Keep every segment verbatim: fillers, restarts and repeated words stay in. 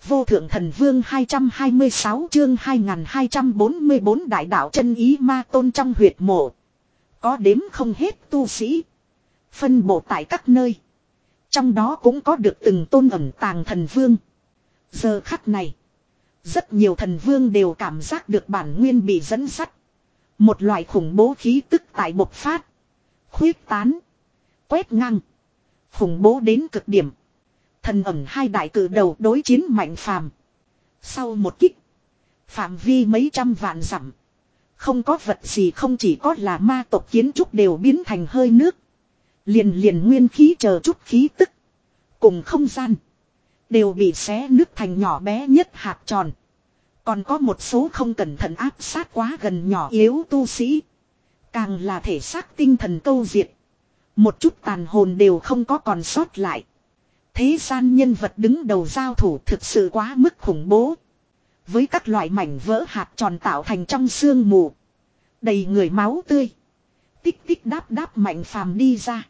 Vô thượng thần vương hai trăm hai mươi sáu chương hai nghìn hai trăm bốn mươi bốn đại đạo chân ý ma tôn trong huyệt mộ. Có đếm không hết tu sĩ. Phân bổ tại các nơi. Trong đó cũng có được từng tôn ẩn tàng thần vương. Giờ khắc này. Rất nhiều thần vương đều cảm giác được bản nguyên bị dẫn dắt. Một loại khủng bố khí tức tại bộc phát. Khuyết tán. Quét ngang. Khủng bố đến cực điểm. Thần ẩn hai đại cử đầu đối chiến Mạnh Phàm. Sau một kích. Phạm vi mấy trăm vạn dặm. Không có vật gì, không chỉ có là ma tộc kiến trúc đều biến thành hơi nước. Liền liền nguyên khí chờ chút khí tức. Cùng không gian. Đều bị xé nứt thành nhỏ bé nhất hạt tròn. Còn có một số không cẩn thận áp sát quá gần nhỏ yếu tu sĩ. Càng là thể xác tinh thần câu diệt. Một chút tàn hồn đều không có còn sót lại. Thế gian nhân vật đứng đầu giao thủ thực sự quá mức khủng bố. Với các loại mảnh vỡ hạt tròn tạo thành trong sương mù. Đầy người máu tươi. Tích tích đáp đáp Mạnh Phàm đi ra.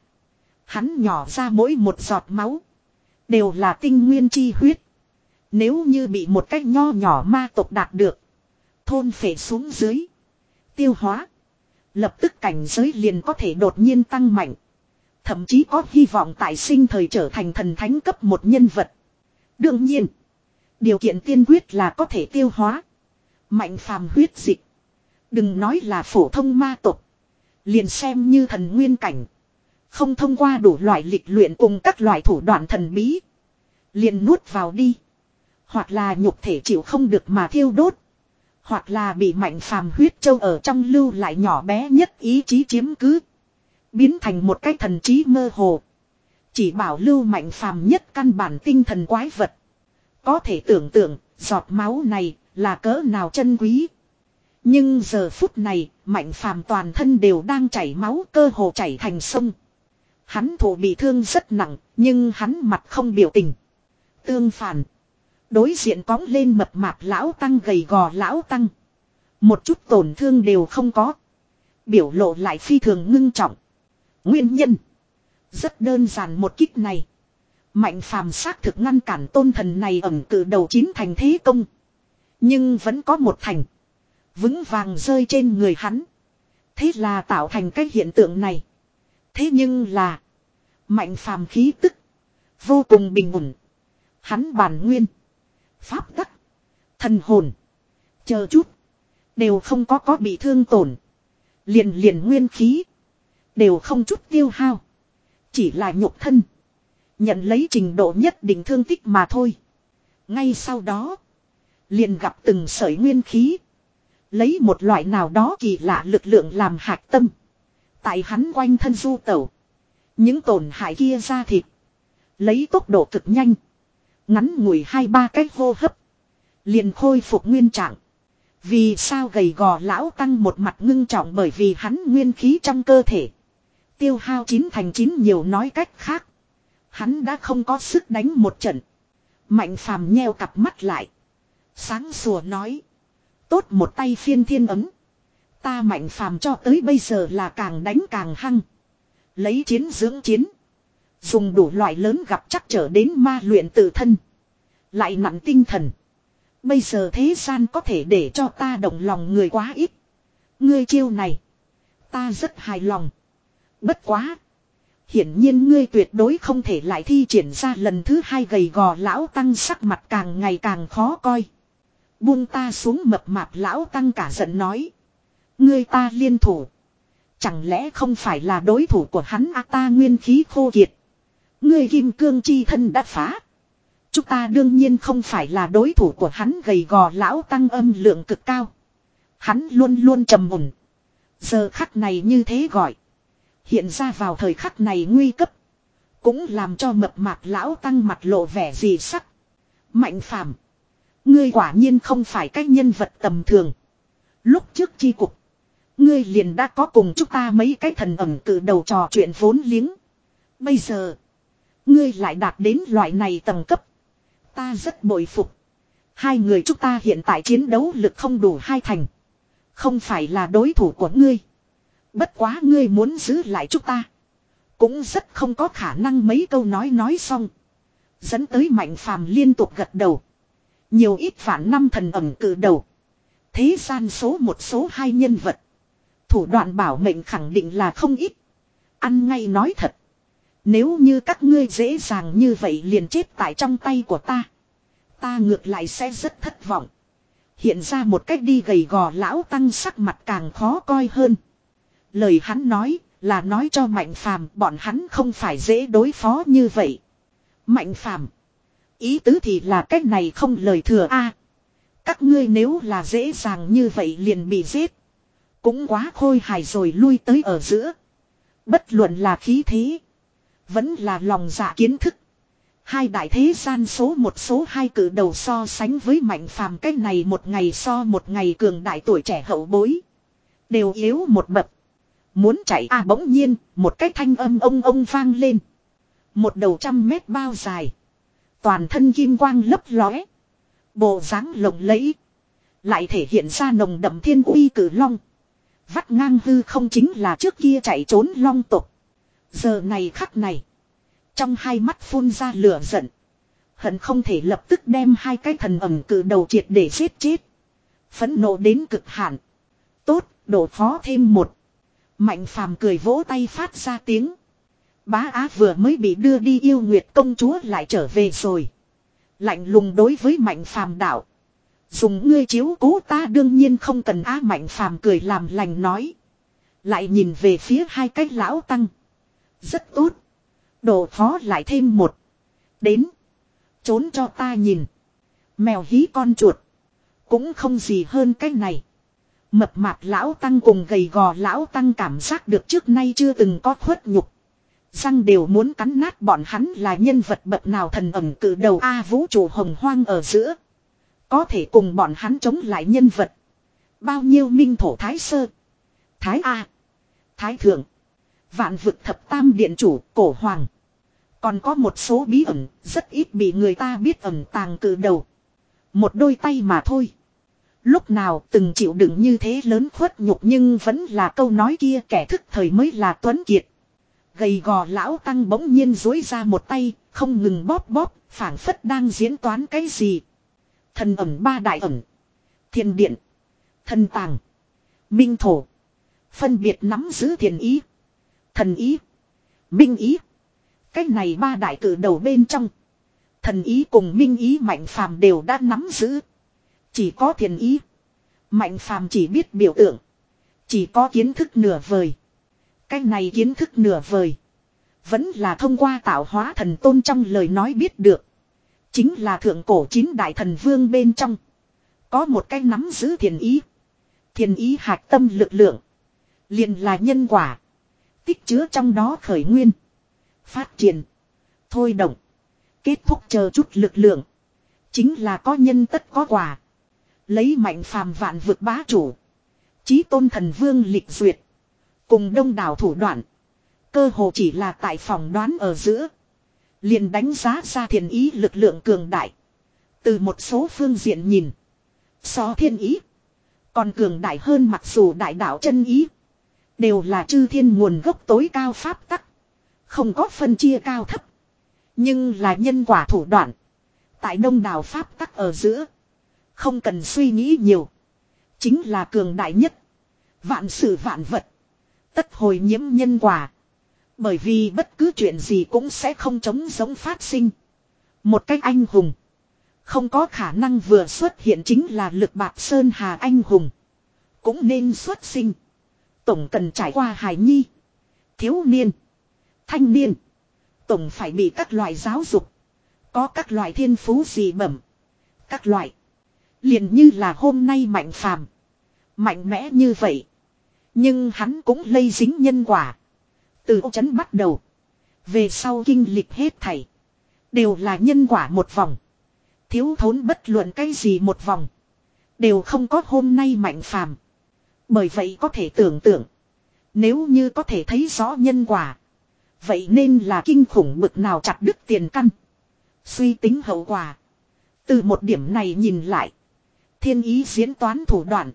Hắn nhỏ ra mỗi một giọt máu. Đều là tinh nguyên chi huyết. Nếu như bị một cách nho nhỏ ma tộc đạt được. Thôn phệ xuống dưới. Tiêu hóa. Lập tức cảnh giới liền có thể đột nhiên tăng mạnh. Thậm chí có hy vọng tại sinh thời trở thành thần thánh cấp một nhân vật. Đương nhiên. Điều kiện tiên quyết là có thể tiêu hóa. Mạnh Phàm huyết dịch. Đừng nói là phổ thông ma tộc. Liền xem như thần nguyên cảnh. Không thông qua đủ loại lịch luyện cùng các loại thủ đoạn thần bí. Liền nuốt vào đi. Hoặc là nhục thể chịu không được mà thiêu đốt. Hoặc là bị Mạnh Phàm huyết châu ở trong lưu lại nhỏ bé nhất ý chí chiếm cứ. Biến thành một cái thần trí mơ hồ. Chỉ bảo lưu Mạnh Phàm nhất căn bản tinh thần quái vật. Có thể tưởng tượng, giọt máu này là cỡ nào chân quý. Nhưng giờ phút này, Mạnh Phàm toàn thân đều đang chảy máu, cơ hồ chảy thành sông. Hắn thụ bị thương rất nặng, nhưng hắn mặt không biểu tình. Tương phản. Đối diện cõng lên mập mạp lão tăng gầy gò lão tăng. Một chút tổn thương đều không có. Biểu lộ lại phi thường ngưng trọng. Nguyên nhân. Rất đơn giản, một kích này. Mạnh Phàm xác thực ngăn cản tôn thần này ẩn cử đầu chín thành thế công. Nhưng vẫn có một thành. Vững vàng rơi trên người hắn. Thế là tạo thành cái hiện tượng này. Thế nhưng là. Mạnh Phàm khí tức. Vô cùng bình ổn. Hắn bản nguyên. Pháp tắc. Thần hồn. Chờ chút. Đều không có có bị thương tổn. Liền liền nguyên khí. Đều không chút tiêu hao. Chỉ là nhục thân. Nhận lấy trình độ nhất định thương tích mà thôi. Ngay sau đó. Liền gặp từng sợi nguyên khí. Lấy một loại nào đó kỳ lạ lực lượng làm hạt tâm. Tại hắn quanh thân du tẩu. Những tổn hại kia ra thịt. Lấy tốc độ cực nhanh. Ngắn ngủi hai ba cái hô hấp. Liền khôi phục nguyên trạng. Vì sao gầy gò lão tăng một mặt ngưng trọng, bởi vì hắn nguyên khí trong cơ thể. Tiêu hao chín thành chín, nhiều nói cách khác. Hắn đã không có sức đánh một trận. Mạnh Phàm nheo cặp mắt lại. Sáng sủa nói. Tốt một tay phiên thiên ấm. Ta Mạnh Phàm cho tới bây giờ là càng đánh càng hăng. Lấy chiến dưỡng chiến. Dùng đủ loại lớn gặp chắc trở đến ma luyện tự thân. Lại nặng tinh thần. Bây giờ thế gian có thể để cho ta động lòng người quá ít. Ngươi chiêu này. Ta rất hài lòng. Bất quá. Hiển nhiên ngươi tuyệt đối không thể lại thi triển ra lần thứ hai, gầy gò lão tăng sắc mặt càng ngày càng khó coi. Buông ta xuống, mập mạp lão tăng cả giận nói. Ngươi ta liên thủ. Chẳng lẽ không phải là đối thủ của hắn à? Ta nguyên khí khô kiệt. Ngươi kim cương chi thân đã phá. Chúng ta đương nhiên không phải là đối thủ của hắn. Gầy gò lão tăng âm lượng cực cao. Hắn luôn luôn trầm ổn. Giờ khắc này như thế gọi. Hiện ra vào thời khắc này nguy cấp. Cũng làm cho mập mạp lão tăng mặt lộ vẻ gì sắc. Mạnh Phàm, ngươi quả nhiên không phải cái nhân vật tầm thường. Lúc trước chi cục. Ngươi liền đã có cùng chúng ta mấy cái thần ẩn cử đầu trò chuyện vốn liếng. Bây giờ. Ngươi lại đạt đến loại này tầng cấp. Ta rất bội phục. Hai người chúng ta hiện tại chiến đấu lực không đủ hai thành. Không phải là đối thủ của ngươi. Bất quá ngươi muốn giữ lại chúng ta. Cũng rất không có khả năng. Mấy câu nói nói xong. Dẫn tới Mạnh Phàm liên tục gật đầu. Nhiều ít vạn năm thần ẩm cử đầu. Thế gian số một số hai nhân vật. Thủ đoạn bảo mệnh khẳng định là không ít. Ăn ngay nói thật. Nếu như các ngươi dễ dàng như vậy liền chết tại trong tay của ta. Ta ngược lại sẽ rất thất vọng. Hiện ra một cách đi gầy gò lão tăng sắc mặt càng khó coi hơn. Lời hắn nói là nói cho Mạnh Phàm bọn hắn không phải dễ đối phó như vậy. Mạnh Phàm ý tứ thì là cách này không lời thừa a. Các ngươi nếu là dễ dàng như vậy liền bị giết. Cũng quá khôi hài rồi lui tới ở giữa. Bất luận là khí thế. Vẫn là lòng dạ kiến thức. Hai đại thế gian số một số hai cử đầu so sánh với Mạnh Phàm cách này một ngày so một ngày cường đại tuổi trẻ hậu bối. Đều yếu một bậc. Muốn chạy a bỗng nhiên một cái thanh âm ông ông vang lên. Một đầu trăm mét bao dài. Toàn thân kim quang lấp lóe. Bộ dáng lộng lẫy. Lại thể hiện ra nồng đậm thiên uy cử long. Vắt ngang hư không chính là trước kia chạy trốn long tộc. Giờ này khắc này. Trong hai mắt phun ra lửa giận. Hận không thể lập tức đem hai cái thần ẩm cử đầu triệt để giết chết. Phẫn nộ đến cực hạn. Tốt, đổ phó thêm một. Mạnh Phàm cười vỗ tay phát ra tiếng. Bá Á vừa mới bị đưa đi yêu nguyệt công chúa lại trở về rồi. Lạnh lùng đối với Mạnh Phàm đạo. Dùng ngươi chiếu cố ta đương nhiên không cần á. Mạnh Phàm cười làm lành nói. Lại nhìn về phía hai cái lão tăng. Rất tốt. Đồ phó lại thêm một. Đến. Trốn cho ta nhìn. Mèo hí con chuột. Cũng không gì hơn cái này. Mập mạp lão tăng cùng gầy gò lão tăng cảm giác được trước nay chưa từng có khuất nhục. Răng đều muốn cắn nát bọn hắn là nhân vật bậc nào thần ẩm cử đầu A vũ trụ hồng hoang ở giữa. Có thể cùng bọn hắn chống lại nhân vật. Bao nhiêu minh thổ thái sơ. Thái A. Thái thượng. Vạn vực thập tam điện chủ cổ hoàng. Còn có một số bí ẩn rất ít bị người ta biết ẩn tàng cử đầu. Một đôi tay mà thôi. Lúc nào từng chịu đựng như thế lớn khuất nhục nhưng vẫn là câu nói kia kẻ thức thời mới là tuấn kiệt. Gầy gò lão tăng bỗng nhiên dối ra một tay, không ngừng bóp bóp, phảng phất đang diễn toán cái gì. Thần ẩm ba đại ẩm. Thiên điện. Thần tàng. Minh thổ. Phân biệt nắm giữ thiền ý. Thần ý. Minh ý. Cái này ba đại cử đầu bên trong. Thần ý cùng minh ý Mạnh Phàm đều đã nắm giữ. Chỉ có thiền ý. Mạnh Phàm chỉ biết biểu tượng. Chỉ có kiến thức nửa vời. Cái này kiến thức nửa vời. Vẫn là thông qua tạo hóa thần tôn trong lời nói biết được. Chính là thượng cổ chín đại thần vương bên trong. Có một cái nắm giữ thiền ý. Thiền ý hạt tâm lực lượng. Liền là nhân quả. Tích chứa trong đó khởi nguyên. Phát triển. Thôi động. Kết thúc chờ chút lực lượng. Chính là có nhân tất có quả. Lấy Mạnh Phàm vạn vực bá chủ. Chí tôn thần vương lịch duyệt. Cùng đông đảo thủ đoạn. Cơ hồ chỉ là tại phòng đoán ở giữa. Liền đánh giá ra thiền ý lực lượng cường đại. Từ một số phương diện nhìn. So thiên ý. Còn cường đại hơn mặc dù đại đạo chân ý. Đều là chư thiên nguồn gốc tối cao pháp tắc. Không có phân chia cao thấp. Nhưng là nhân quả thủ đoạn. Tại đông đảo pháp tắc ở giữa. Không cần suy nghĩ nhiều. Chính là cường đại nhất. Vạn sự vạn vật. Tất hồi nhiễm nhân quả. Bởi vì bất cứ chuyện gì cũng sẽ không chống giống phát sinh. Một cách anh hùng. Không có khả năng vừa xuất hiện chính là lực bạc sơn hà anh hùng. Cũng nên xuất sinh. Tổng cần trải qua hài nhi. Thiếu niên. Thanh niên. Tổng phải bị các loại giáo dục. Có các loại thiên phú dị bẩm. Các loại. Liền như là hôm nay Mạnh Phàm. Mạnh mẽ như vậy. Nhưng hắn cũng lây dính nhân quả. Từ ô trấn bắt đầu. Về sau kinh lịch hết thảy. Đều là nhân quả một vòng. Thiếu thốn bất luận cái gì một vòng. Đều không có hôm nay Mạnh Phàm. Bởi vậy có thể tưởng tượng. Nếu như có thể thấy rõ nhân quả. Vậy nên là kinh khủng bực nào chặt đứt tiền căn. Suy tính hậu quả. Từ một điểm này nhìn lại. Thiên ý diễn toán thủ đoạn.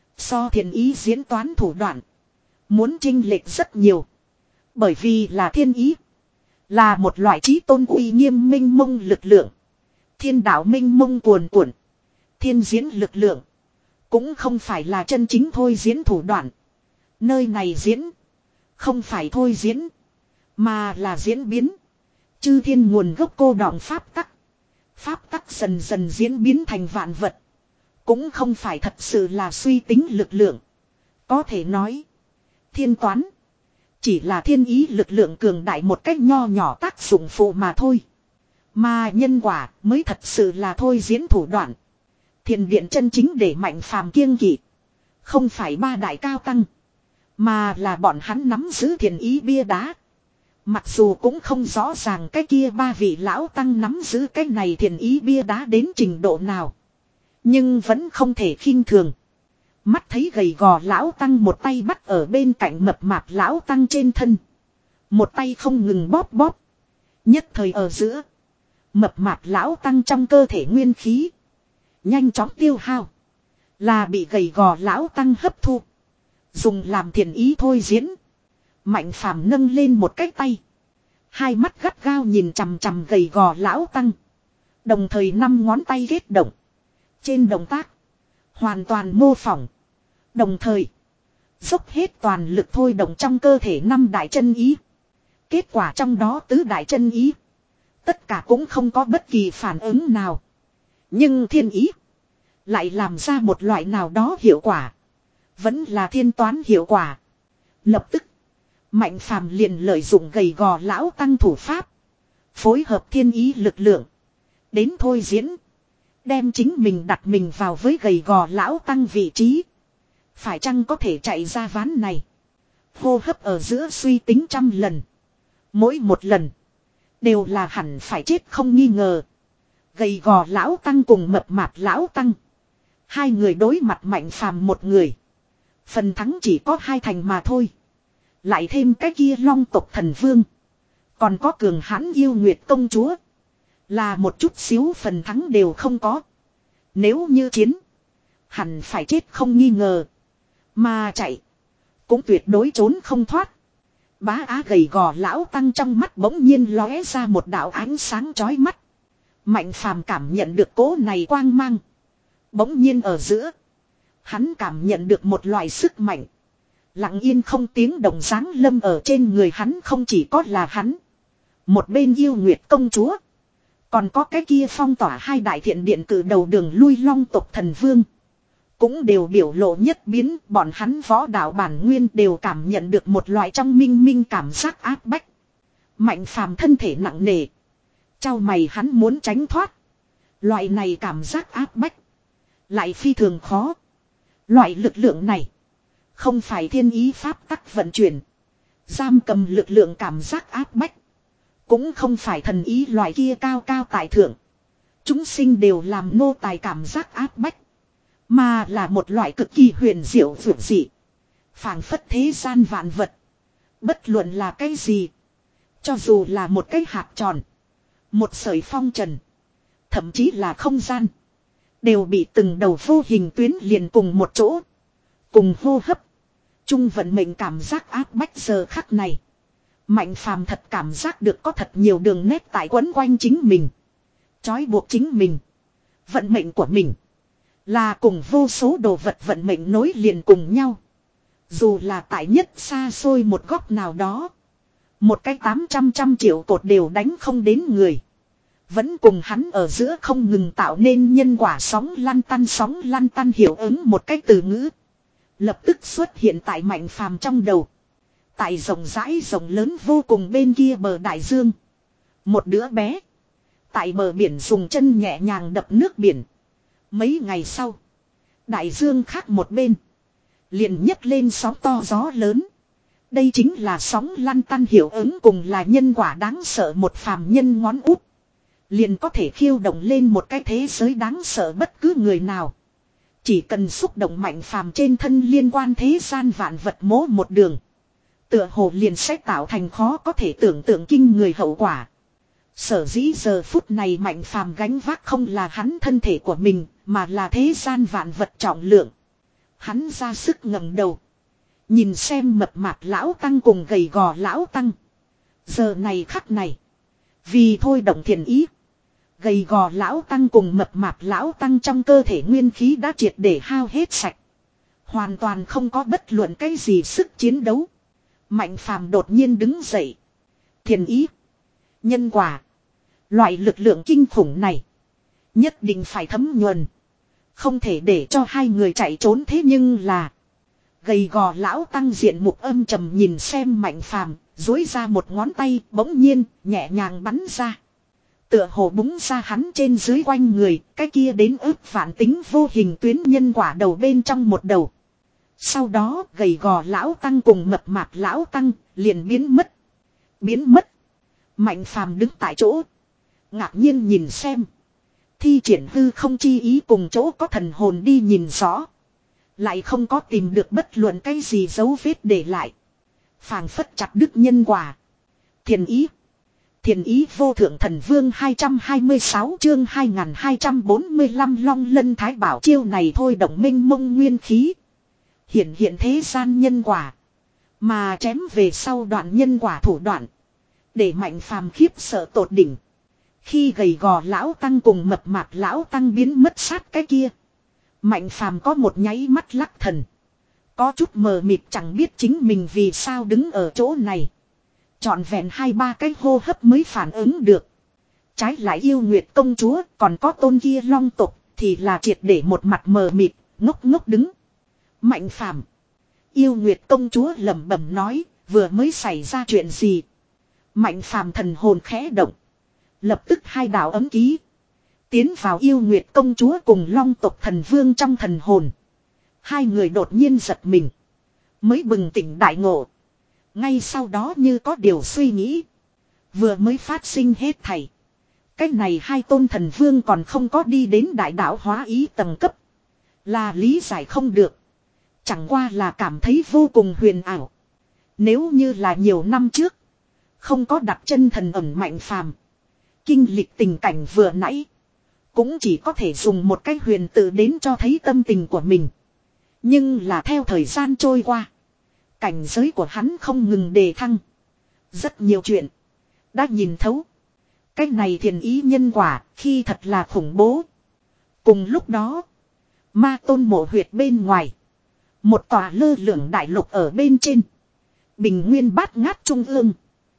So thiên ý diễn toán thủ đoạn. Muốn chênh lệch rất nhiều. Bởi vì là thiên ý. Là một loại trí tôn uy nghiêm minh mông lực lượng. Thiên đạo minh mông cuồn cuộn. Thiên diễn lực lượng. Cũng không phải là chân chính thôi diễn thủ đoạn. Nơi này diễn. Không phải thôi diễn. Mà là diễn biến. Chư thiên nguồn gốc cô đọng pháp tắc. Pháp tắc dần dần diễn biến thành vạn vật. Cũng không phải thật sự là suy tính lực lượng. Có thể nói. Thiên toán. Chỉ là thiên ý lực lượng cường đại một cách nho nhỏ tác dụng phụ mà thôi. Mà nhân quả mới thật sự là thôi diễn thủ đoạn. Thiền điện chân chính để Mạnh Phàm kiêng kỵ. Không phải ba đại cao tăng. Mà là bọn hắn nắm giữ thiền ý bia đá. Mặc dù cũng không rõ ràng cái kia ba vị lão tăng nắm giữ cái này thiền ý bia đá đến trình độ nào. Nhưng vẫn không thể khinh thường. Mắt thấy gầy gò lão tăng một tay bắt ở bên cạnh mập mạp lão tăng trên thân. Một tay không ngừng bóp bóp. Nhất thời ở giữa. Mập mạp lão tăng trong cơ thể nguyên khí. Nhanh chóng tiêu hao. Là bị gầy gò lão tăng hấp thu. Dùng làm thiền ý thôi diễn. Mạnh Phàm nâng lên một cái tay. Hai mắt gắt gao nhìn chằm chằm gầy gò lão tăng. Đồng thời năm ngón tay kết động. Trên động tác. Hoàn toàn mô phỏng. Đồng thời. Dốc hết toàn lực thôi động trong cơ thể năm đại chân ý. Kết quả trong đó tứ đại chân ý. Tất cả cũng không có bất kỳ phản ứng nào. Nhưng thiên ý. Lại làm ra một loại nào đó hiệu quả. Vẫn là thiên toán hiệu quả. Lập tức. Mạnh Phàm liền lợi dụng gầy gò lão tăng thủ pháp. Phối hợp thiên ý lực lượng. Đến thôi diễn. Đem chính mình đặt mình vào với gầy gò lão tăng vị trí. Phải chăng có thể chạy ra ván này. Hô hấp ở giữa suy tính trăm lần. Mỗi một lần. Đều là hẳn phải chết không nghi ngờ. Gầy gò lão tăng cùng mập mạp lão tăng. Hai người đối mặt Mạnh Phàm một người. Phần thắng chỉ có hai thành mà thôi. Lại thêm cái kia long tộc thần vương. Còn có cường hãn yêu nguyệt công chúa. Là một chút xíu phần thắng đều không có. Nếu như chiến. Hẳn phải chết không nghi ngờ. Mà chạy. Cũng tuyệt đối trốn không thoát. Bá á gầy gò lão tăng trong mắt bỗng nhiên lóe ra một đạo ánh sáng chói mắt. Mạnh Phàm cảm nhận được cỗ này quang mang. Bỗng nhiên ở giữa. Hắn cảm nhận được một loại sức mạnh. Lặng yên không tiếng động giáng lâm ở trên người hắn, không chỉ có là hắn. Một bên yêu nguyệt công chúa. Còn có cái kia phong tỏa hai đại thiện điện cử đầu đường lui long tộc thần vương. Cũng đều biểu lộ nhất biến, bọn hắn võ đạo bản nguyên đều cảm nhận được một loại trong minh minh cảm giác áp bách. Mạnh Phàm thân thể nặng nề. Chau mày, hắn muốn tránh thoát. Loại này cảm giác áp bách. Lại phi thường khó. Loại lực lượng này. Không phải thiên ý pháp tắc vận chuyển. Giam cầm lực lượng cảm giác áp bách. Cũng không phải thần ý loại kia cao cao tại thượng. Chúng sinh đều làm nô tài cảm giác áp bách. Mà là một loại cực kỳ huyền diệu vượt dị. Phảng phất thế gian vạn vật. Bất luận là cái gì. Cho dù là một cái hạt tròn. Một sợi phong trần. Thậm chí là không gian. Đều bị từng đầu vô hình tuyến liền cùng một chỗ. Cùng hô hấp. Trung vận mệnh cảm giác áp bách giờ khắc này. Mạnh Phàm thật cảm giác được có thật nhiều đường nét tại quấn quanh chính mình. Trói buộc chính mình. Vận mệnh của mình. Là cùng vô số đồ vật vận mệnh nối liền cùng nhau. Dù là tại nhất xa xôi một góc nào đó. Một cái tám trăm trăm triệu cột đều đánh không đến người. Vẫn cùng hắn ở giữa không ngừng tạo nên nhân quả sóng lăn tăn sóng lăn tăn hiệu ứng một cái từ ngữ. Lập tức xuất hiện tại Mạnh Phàm trong đầu. Tại rộng rãi rộng lớn vô cùng bên kia bờ đại dương. Một đứa bé. Tại bờ biển dùng chân nhẹ nhàng đập nước biển. Mấy ngày sau. Đại dương khác một bên. Liền nhấc lên sóng to gió lớn. Đây chính là sóng lăn tăn hiệu ứng cùng là nhân quả đáng sợ, một phàm nhân ngón út. Liền có thể khiêu động lên một cái thế giới đáng sợ bất cứ người nào. Chỉ cần xúc động Mạnh Phàm trên thân liên quan thế gian vạn vật mố một đường. Tựa hồ liền sẽ tạo thành khó có thể tưởng tượng kinh người hậu quả. Sở dĩ giờ phút này Mạnh Phàm gánh vác không là hắn thân thể của mình, mà là thế gian vạn vật trọng lượng. Hắn ra sức ngẩng đầu. Nhìn xem mập mạp lão tăng cùng gầy gò lão tăng. Giờ này khắc này. Vì thôi động thiền ý. Gầy gò lão tăng cùng mập mạp lão tăng trong cơ thể nguyên khí đã triệt để hao hết sạch. Hoàn toàn không có bất luận cái gì sức chiến đấu. Mạnh phàm đột nhiên đứng dậy. Thiền ý. Nhân quả. Loại lực lượng kinh khủng này. Nhất định phải thấm nhuần. Không thể để cho hai người chạy trốn thế nhưng là. Gầy gò lão tăng diện mục âm trầm nhìn xem mạnh phàm. Dối ra một ngón tay bỗng nhiên nhẹ nhàng bắn ra. Tựa hồ búng ra hắn trên dưới quanh người. Cái kia đến ước vạn tính vô hình tuyến nhân quả đầu bên trong một đầu. Sau đó gầy gò lão tăng cùng mập mạp lão tăng liền biến mất. Biến mất. Mạnh phàm đứng tại chỗ. Ngạc nhiên nhìn xem. Thi triển hư không chi ý cùng chỗ có thần hồn đi nhìn rõ. Lại không có tìm được bất luận cái gì dấu vết để lại. Phàng phất chặt đứt nhân quả. Thiền ý. Thiền ý vô thượng thần vương hai trăm hai mươi sáu chương hai nghìn hai trăm bốn mươi lăm long lân thái bảo chiêu này thôi động minh mông nguyên khí. Hiện hiện thế gian nhân quả. Mà chém về sau đoạn nhân quả thủ đoạn. Để mạnh phàm khiếp sợ tột đỉnh. Khi gầy gò lão tăng cùng mập mạp lão tăng biến mất sát cái kia. Mạnh phàm có một nháy mắt lắc thần. Có chút mờ mịt chẳng biết chính mình vì sao đứng ở chỗ này. Trọn vẹn hai ba cái hô hấp mới phản ứng được. Trái lại yêu nguyệt công chúa còn có tôn kia long tục thì là triệt để một mặt mờ mịt, ngốc ngốc đứng. Mạnh phàm. Yêu nguyệt công chúa lẩm bẩm nói, vừa mới xảy ra chuyện gì. Mạnh phàm thần hồn khẽ động. Lập tức hai đạo ấm ký. Tiến vào yêu nguyệt công chúa cùng long tộc thần vương trong thần hồn. Hai người đột nhiên giật mình. Mới bừng tỉnh đại ngộ. Ngay sau đó như có điều suy nghĩ. Vừa mới phát sinh hết thảy. Cách này hai tôn thần vương còn không có đi đến đại đạo hóa ý tầng cấp. Là lý giải không được. Chẳng qua là cảm thấy vô cùng huyền ảo. Nếu như là nhiều năm trước. Không có đặt chân thần ẩn mạnh phàm. Kinh lịch tình cảnh vừa nãy. Cũng chỉ có thể dùng một cái huyền tự đến cho thấy tâm tình của mình. Nhưng là theo thời gian trôi qua. Cảnh giới của hắn không ngừng đề thăng. Rất nhiều chuyện. Đã nhìn thấu. Cái này thiền ý nhân quả khi thật là khủng bố. Cùng lúc đó. Ma tôn mộ huyệt bên ngoài. Một tòa lơ lửng đại lục ở bên trên. Bình nguyên bát ngát trung ương.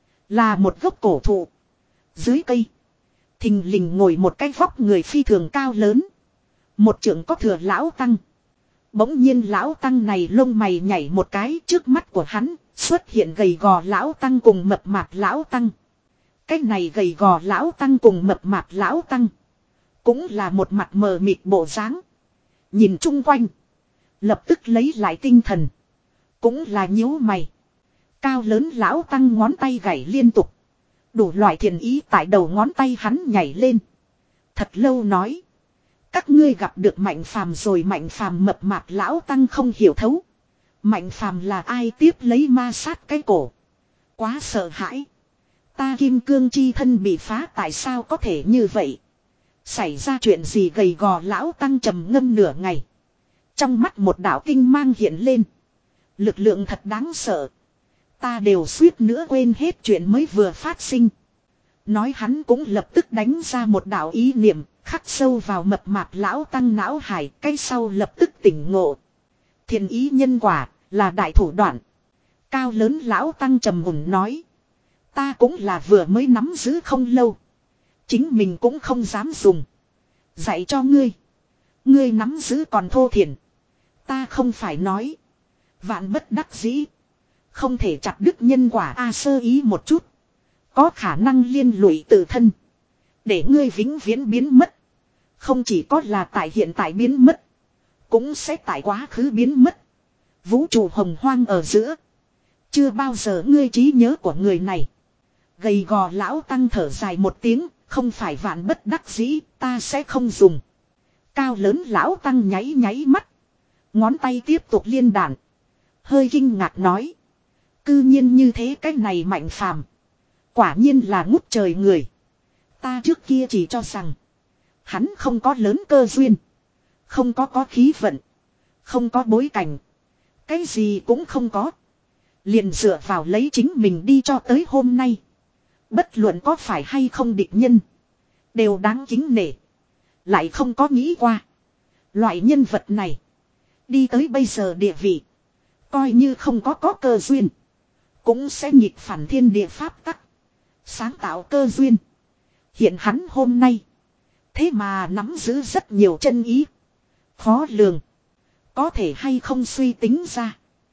Là một gốc cổ thụ. Dưới cây. Thình lình ngồi một cái vóc người phi thường cao lớn. Một trưởng có thừa lão tăng. Bỗng nhiên lão tăng này lông mày nhảy một cái trước mắt của hắn. Xuất hiện gầy gò lão tăng cùng mập mạp lão tăng. Cái này gầy gò lão tăng cùng mập mạp lão tăng. Cũng là một mặt mờ mịt bộ dáng. Nhìn chung quanh. Lập tức lấy lại tinh thần. Cũng là nhíu mày. Cao lớn lão tăng ngón tay gảy liên tục. Đủ loại thiền ý tại đầu ngón tay hắn nhảy lên. Thật lâu nói. Các ngươi gặp được mạnh phàm rồi. Mạnh phàm mập mạp lão tăng không hiểu thấu. Mạnh phàm là ai tiếp lấy ma sát cái cổ. Quá sợ hãi. Ta kim cương chi thân bị phá tại sao có thể như vậy. Xảy ra chuyện gì gầy gò lão tăng trầm ngâm nửa ngày. Trong mắt một đạo tinh mang hiện lên. Lực lượng thật đáng sợ. Ta đều suýt nữa quên hết chuyện mới vừa phát sinh. Nói hắn cũng lập tức đánh ra một đạo ý niệm. Khắc sâu vào mập mạp lão tăng não hải. Cái sau lập tức tỉnh ngộ. Thiền ý nhân quả là đại thủ đoạn. Cao lớn lão tăng trầm mùn nói. Ta cũng là vừa mới nắm giữ không lâu. Chính mình cũng không dám dùng. Dạy cho ngươi. Ngươi nắm giữ còn thô thiển. Ta không phải nói. Vạn bất đắc dĩ. Không thể chặt đứt nhân quả a sơ ý một chút. Có khả năng liên lụy tự thân. Để ngươi vĩnh viễn biến mất. Không chỉ có là tại hiện tại biến mất. Cũng sẽ tại quá khứ biến mất. Vũ trụ hồng hoang ở giữa. Chưa bao giờ ngươi trí nhớ của người này. Gầy gò lão tăng thở dài một tiếng. Không phải vạn bất đắc dĩ. Ta sẽ không dùng. Cao lớn lão tăng nháy nháy mắt. Ngón tay tiếp tục liên đàn. Hơi kinh ngạc nói. Cư nhiên như thế cái này mạnh phàm. Quả nhiên là ngút trời người. Ta trước kia chỉ cho rằng. Hắn không có lớn cơ duyên. Không có có khí vận. Không có bối cảnh. Cái gì cũng không có. Liền dựa vào lấy chính mình đi cho tới hôm nay. Bất luận có phải hay không địch nhân. Đều đáng kính nể. Lại không có nghĩ qua. Loại nhân vật này. Đi tới bây giờ địa vị. Coi như không có có cơ duyên. Cũng sẽ nghịch phản thiên địa pháp tắc. Sáng tạo cơ duyên. Hiện hắn hôm nay. Thế mà nắm giữ rất nhiều chân ý. Khó lường. Có thể hay không suy tính ra.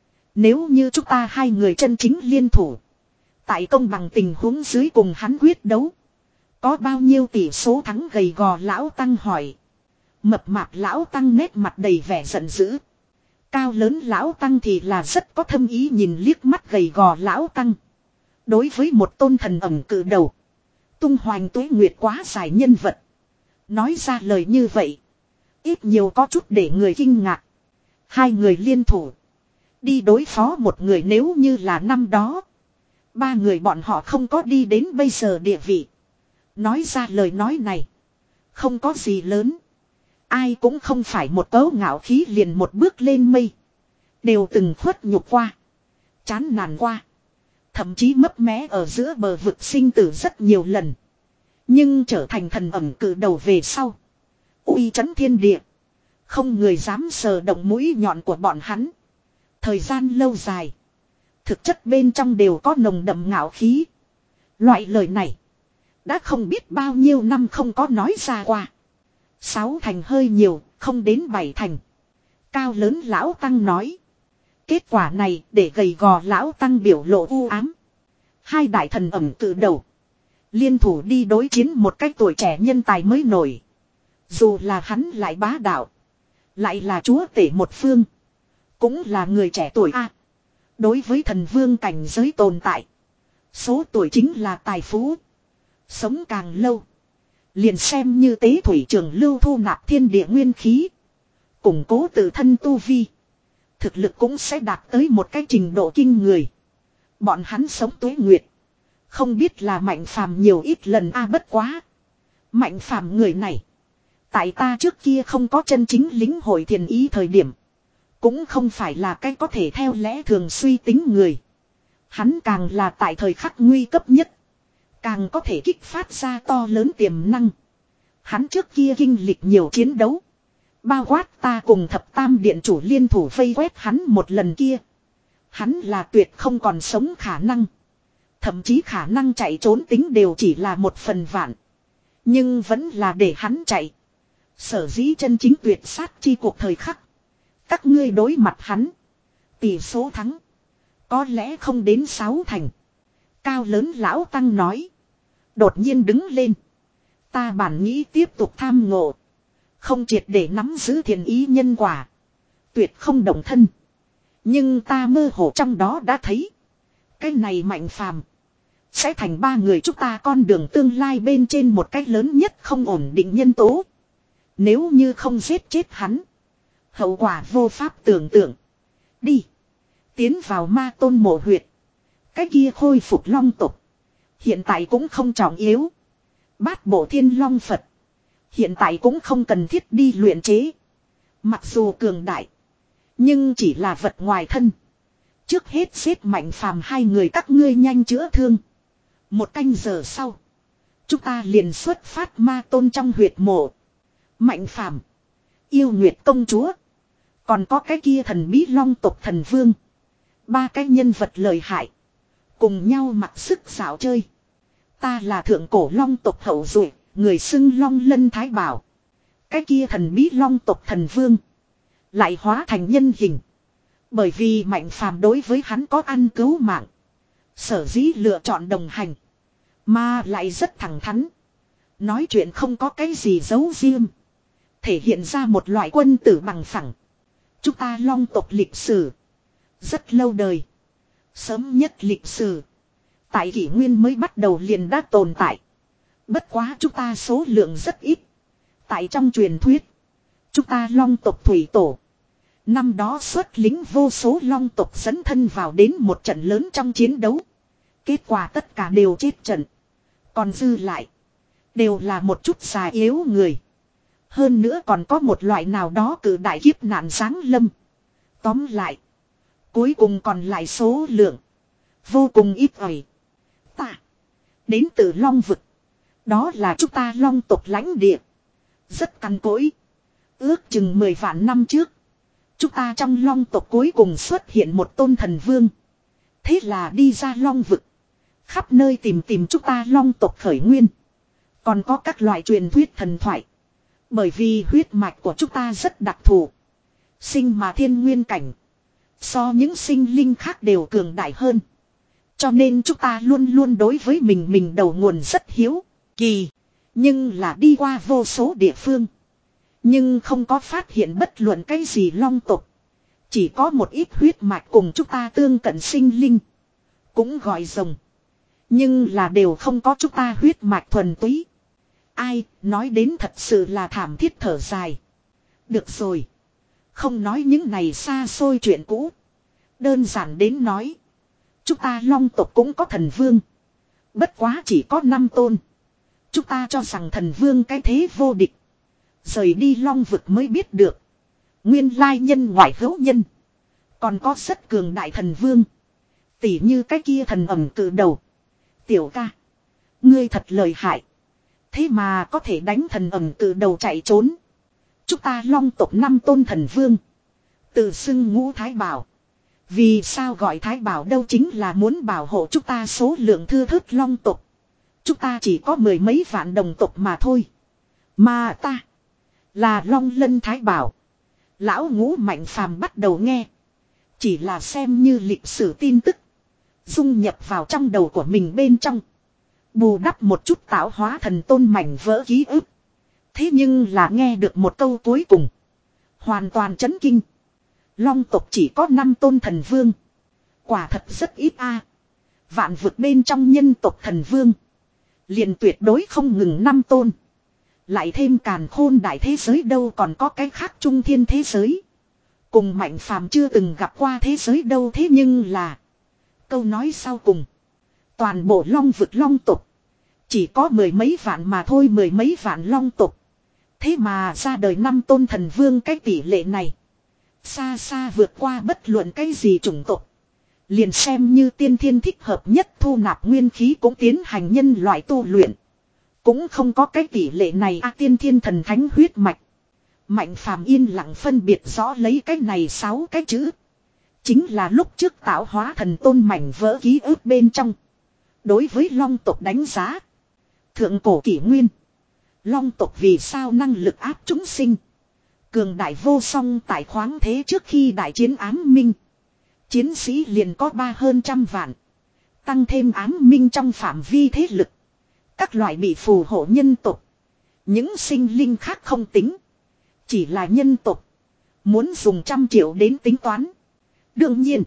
Nếu như chúng ta hai người chân chính liên thủ. Tại công bằng tình huống dưới cùng hắn quyết đấu. Có bao nhiêu tỷ số thắng gầy gò lão tăng hỏi. Mập mạp lão tăng nét mặt đầy vẻ giận dữ. Cao lớn lão tăng thì là rất có thâm ý nhìn liếc mắt gầy gò lão tăng. Đối với một tôn thần ẩm cử đầu. Tung hoành tuế nguyệt quá dài nhân vật. Nói ra lời như vậy. Ít nhiều có chút để người kinh ngạc. Hai người liên thủ. Đi đối phó một người nếu như là năm đó. Ba người bọn họ không có đi đến bây giờ địa vị. Nói ra lời nói này. Không có gì lớn. Ai cũng không phải một cấu ngạo khí liền một bước lên mây. Đều từng khuất nhục qua. Chán nản qua. Thậm chí mấp mé ở giữa bờ vực sinh tử rất nhiều lần. Nhưng trở thành thần ẩm cử đầu về sau. Uy chấn thiên địa. Không người dám sờ động mũi nhọn của bọn hắn. Thời gian lâu dài. Thực chất bên trong đều có nồng đậm ngạo khí. Loại lời này. Đã không biết bao nhiêu năm không có nói ra qua. Sáu thành hơi nhiều, không đến bảy thành. Cao lớn lão tăng nói. Kết quả này để gầy gò lão tăng biểu lộ u ám. Hai đại thần ẩm tự đầu. Liên thủ đi đối chiến một cách tuổi trẻ nhân tài mới nổi. Dù là hắn lại bá đạo. Lại là chúa tể một phương. Cũng là người trẻ tuổi a. Đối với thần vương cảnh giới tồn tại. Số tuổi chính là tài phú. Sống càng lâu. Liền xem như tế thủy trường lưu thu nạp thiên địa nguyên khí. Củng cố tự thân tu vi. Thực lực cũng sẽ đạt tới một cái trình độ kinh người. Bọn hắn sống tuế nguyệt. Không biết là Mạnh Phàm nhiều ít lần a bất quá. Mạnh Phàm người này. Tại ta trước kia không có chân chính lính hội thiền ý thời điểm. Cũng không phải là cái có thể theo lẽ thường suy tính người. Hắn càng là tại thời khắc nguy cấp nhất. Càng có thể kích phát ra to lớn tiềm năng. Hắn trước kia kinh lịch nhiều chiến đấu. Bao quát ta cùng thập tam điện chủ liên thủ vây quét hắn một lần kia. Hắn là tuyệt không còn sống khả năng. Thậm chí khả năng chạy trốn tính đều chỉ là một phần vạn. Nhưng vẫn là để hắn chạy. Sở dĩ chân chính tuyệt sát chi cuộc thời khắc. Các ngươi đối mặt hắn. Tỷ số thắng. Có lẽ không đến sáu thành. Cao lớn lão tăng nói. Đột nhiên đứng lên. Ta bản nghĩ tiếp tục tham ngộ. Không triệt để nắm giữ thiền ý nhân quả. Tuyệt không động thân. Nhưng ta mơ hồ trong đó đã thấy. Cái này Mạnh Phàm sẽ thành ba người chúng ta con đường tương lai bên trên một cách lớn nhất không ổn định nhân tố. Nếu như không giết chết hắn. Hậu quả vô pháp tưởng tượng. Đi. Tiến vào ma tôn mộ huyệt. Cái kia khôi phục long tục. Hiện tại cũng không trọng yếu. Bát bộ thiên long Phật. Hiện tại cũng không cần thiết đi luyện chế. Mặc dù cường đại. Nhưng chỉ là vật ngoài thân. Trước hết xếp Mạnh Phàm hai người các ngươi nhanh chữa thương. Một canh giờ sau. Chúng ta liền xuất phát ma tôn trong huyệt mộ. Mạnh Phàm, Yêu Nguyệt công chúa. Còn có cái kia thần bí long tộc thần vương. Ba cái nhân vật lợi hại. Cùng nhau mặc sức xảo chơi. Ta là thượng cổ long tộc hậu duệ. Người xưng long lân thái bảo. Cái kia thần bí long tộc thần vương. Lại hóa thành nhân hình. Bởi vì Mạnh Phàm đối với hắn có ăn cứu mạng. Sở dĩ lựa chọn đồng hành. Mà lại rất thẳng thắn. Nói chuyện không có cái gì giấu riêng. Thể hiện ra một loại quân tử bằng phẳng. Chúng ta long tộc lịch sử. Rất lâu đời. Sớm nhất lịch sử. Tại kỷ nguyên mới bắt đầu liền đã tồn tại. Bất quá chúng ta số lượng rất ít. Tại trong truyền thuyết. Chúng ta long tộc thủy tổ. Năm đó xuất lính vô số long tộc dẫn thân vào đến một trận lớn trong chiến đấu. Kết quả tất cả đều chết trận. Còn dư lại. Đều là một chút già yếu người. Hơn nữa còn có một loại nào đó cử đại kiếp nạn giáng lâm. Tóm lại. Cuối cùng còn lại số lượng. Vô cùng ít ỏi. Ta. Đến từ long vực. Đó là chúng ta long tộc lãnh địa. Rất cằn cỗi. Ước chừng mười vạn năm trước. Chúng ta trong long tộc cuối cùng xuất hiện một tôn thần vương. Thế là đi ra long vực. Khắp nơi tìm tìm chúng ta long tộc khởi nguyên. Còn có các loại truyền thuyết thần thoại. Bởi vì huyết mạch của chúng ta rất đặc thù. Sinh mà thiên nguyên cảnh. So những sinh linh khác đều cường đại hơn. Cho nên chúng ta luôn luôn đối với mình mình đầu nguồn rất hiếu kỳ. Nhưng là đi qua vô số địa phương. Nhưng không có phát hiện bất luận cái gì long tộc. Chỉ có một ít huyết mạch cùng chúng ta tương cận sinh linh. Cũng gọi rồng. Nhưng là đều không có chúng ta huyết mạch thuần túy. Ai nói đến thật sự là thảm thiết thở dài. Được rồi. Không nói những này xa xôi chuyện cũ. Đơn giản đến nói. Chúng ta long tộc cũng có thần vương. Bất quá chỉ có năm tôn. Chúng ta cho rằng thần vương cái thế vô địch. Rời đi long vực mới biết được. Nguyên lai nhân ngoại hữu nhân. Còn có rất cường đại thần vương. Tỉ như cái kia thần ẩm cự đầu. Tiểu ca. Ngươi thật lợi hại. Thế mà có thể đánh thần ẩm cự đầu chạy trốn. Chúng ta long tộc năm tôn thần vương. Tự xưng ngũ thái bảo. Vì sao gọi thái bảo đâu chính là muốn bảo hộ chúng ta số lượng thưa thớt long tộc. Chúng ta chỉ có mười mấy vạn đồng tộc mà thôi. Mà ta. Là long lân thái bảo. Lão ngũ mạnh phàm bắt đầu nghe. Chỉ là xem như lịch sử tin tức. Dung nhập vào trong đầu của mình bên trong. Bù đắp một chút tạo hóa thần tôn mảnh vỡ ký ức. Thế nhưng là nghe được một câu cuối cùng. Hoàn toàn chấn kinh. Long tộc chỉ có năm tôn thần vương. Quả thật rất ít a. Vạn vực bên trong nhân tộc thần vương. Liền tuyệt đối không ngừng năm tôn. Lại thêm càn khôn đại thế giới đâu còn có cái khác trung thiên thế giới. Cùng mạnh phàm chưa từng gặp qua thế giới đâu thế nhưng là. Câu nói sau cùng. Toàn bộ long vực long tộc. Chỉ có mười mấy vạn mà thôi mười mấy vạn long tộc. Thế mà ra đời năm tôn thần vương cái tỷ lệ này. Xa xa vượt qua bất luận cái gì chủng tộc. Liền xem như tiên thiên thích hợp nhất thu nạp nguyên khí cũng tiến hành nhân loại tu luyện. Cũng không có cái tỷ lệ này a tiên thiên thần thánh huyết mạch. Mạnh phàm yên lặng phân biệt rõ lấy cái này sáu cái chữ. Chính là lúc trước tạo hóa thần tôn mảnh vỡ ký ức bên trong. Đối với long tộc đánh giá. Thượng cổ kỷ nguyên. Long tộc vì sao năng lực áp chúng sinh. Cường đại vô song tại khoáng thế trước khi đại chiến ám minh. Chiến sĩ liền có ba hơn trăm vạn. Tăng thêm ám minh trong phạm vi thế lực. Các loại bị phù hộ nhân tộc. Những sinh linh khác không tính. Chỉ là nhân tộc. Muốn dùng trăm triệu đến tính toán. Đương nhiên.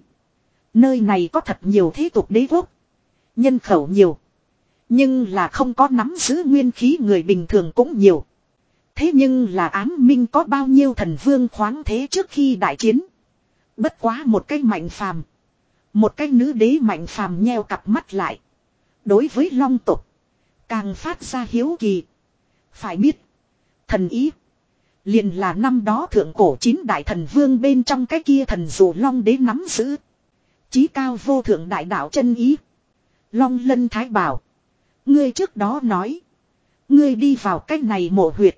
Nơi này có thật nhiều thế tục đế quốc. Nhân khẩu nhiều. Nhưng là không có nắm giữ nguyên khí người bình thường cũng nhiều. Thế nhưng là ám minh có bao nhiêu thần vương khoáng thế trước khi đại chiến. Bất quá một cái mạnh phàm. Một cái nữ đế mạnh phàm nheo cặp mắt lại. Đối với long tộc. Càng phát ra hiếu kỳ. Phải biết. Thần ý. Liền là năm đó thượng cổ chín đại thần vương bên trong cái kia thần dụ long đế nắm giữ. Chí cao vô thượng đại đạo chân ý. Long lân thái bảo. Ngươi trước đó nói. Ngươi đi vào cái này mộ huyệt.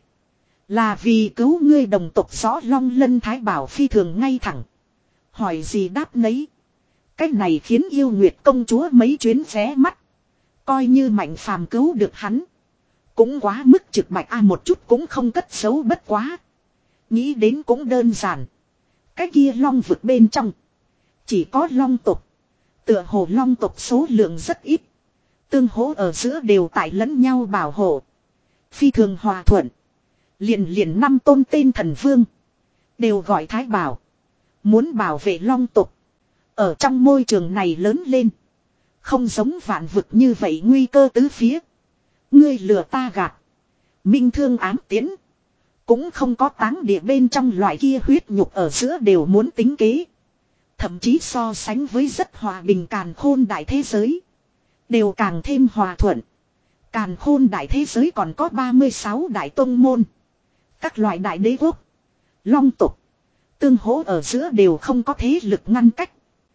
Là vì cứu ngươi đồng tộc rõ long lân thái bảo phi thường ngay thẳng. Hỏi gì đáp nấy. Cái này khiến yêu nguyệt công chúa mấy chuyến vé mắt. Coi như mạnh phàm cứu được hắn. Cũng quá mức trực bạch a một chút cũng không cất xấu bất quá. Nghĩ đến cũng đơn giản. Cái kia long vực bên trong. Chỉ có long tộc. Tựa hồ long tộc số lượng rất ít. Tương hỗ ở giữa đều tại lẫn nhau bảo hộ. Phi thường hòa thuận. Liền liền năm tôn tên thần vương. Đều gọi thái bảo. Muốn bảo vệ long tộc. Ở trong môi trường này lớn lên. Không giống vạn vực như vậy nguy cơ tứ phía. Ngươi lừa ta gạt. Minh thương ám tiến. Cũng không có táng địa bên trong loại kia huyết nhục ở giữa đều muốn tính kế. Thậm chí so sánh với rất hòa bình càn khôn đại thế giới. Đều càng thêm hòa thuận. Càn khôn đại thế giới còn có ba mươi sáu đại tông môn. Các loại đại đế quốc. Long tục. Tương hỗ ở giữa đều không có thế lực ngăn cách.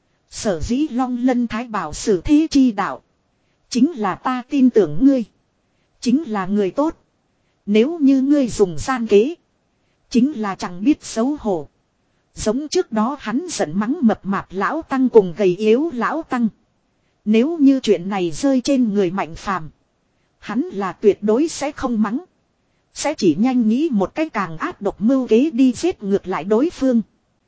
Sở dĩ long lân thái bảo xử thế chi đạo. Chính là ta tin tưởng ngươi. chính là người tốt. Nếu như ngươi dùng gian kế, chính là chẳng biết xấu hổ. Giống trước đó hắn giận mắng mập mạp lão tăng cùng gầy yếu lão tăng. Nếu như chuyện này rơi trên người Mạnh Phàm, hắn là tuyệt đối sẽ không mắng. Sẽ chỉ nhanh nghĩ một cách càng ác độc mưu kế đi giết ngược lại đối phương.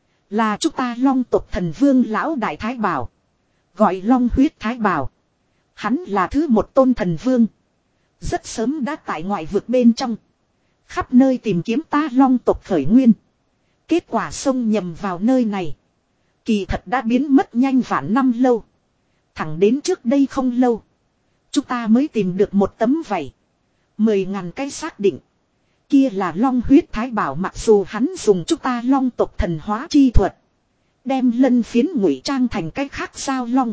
Là chúng ta Long tộc thần vương lão đại thái bảo. Gọi Long huyết thái bảo. Hắn là thứ một tôn thần vương. Rất sớm đã tại ngoại vực bên trong. Khắp nơi tìm kiếm ta Long tộc khởi nguyên. Kết quả xông nhầm vào nơi này. Kỳ thật đã biến mất nhanh vạn năm lâu. Thẳng đến trước đây không lâu. Chúng ta mới tìm được một tấm vảy. Mười ngàn cái xác định. Kia là Long huyết thái bảo, mặc dù hắn dùng chúng ta Long tộc thần hóa chi thuật. Đem lân phiến ngụy trang thành cái khác sao long.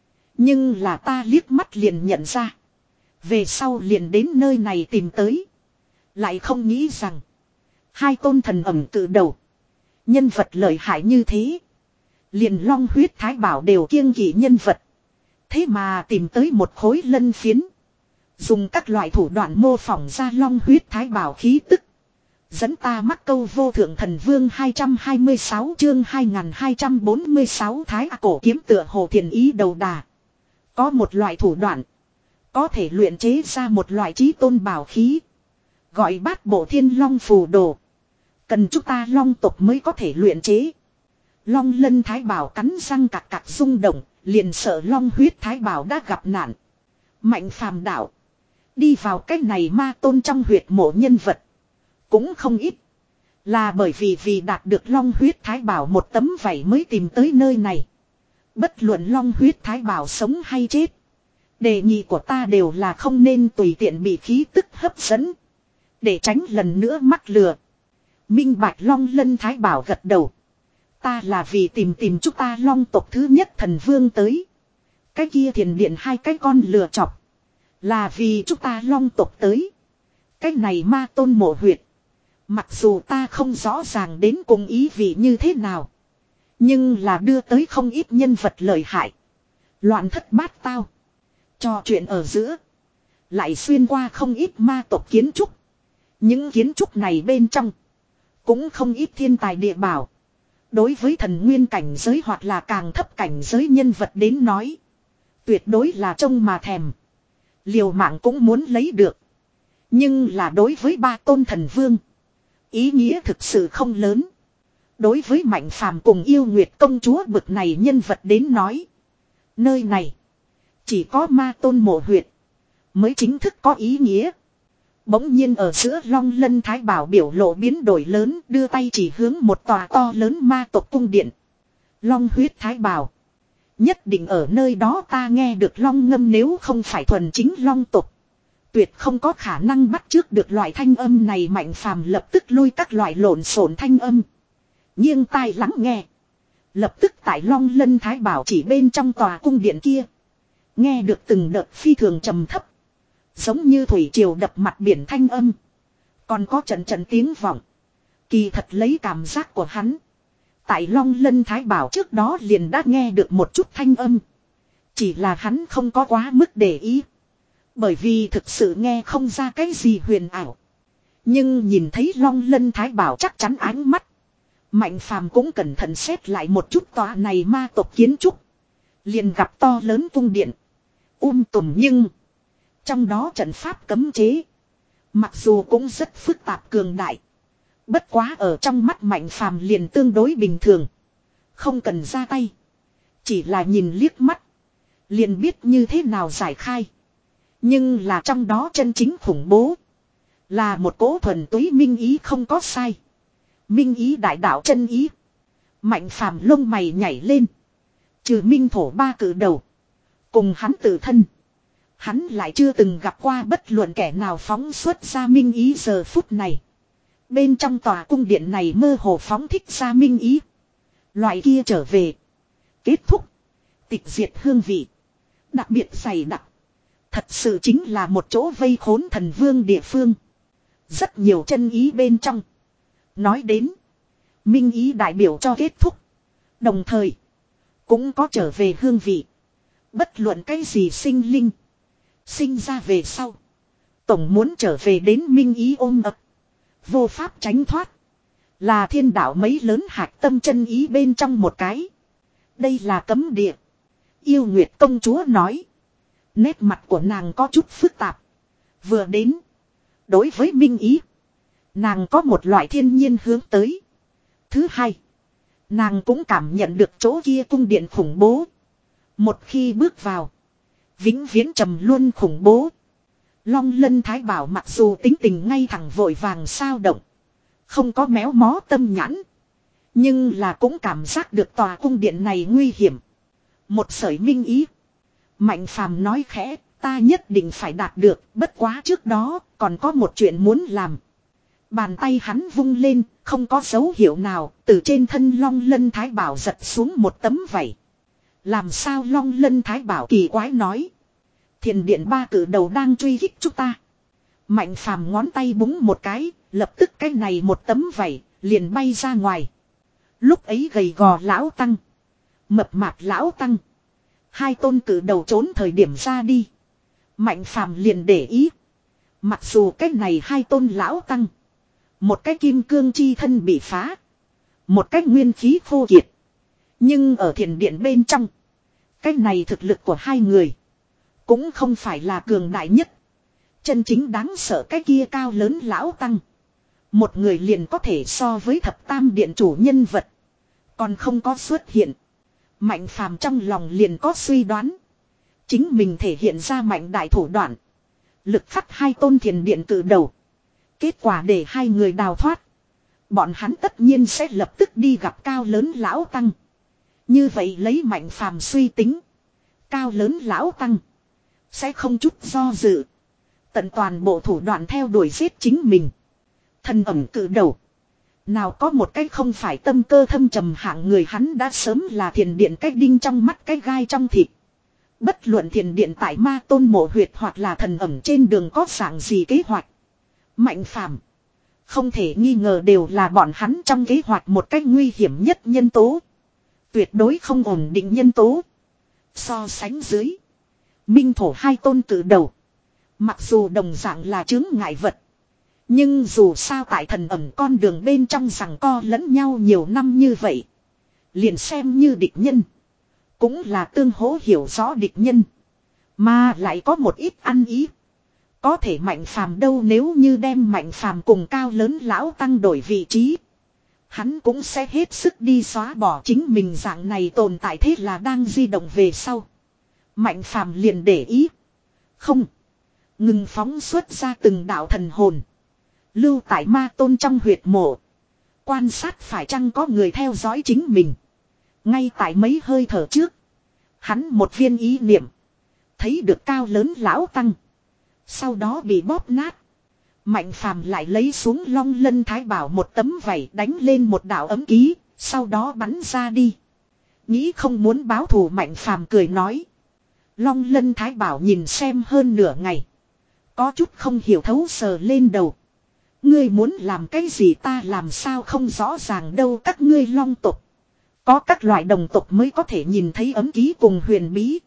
Nhưng là ta liếc mắt liền nhận ra. Về sau liền đến nơi này tìm tới. Lại không nghĩ rằng. Hai tôn thần ẩm tự đầu. Nhân vật lợi hại như thế. Liền Long huyết thái bảo đều kiêng kỵ nhân vật. Thế mà tìm tới một khối lân phiến. Dùng các loại thủ đoạn mô phỏng ra Long huyết thái bảo khí tức. Dẫn ta mắc câu vô thượng thần vương hai trăm hai mươi sáu chương hai nghìn hai trăm bốn mươi sáu thái cổ kiếm tựa hồ thiền ý đầu đà. Có một loại thủ đoạn. Có thể luyện chế ra một loại chí tôn bảo khí. Gọi bát bộ thiên long phù đồ. Cần chúng ta Long tộc mới có thể luyện chế. Long lân thái bảo cắn răng cạc cạc rung động. Liền sợ Long huyết thái bảo đã gặp nạn. Mạnh Phàm đạo. Đi vào cách này ma tôn trong huyệt mộ nhân vật. Cũng không ít. Là bởi vì vì đạt được Long huyết thái bảo một tấm vảy mới tìm tới nơi này. Bất luận Long huyết thái bảo sống hay chết. Đề nghị của ta đều là không nên tùy tiện bị khí tức hấp dẫn. Để tránh lần nữa mắc lừa. Minh bạch Long lân thái bảo gật đầu. Ta là vì tìm tìm chúng ta Long tộc thứ nhất thần vương tới. Cái kia thiền điện hai cái con lừa chọc. Là vì chúng ta Long tộc tới. Cái này ma tôn mộ huyệt. Mặc dù ta không rõ ràng đến cùng ý vị như thế nào. Nhưng là đưa tới không ít nhân vật lợi hại. Loạn thất bát tao. Trò chuyện ở giữa. Lại xuyên qua không ít ma tộc kiến trúc. Những kiến trúc này bên trong. Cũng không ít thiên tài địa bảo. Đối với thần nguyên cảnh giới hoặc là càng thấp cảnh giới nhân vật đến nói. Tuyệt đối là trông mà thèm. Liều mạng cũng muốn lấy được. Nhưng là đối với ba tôn thần vương. Ý nghĩa thực sự không lớn. Đối với Mạnh Phàm cùng Yêu Nguyệt công chúa bực này nhân vật đến nói. Nơi này. Chỉ có ma tôn mộ huyệt. Mới chính thức có ý nghĩa. Bỗng nhiên ở giữa Long lân thái bảo biểu lộ biến đổi lớn. Đưa tay chỉ hướng một tòa to lớn ma tộc cung điện. Long huyết thái bảo. Nhất định ở nơi đó ta nghe được long ngâm, nếu không phải thuần chính long tộc. Tuyệt không có khả năng bắt chước được loại thanh âm này. Mạnh Phàm lập tức lôi các loại lộn xộn thanh âm. Nghiêng tai lắng nghe. Lập tức tại Long lân thái bảo chỉ bên trong tòa cung điện kia. Nghe được từng đợt phi thường trầm thấp. Giống như thủy triều đập mặt biển thanh âm. Còn có trận trận tiếng vọng. Kỳ thật lấy cảm giác của hắn. Tại Long lân thái bảo trước đó liền đã nghe được một chút thanh âm. Chỉ là hắn không có quá mức để ý. Bởi vì thực sự nghe không ra cái gì huyền ảo. Nhưng nhìn thấy Long lân thái bảo chắc chắn ánh mắt. Mạnh Phàm cũng cẩn thận xét lại một chút tòa này ma tộc kiến trúc. Liền gặp to lớn cung điện. Um tùm nhưng. Trong đó trận pháp cấm chế. Mặc dù cũng rất phức tạp cường đại. Bất quá ở trong mắt Mạnh Phàm liền tương đối bình thường. Không cần ra tay. Chỉ là nhìn liếc mắt. Liền biết như thế nào giải khai. Nhưng là trong đó chân chính khủng bố. Là một cỗ thuần túy minh ý không có sai. Minh ý đại đạo chân ý. Mạnh Phàm lông mày nhảy lên. Trừ minh thổ ba cử đầu. Cùng hắn tự thân. Hắn lại chưa từng gặp qua bất luận kẻ nào phóng xuất ra minh ý giờ phút này. Bên trong tòa cung điện này mơ hồ phóng thích ra minh ý. Loại kia trở về. Kết thúc. Tịch diệt hương vị. Đặc biệt dày đặc. Thật sự chính là một chỗ vây khốn thần vương địa phương. Rất nhiều chân ý bên trong. Nói đến. Minh ý đại biểu cho kết thúc. Đồng thời. Cũng có trở về hương vị. Bất luận cái gì sinh linh. Sinh ra về sau. Tổng muốn trở về đến minh ý ôm ập. Vô pháp tránh thoát. Là thiên đạo mấy lớn hạt tâm chân ý bên trong một cái. Đây là cấm địa. Yêu Nguyệt công chúa nói. Nét mặt của nàng có chút phức tạp. Vừa đến. Đối với minh ý. Nàng có một loại thiên nhiên hướng tới. Thứ hai. Nàng cũng cảm nhận được chỗ kia cung điện khủng bố. Một khi bước vào. Vĩnh viễn trầm luôn khủng bố. Long Lân Thái Bảo mặc dù tính tình ngay thẳng vội vàng sao động. Không có méo mó tâm nhãn. Nhưng là cũng cảm giác được tòa cung điện này nguy hiểm. Một sởi minh ý. Mạnh Phàm nói khẽ, ta nhất định phải đạt được, bất quá trước đó, còn có một chuyện muốn làm. Bàn tay hắn vung lên, không có dấu hiệu nào, từ trên thân Long Lân Thái Bảo giật xuống một tấm vảy. Làm sao Long Lân Thái Bảo kỳ quái nói. Thiền điện ba cử đầu đang truy kích chúng ta. Mạnh Phàm ngón tay búng một cái, lập tức cái này một tấm vảy, liền bay ra ngoài. Lúc ấy gầy gò lão tăng. Mập mạp lão tăng. Hai tôn cử đầu trốn thời điểm ra đi. Mạnh Phàm liền để ý. Mặc dù cái này hai tôn lão tăng. Một cái kim cương chi thân bị phá. Một cái nguyên khí khô kiệt. Nhưng ở thiền điện bên trong. Cái này thực lực của hai người. Cũng không phải là cường đại nhất. Chân chính đáng sợ cái kia cao lớn lão tăng. Một người liền có thể so với thập tam điện chủ nhân vật. Còn không có xuất hiện. Mạnh Phàm trong lòng liền có suy đoán. Chính mình thể hiện ra mạnh đại thủ đoạn. Lực khắc hai tôn thiền điện cử đầu. Kết quả để hai người đào thoát. Bọn hắn tất nhiên sẽ lập tức đi gặp cao lớn lão tăng. Như vậy lấy Mạnh Phàm suy tính. Cao lớn lão tăng. Sẽ không chút do dự. Tận toàn bộ thủ đoạn theo đuổi giết chính mình. Thần ẩm cử đầu. Nào có một cái không phải tâm cơ thâm trầm hạng người, hắn đã sớm là thiền điện cái đinh trong mắt cái gai trong thịt. Bất luận thiền điện tại ma tôn mộ huyệt hoặc là thần ẩm trên đường có dạng gì kế hoạch. Mạnh Phàm không thể nghi ngờ đều là bọn hắn trong kế hoạch một cách nguy hiểm nhất nhân tố. Tuyệt đối không ổn định nhân tố. So sánh dưới. Minh thổ hai tôn cử đầu. Mặc dù đồng dạng là chướng ngại vật. Nhưng dù sao tại thần ẩm con đường bên trong rằng co lẫn nhau nhiều năm như vậy. Liền xem như địch nhân. Cũng là tương hỗ hiểu rõ địch nhân. Mà lại có một ít ăn ý. Có thể Mạnh Phàm đâu, nếu như đem Mạnh Phàm cùng cao lớn lão tăng đổi vị trí. Hắn cũng sẽ hết sức đi xóa bỏ chính mình dạng này tồn tại, thế là đang di động về sau. Mạnh Phàm liền để ý. Không. Ngừng phóng xuất ra từng đạo thần hồn. Lưu tại ma tôn trong huyệt mộ. Quan sát phải chăng có người theo dõi chính mình. Ngay tại mấy hơi thở trước. Hắn một viên ý niệm. Thấy được cao lớn lão tăng. Sau đó bị bóp nát. Mạnh Phàm lại lấy xuống Long Lân Thái Bảo một tấm vảy, đánh lên một đạo ấm ký. Sau đó bắn ra đi. Nghĩ không muốn báo thù, Mạnh Phàm cười nói. Long Lân Thái Bảo nhìn xem hơn nửa ngày. Có chút không hiểu thấu, sờ lên đầu. Ngươi muốn làm cái gì ta làm sao không rõ ràng đâu, các ngươi long tộc. Có các loại đồng tộc mới có thể nhìn thấy ấm ký cùng huyền bí.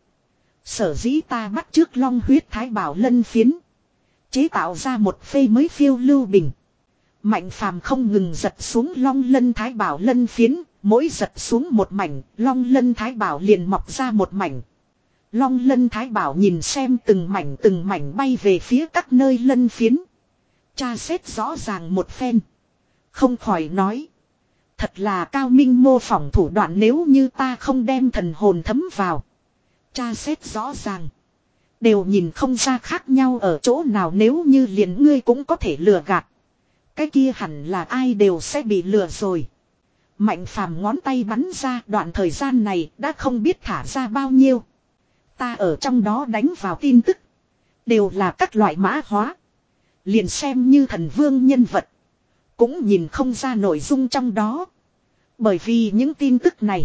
Sở dĩ ta bắt trước long huyết Thái Bảo lân phiến. Chế tạo ra một phê mới phiêu lưu bình. Mạnh Phàm không ngừng giật xuống Long Lân Thái Bảo lân phiến. Mỗi giật xuống một mảnh, Long Lân Thái Bảo liền mọc ra một mảnh. Long Lân Thái Bảo nhìn xem từng mảnh từng mảnh bay về phía các nơi lân phiến. Tra xét rõ ràng một phen. Không khỏi nói. Thật là cao minh mô phỏng thủ đoạn, nếu như ta không đem thần hồn thấm vào. Tra xét rõ ràng. Đều nhìn không ra khác nhau ở chỗ nào, nếu như liền ngươi cũng có thể lừa gạt. Cái kia hẳn là ai đều sẽ bị lừa rồi. Mạnh Phàm ngón tay bắn ra, đoạn thời gian này đã không biết thả ra bao nhiêu. Ta ở trong đó đánh vào tin tức. Đều là các loại mã hóa. Liền xem như thần vương nhân vật. Cũng nhìn không ra nội dung trong đó. Bởi vì những tin tức này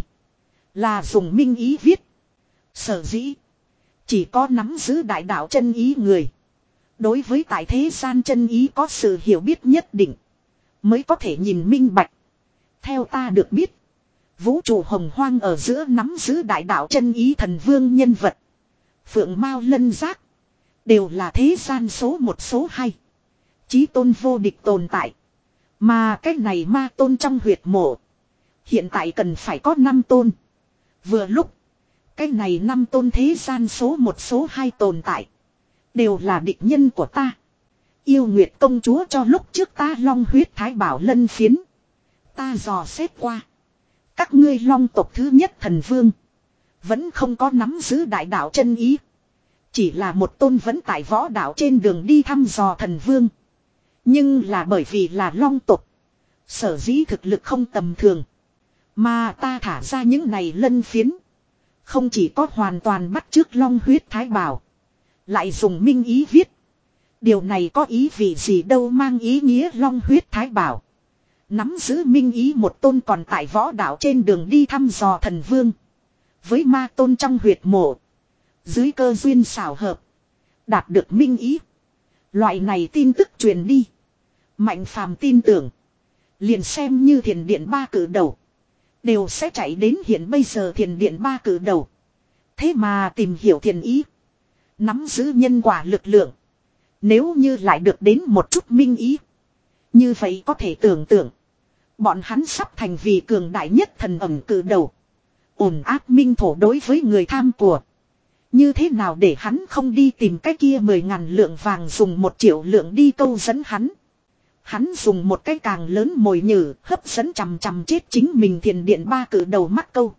là dùng minh ý viết. Sở dĩ chỉ có nắm giữ đại đạo chân ý người, đối với tại thế gian chân ý có sự hiểu biết nhất định, mới có thể nhìn minh bạch. Theo ta được biết, vũ trụ hồng hoang ở giữa nắm giữ đại đạo chân ý thần vương nhân vật Phượng Mao Lân Giác Đều là thế gian số một số hai. Chí tôn vô địch tồn tại. Mà cái này ma tôn trong huyệt mộ. Hiện tại cần phải có năm tôn. Vừa lúc. Cái này năm tôn thế gian số một số hai tồn tại. Đều là địch nhân của ta. Yêu Nguyệt công chúa cho lúc trước ta long huyết thái bảo lân phiến. Ta dò xét qua. Các ngươi long tộc thứ nhất thần vương. Vẫn không có nắm giữ đại đạo chân ý. Chỉ là một tôn vẫn tại võ đạo trên đường đi thăm dò thần vương. Nhưng là bởi vì là long tộc. Sở dĩ thực lực không tầm thường. Mà ta thả ra những này lân phiến. Không chỉ có hoàn toàn bắt chước long huyết thái bảo. Lại dùng minh ý viết. Điều này có ý vị gì đâu, mang ý nghĩa long huyết thái bảo. Nắm giữ minh ý một tôn còn tại võ đạo trên đường đi thăm dò thần vương. Với ma tôn trong huyệt mộ. Dưới cơ duyên xảo hợp. Đạt được minh ý. Loại này tin tức truyền đi. Mạnh phàm tin tưởng. Liền xem như thiền điện ba cử đầu. Đều sẽ chạy đến hiện bây giờ thiền điện ba cử đầu. Thế mà tìm hiểu thiền ý. Nắm giữ nhân quả lực lượng. Nếu như lại được đến một chút minh ý. Như vậy có thể tưởng tượng. Bọn hắn sắp thành vì cường đại nhất thần ẩm cử đầu. Ổn áp minh thổ đối với người tham của. Như thế nào để hắn không đi tìm cái kia mười ngàn lượng vàng dùng một triệu lượng đi câu dẫn hắn. Hắn dùng một cái càng lớn mồi nhử hấp dẫn chằm chằm chết chính mình thiền điện ba cử đầu mắt câu.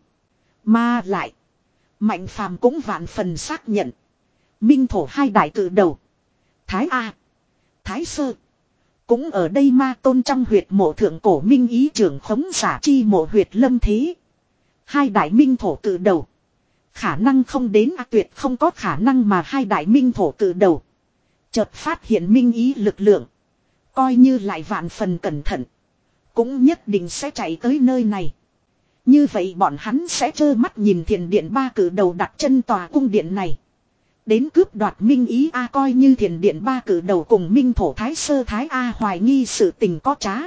Mà lại. Mạnh phàm cũng vạn phần xác nhận. Minh thổ hai đại cử đầu. Thái A. Thái Sơ. Cũng ở đây ma tôn trong huyệt mộ thượng cổ minh ý trưởng khống giả chi mộ huyệt lâm thế. Hai đại minh thổ cử đầu. Khả năng không đến à, tuyệt không có khả năng mà hai đại minh thổ cử đầu. Chợt phát hiện minh ý lực lượng. Coi như lại vạn phần cẩn thận. Cũng nhất định sẽ chạy tới nơi này. Như vậy bọn hắn sẽ trơ mắt nhìn thiền điện ba cử đầu đặt chân tòa cung điện này. Đến cướp đoạt minh ý A, coi như thiền điện ba cử đầu cùng minh thổ thái sơ thái A hoài nghi sự tình có trá.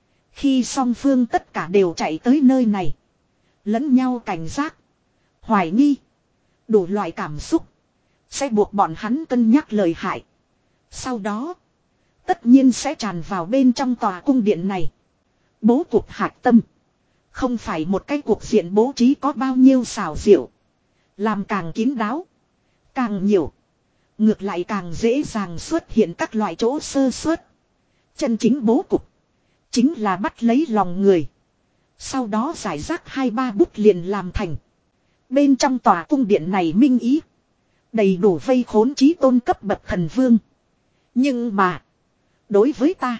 Khi song phương tất cả đều chạy tới nơi này. Lẫn nhau cảnh giác. Hoài nghi. Đủ loại cảm xúc. Sẽ buộc bọn hắn cân nhắc lời hại. Sau đó. Tất nhiên sẽ tràn vào bên trong tòa cung điện này. Bố cục hạch tâm. Không phải một cái cuộc diện bố trí có bao nhiêu xảo diệu. Làm càng kín đáo. Càng nhiều. Ngược lại càng dễ dàng xuất hiện các loại chỗ sơ suất. Chân chính bố cục. Chính là bắt lấy lòng người. Sau đó giải rác hai ba bút liền làm thành. Bên trong tòa cung điện này minh ý. Đầy đủ vây khốn chí tôn cấp bậc thần vương. Nhưng mà. Đối với ta.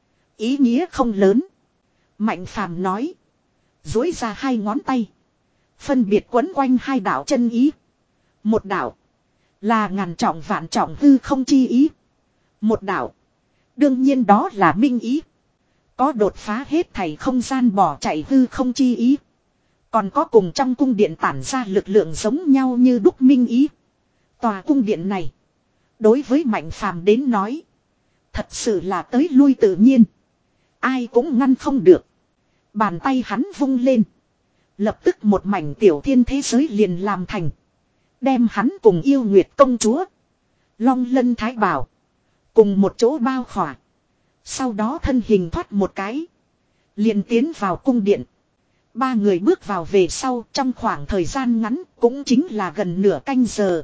Ý nghĩa không lớn. Mạnh phàm nói. Dối ra hai ngón tay. Phân biệt quấn quanh hai đạo chân ý. Một đạo. Là ngàn trọng vạn trọng hư không chi ý. Một đạo. Đương nhiên đó là minh ý. Có đột phá hết thảy không gian bỏ chạy hư không chi ý. Còn có cùng trong cung điện tản ra lực lượng giống nhau như đúc minh ý. Tòa cung điện này. Đối với mạnh phàm đến nói. Thật sự là tới lui tự nhiên. Ai cũng ngăn không được. Bàn tay hắn vung lên. Lập tức một mảnh tiểu thiên thế giới liền làm thành. Đem hắn cùng yêu nguyệt công chúa. Long lân thái bảo. Cùng một chỗ bao khỏa. Sau đó thân hình thoát một cái. Liền tiến vào cung điện. Ba người bước vào về sau trong khoảng thời gian ngắn cũng chính là gần nửa canh giờ.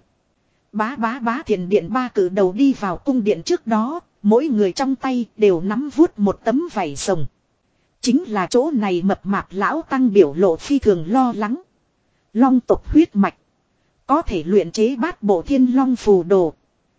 Bá bá bá thiền điện ba cử đầu đi vào cung điện trước đó. Mỗi người trong tay đều nắm vuốt một tấm vảy rồng. Chính là chỗ này mập mạp lão tăng biểu lộ phi thường lo lắng. Long tộc huyết mạch. Có thể luyện chế bát bộ thiên long phù đồ.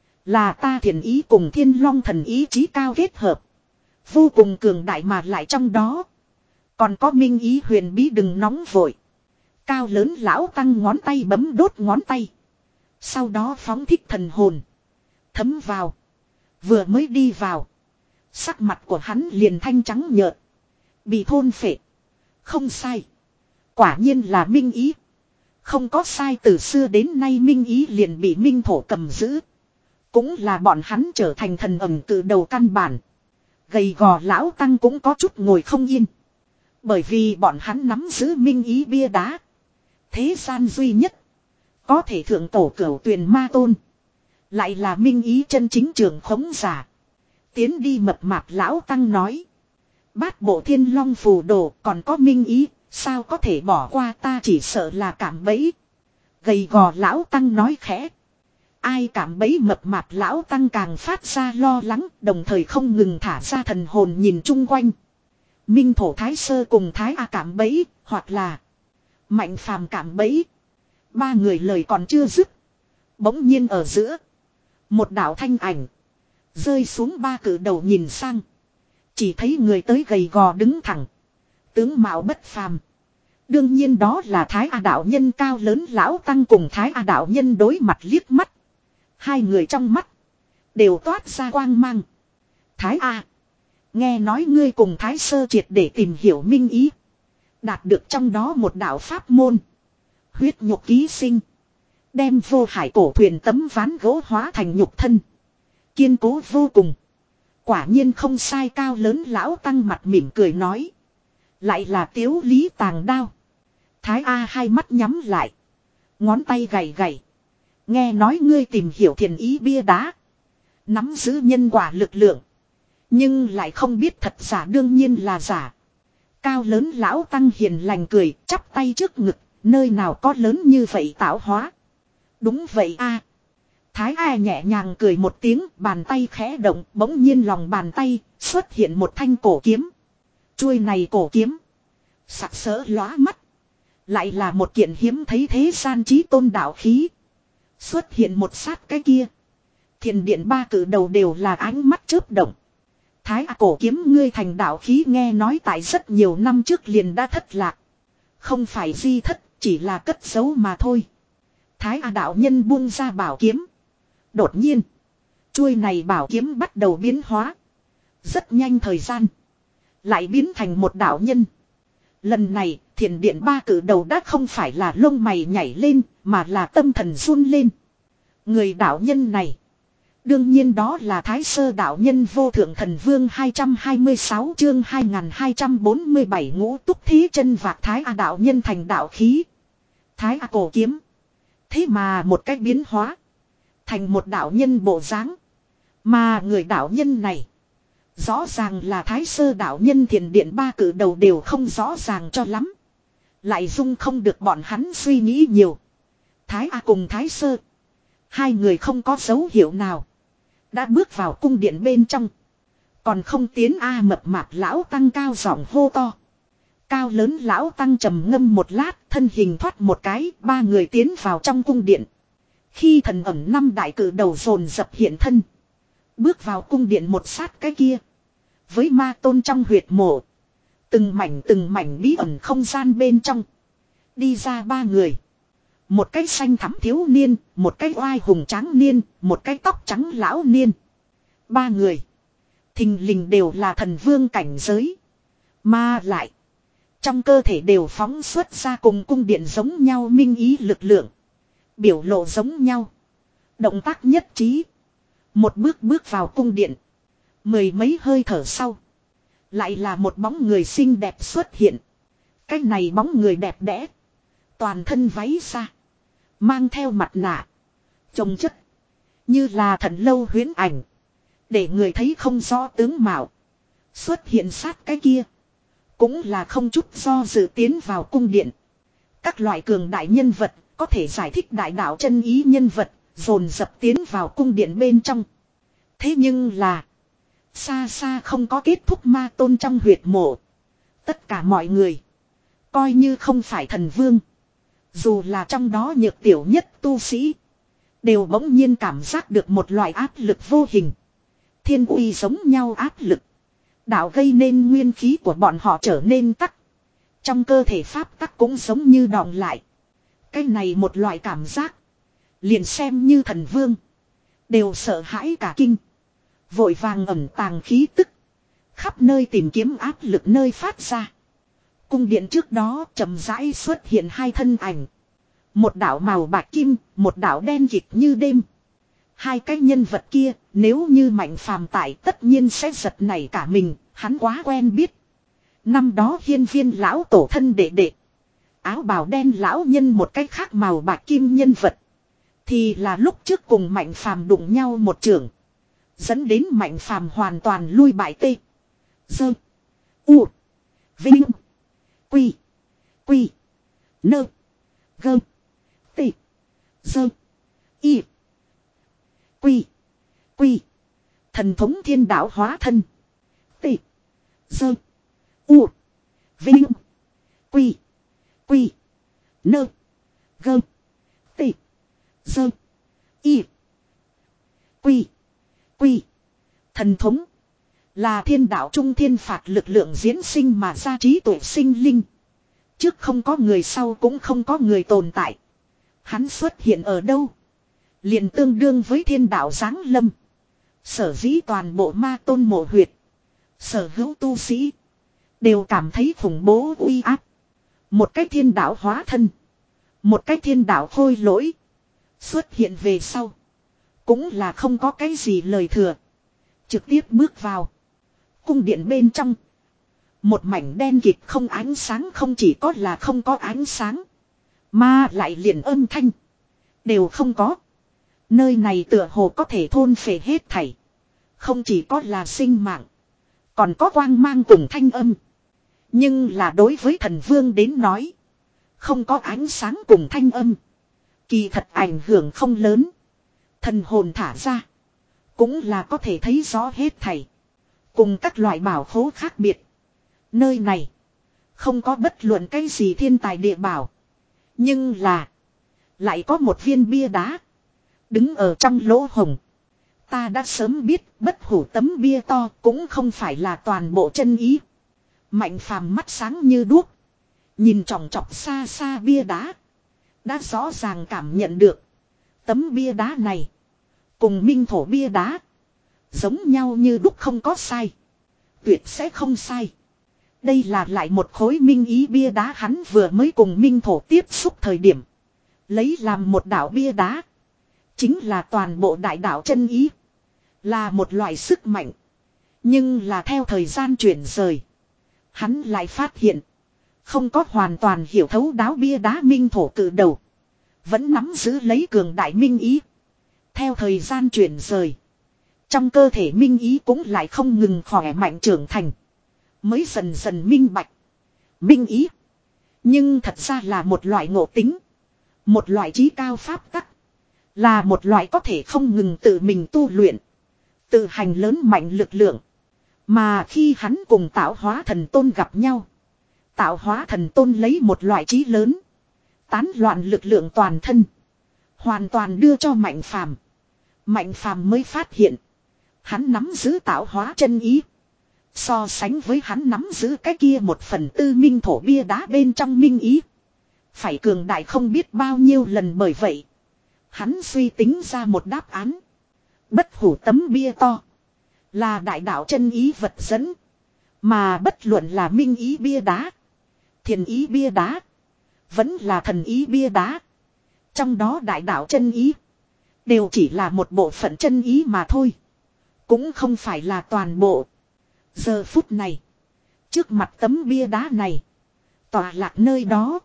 Là ta thiền ý cùng thiên long thần ý chí cao kết hợp. Vô cùng cường đại mà lại trong đó. Còn có minh ý huyền bí đừng nóng vội. Cao lớn lão tăng ngón tay bấm đốt ngón tay. Sau đó phóng thích thần hồn. Thấm vào. Vừa mới đi vào. Sắc mặt của hắn liền thanh trắng nhợt. Bị thôn phệ. Không sai. Quả nhiên là minh ý. Không có sai, từ xưa đến nay minh ý liền bị minh thổ cầm giữ. Cũng là bọn hắn trở thành thần ẩm từ đầu căn bản. Gầy gò lão tăng cũng có chút ngồi không yên. Bởi vì bọn hắn nắm giữ minh ý bia đá. Thế gian duy nhất. Có thể thượng tổ cửu tuyền ma tôn. Lại là minh ý chân chính trưởng khống giả. Tiến đi mập mạp lão tăng nói. Bát bộ thiên long phù đồ còn có minh ý. Sao có thể bỏ qua ta chỉ sợ là cảm bẫy. Gầy gò lão tăng nói khẽ. Ai cảm bẫy mập mạp lão tăng càng phát ra lo lắng. Đồng thời không ngừng thả ra thần hồn nhìn chung quanh. Minh thổ thái sơ cùng thái A cảm bẫy. Hoặc là mạnh phàm cảm bẫy. Ba người lời còn chưa dứt. Bỗng nhiên ở giữa. Một đạo thanh ảnh. Rơi xuống ba cử đầu nhìn sang. Chỉ thấy người tới gầy gò đứng thẳng. Tướng mạo bất phàm. Đương nhiên đó là Thái A đạo nhân cao lớn lão tăng cùng Thái A đạo nhân đối mặt liếc mắt. Hai người trong mắt. Đều toát ra quang mang. Thái A. Nghe nói ngươi cùng Thái Sơ triệt để tìm hiểu minh ý. Đạt được trong đó một đạo pháp môn. Huyết nhục ký sinh. Đem vô hải cổ thuyền tấm ván gỗ hóa thành nhục thân. Kiên cố vô cùng. Quả nhiên không sai cao lớn lão tăng mặt mỉm cười nói. Lại là tiếu lý tàng đao. Thái A hai mắt nhắm lại. Ngón tay gầy gầy. Nghe nói ngươi tìm hiểu thiền ý bia đá. Nắm giữ nhân quả lực lượng. Nhưng lại không biết thật giả đương nhiên là giả. Cao lớn lão tăng hiền lành cười chắp tay trước ngực. Nơi nào có lớn như vậy tạo hóa. Đúng vậy a. Thái A nhẹ nhàng cười một tiếng, bàn tay khẽ động, bỗng nhiên lòng bàn tay, xuất hiện một thanh cổ kiếm. Chuôi này cổ kiếm, sặc sỡ lóa mắt. Lại là một kiện hiếm thấy thế gian chí tôn đạo khí. Xuất hiện một sát cái kia. Thiền điện ba cử đầu đều là ánh mắt chớp động. Thái A cổ kiếm ngươi thành đạo khí nghe nói tại rất nhiều năm trước liền đã thất lạc. Không phải di thất, chỉ là cất giấu mà thôi. Thái A đạo nhân buông ra bảo kiếm. Đột nhiên, chuôi này bảo kiếm bắt đầu biến hóa. Rất nhanh thời gian, lại biến thành một đạo nhân. Lần này, thiền điện ba cử đầu đã không phải là lông mày nhảy lên, mà là tâm thần run lên. Người đạo nhân này, đương nhiên đó là Thái Sơ đạo nhân vô thượng thần vương hai trăm hai mươi sáu chương hai nghìn hai trăm bốn mươi bảy ngũ túc thí chân vạc Thái A đạo nhân thành đạo khí. Thái A cổ kiếm. Thế mà một cách biến hóa. Thành một đạo nhân bộ dáng. Mà người đạo nhân này. Rõ ràng là Thái Sơ đạo nhân thiền điện ba cử đầu đều không rõ ràng cho lắm. Lại dung không được bọn hắn suy nghĩ nhiều. Thái A cùng Thái Sơ. Hai người không có dấu hiệu nào. Đã bước vào cung điện bên trong. Còn không tiến A mập mạp lão tăng cao giọng hô to. Cao lớn lão tăng trầm ngâm một lát, thân hình thoát một cái, ba người tiến vào trong cung điện. Khi thần ẩn năm đại cử đầu dồn dập hiện thân. Bước vào cung điện một sát cái kia. Với ma tôn trong huyệt mộ. Từng mảnh từng mảnh bí ẩn không gian bên trong. Đi ra ba người. Một cái xanh thắm thiếu niên, một cái oai hùng tráng niên, một cái tóc trắng lão niên. Ba người. Thình lình đều là thần vương cảnh giới. Mà lại. Trong cơ thể đều phóng xuất ra cùng cung điện giống nhau minh ý lực lượng. Biểu lộ giống nhau. Động tác nhất trí. Một bước bước vào cung điện. Mười mấy hơi thở sau. Lại là một bóng người xinh đẹp xuất hiện. Cái này bóng người đẹp đẽ. Toàn thân váy xa. Mang theo mặt nạ. Trông chất. Như là thần lâu huyễn ảnh. Để người thấy không rõ tướng mạo. Xuất hiện sát cái kia. Cũng là không chút do dự tiến vào cung điện. Các loại cường đại nhân vật. Có thể giải thích đại đạo chân ý nhân vật. Dồn dập tiến vào cung điện bên trong. Thế nhưng là. Xa xa không có kết thúc ma tôn trong huyệt mộ. Tất cả mọi người. Coi như không phải thần vương. Dù là trong đó nhược tiểu nhất tu sĩ. Đều bỗng nhiên cảm giác được một loại áp lực vô hình. Thiên uy giống nhau áp lực. Đạo gây nên nguyên khí của bọn họ trở nên tắc. Trong cơ thể pháp tắc cũng giống như đọng lại. Cái này một loại cảm giác. Liền xem như thần vương. Đều sợ hãi cả kinh. Vội vàng ẩn tàng khí tức. Khắp nơi tìm kiếm áp lực nơi phát ra. Cung điện trước đó chậm rãi xuất hiện hai thân ảnh. Một đạo màu bạc kim, một đạo đen kịt như đêm. Hai cái nhân vật kia, nếu như Mạnh Phàm tại tất nhiên sẽ giật nảy cả mình, hắn quá quen biết. Năm đó hiên viên lão tổ thân đệ đệ. Áo bào đen lão nhân một cách khác màu bạc kim nhân vật. Thì là lúc trước cùng Mạnh Phàm đụng nhau một trường. Dẫn đến Mạnh Phàm hoàn toàn lui bại tê. Dơ. U. Vinh. Quy. Quy. Nơ. Gơ. Tê. Dơ. Y. Quy. Quy. Thần thống thiên đạo hóa thân. Tê. Dơ. U. Vinh. Quy. Quy. Nơ. Gơ. Tê. Dơ. Y. Quy. Quy. Thần thống. Là thiên đạo trung thiên phạt lực lượng diễn sinh mà ra trí tuệ sinh linh. Trước không có người, sau cũng không có người tồn tại. Hắn xuất hiện ở đâu? Liền tương đương với thiên đạo giáng lâm. Sở dĩ toàn bộ ma tôn mộ huyệt. Sở hữu tu sĩ. Đều cảm thấy khủng bố uy áp. Một cái thiên đạo hóa thân. Một cái thiên đạo khôi lỗi. Xuất hiện về sau. Cũng là không có cái gì lời thừa. Trực tiếp bước vào. Cung điện bên trong. Một mảnh đen kịt không ánh sáng, không chỉ có là không có ánh sáng. Mà lại liền âm thanh. Đều không có. Nơi này tựa hồ có thể thôn phệ hết thảy. Không chỉ có là sinh mạng. Còn có quang mang cùng thanh âm. Nhưng là đối với thần vương đến nói. Không có ánh sáng cùng thanh âm. Kỳ thật ảnh hưởng không lớn. Thần hồn thả ra. Cũng là có thể thấy rõ hết thảy. Cùng các loại bảo khố khác biệt. Nơi này. Không có bất luận cái gì thiên tài địa bảo. Nhưng là. Lại có một viên bia đá. Đứng ở trong lỗ hồng. Ta đã sớm biết bất hủ tấm bia to cũng không phải là toàn bộ chân ý. Mạnh Phàm mắt sáng như đuốc. Nhìn tròng trọc xa xa bia đá. Đã rõ ràng cảm nhận được. Tấm bia đá này. Cùng minh thổ bia đá. Giống nhau như đúc không có sai. Tuyệt sẽ không sai. Đây là lại một khối minh ý bia đá, hắn vừa mới cùng minh thổ tiếp xúc thời điểm. Lấy làm một đảo bia đá. Chính là toàn bộ đại đảo chân ý. Là một loại sức mạnh. Nhưng là theo thời gian chuyển rời. Hắn lại phát hiện. Không có hoàn toàn hiểu thấu đáo bia đá minh thổ cử đầu. Vẫn nắm giữ lấy cường đại minh ý. Theo thời gian chuyển rời. Trong cơ thể minh ý cũng lại không ngừng khỏe mạnh trưởng thành. Mới dần dần minh bạch. Minh ý. Nhưng thật ra là một loại ngộ tính. Một loại trí cao pháp tắc. Là một loại có thể không ngừng tự mình tu luyện. Tự hành lớn mạnh lực lượng. Mà khi hắn cùng tạo hóa thần tôn gặp nhau. Tạo hóa thần tôn lấy một loại trí lớn. Tán loạn lực lượng toàn thân. Hoàn toàn đưa cho Mạnh Phàm. Mạnh Phàm mới phát hiện. Hắn nắm giữ tạo hóa chân ý. So sánh với hắn nắm giữ cái kia một phần tư minh thổ bia đá bên trong minh ý. Phải cường đại không biết bao nhiêu lần, bởi vậy. Hắn suy tính ra một đáp án. Bất hủ tấm bia to. Là đại đạo chân ý vật dẫn. Mà bất luận là minh ý bia đá. Thiền ý bia đá. Vẫn là thần ý bia đá. Trong đó đại đạo chân ý. Đều chỉ là một bộ phận chân ý mà thôi. Cũng không phải là toàn bộ. Giờ phút này. Trước mặt tấm bia đá này. Tọa lạc nơi đó.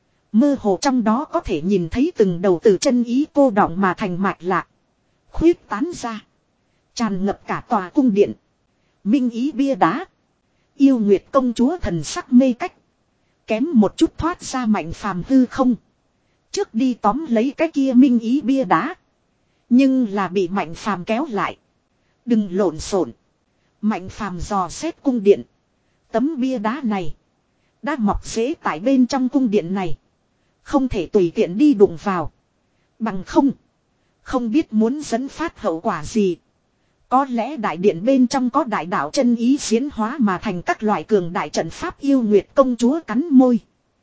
Mơ hồ trong đó có thể nhìn thấy từng đầu từ chân ý cô đọng mà thành mạch lạc. Khuyết tán ra. Tràn ngập cả tòa cung điện. Minh ý bia đá. Yêu Nguyệt công chúa thần sắc mê cách. Kém một chút thoát ra Mạnh Phàm hư không. Trước đi tóm lấy cái kia minh ý bia đá. Nhưng là bị Mạnh Phàm kéo lại. Đừng lộn xộn. Mạnh Phàm dò xét cung điện. Tấm bia đá này. Đã mọc rễ tại bên trong cung điện này. Không thể tùy tiện đi đụng vào. Bằng không. Không biết muốn dẫn phát hậu quả gì. Có lẽ đại điện bên trong có đại đạo chân ý diễn hóa mà thành các loại cường đại trận pháp. Yêu Nguyệt công chúa cắn môi.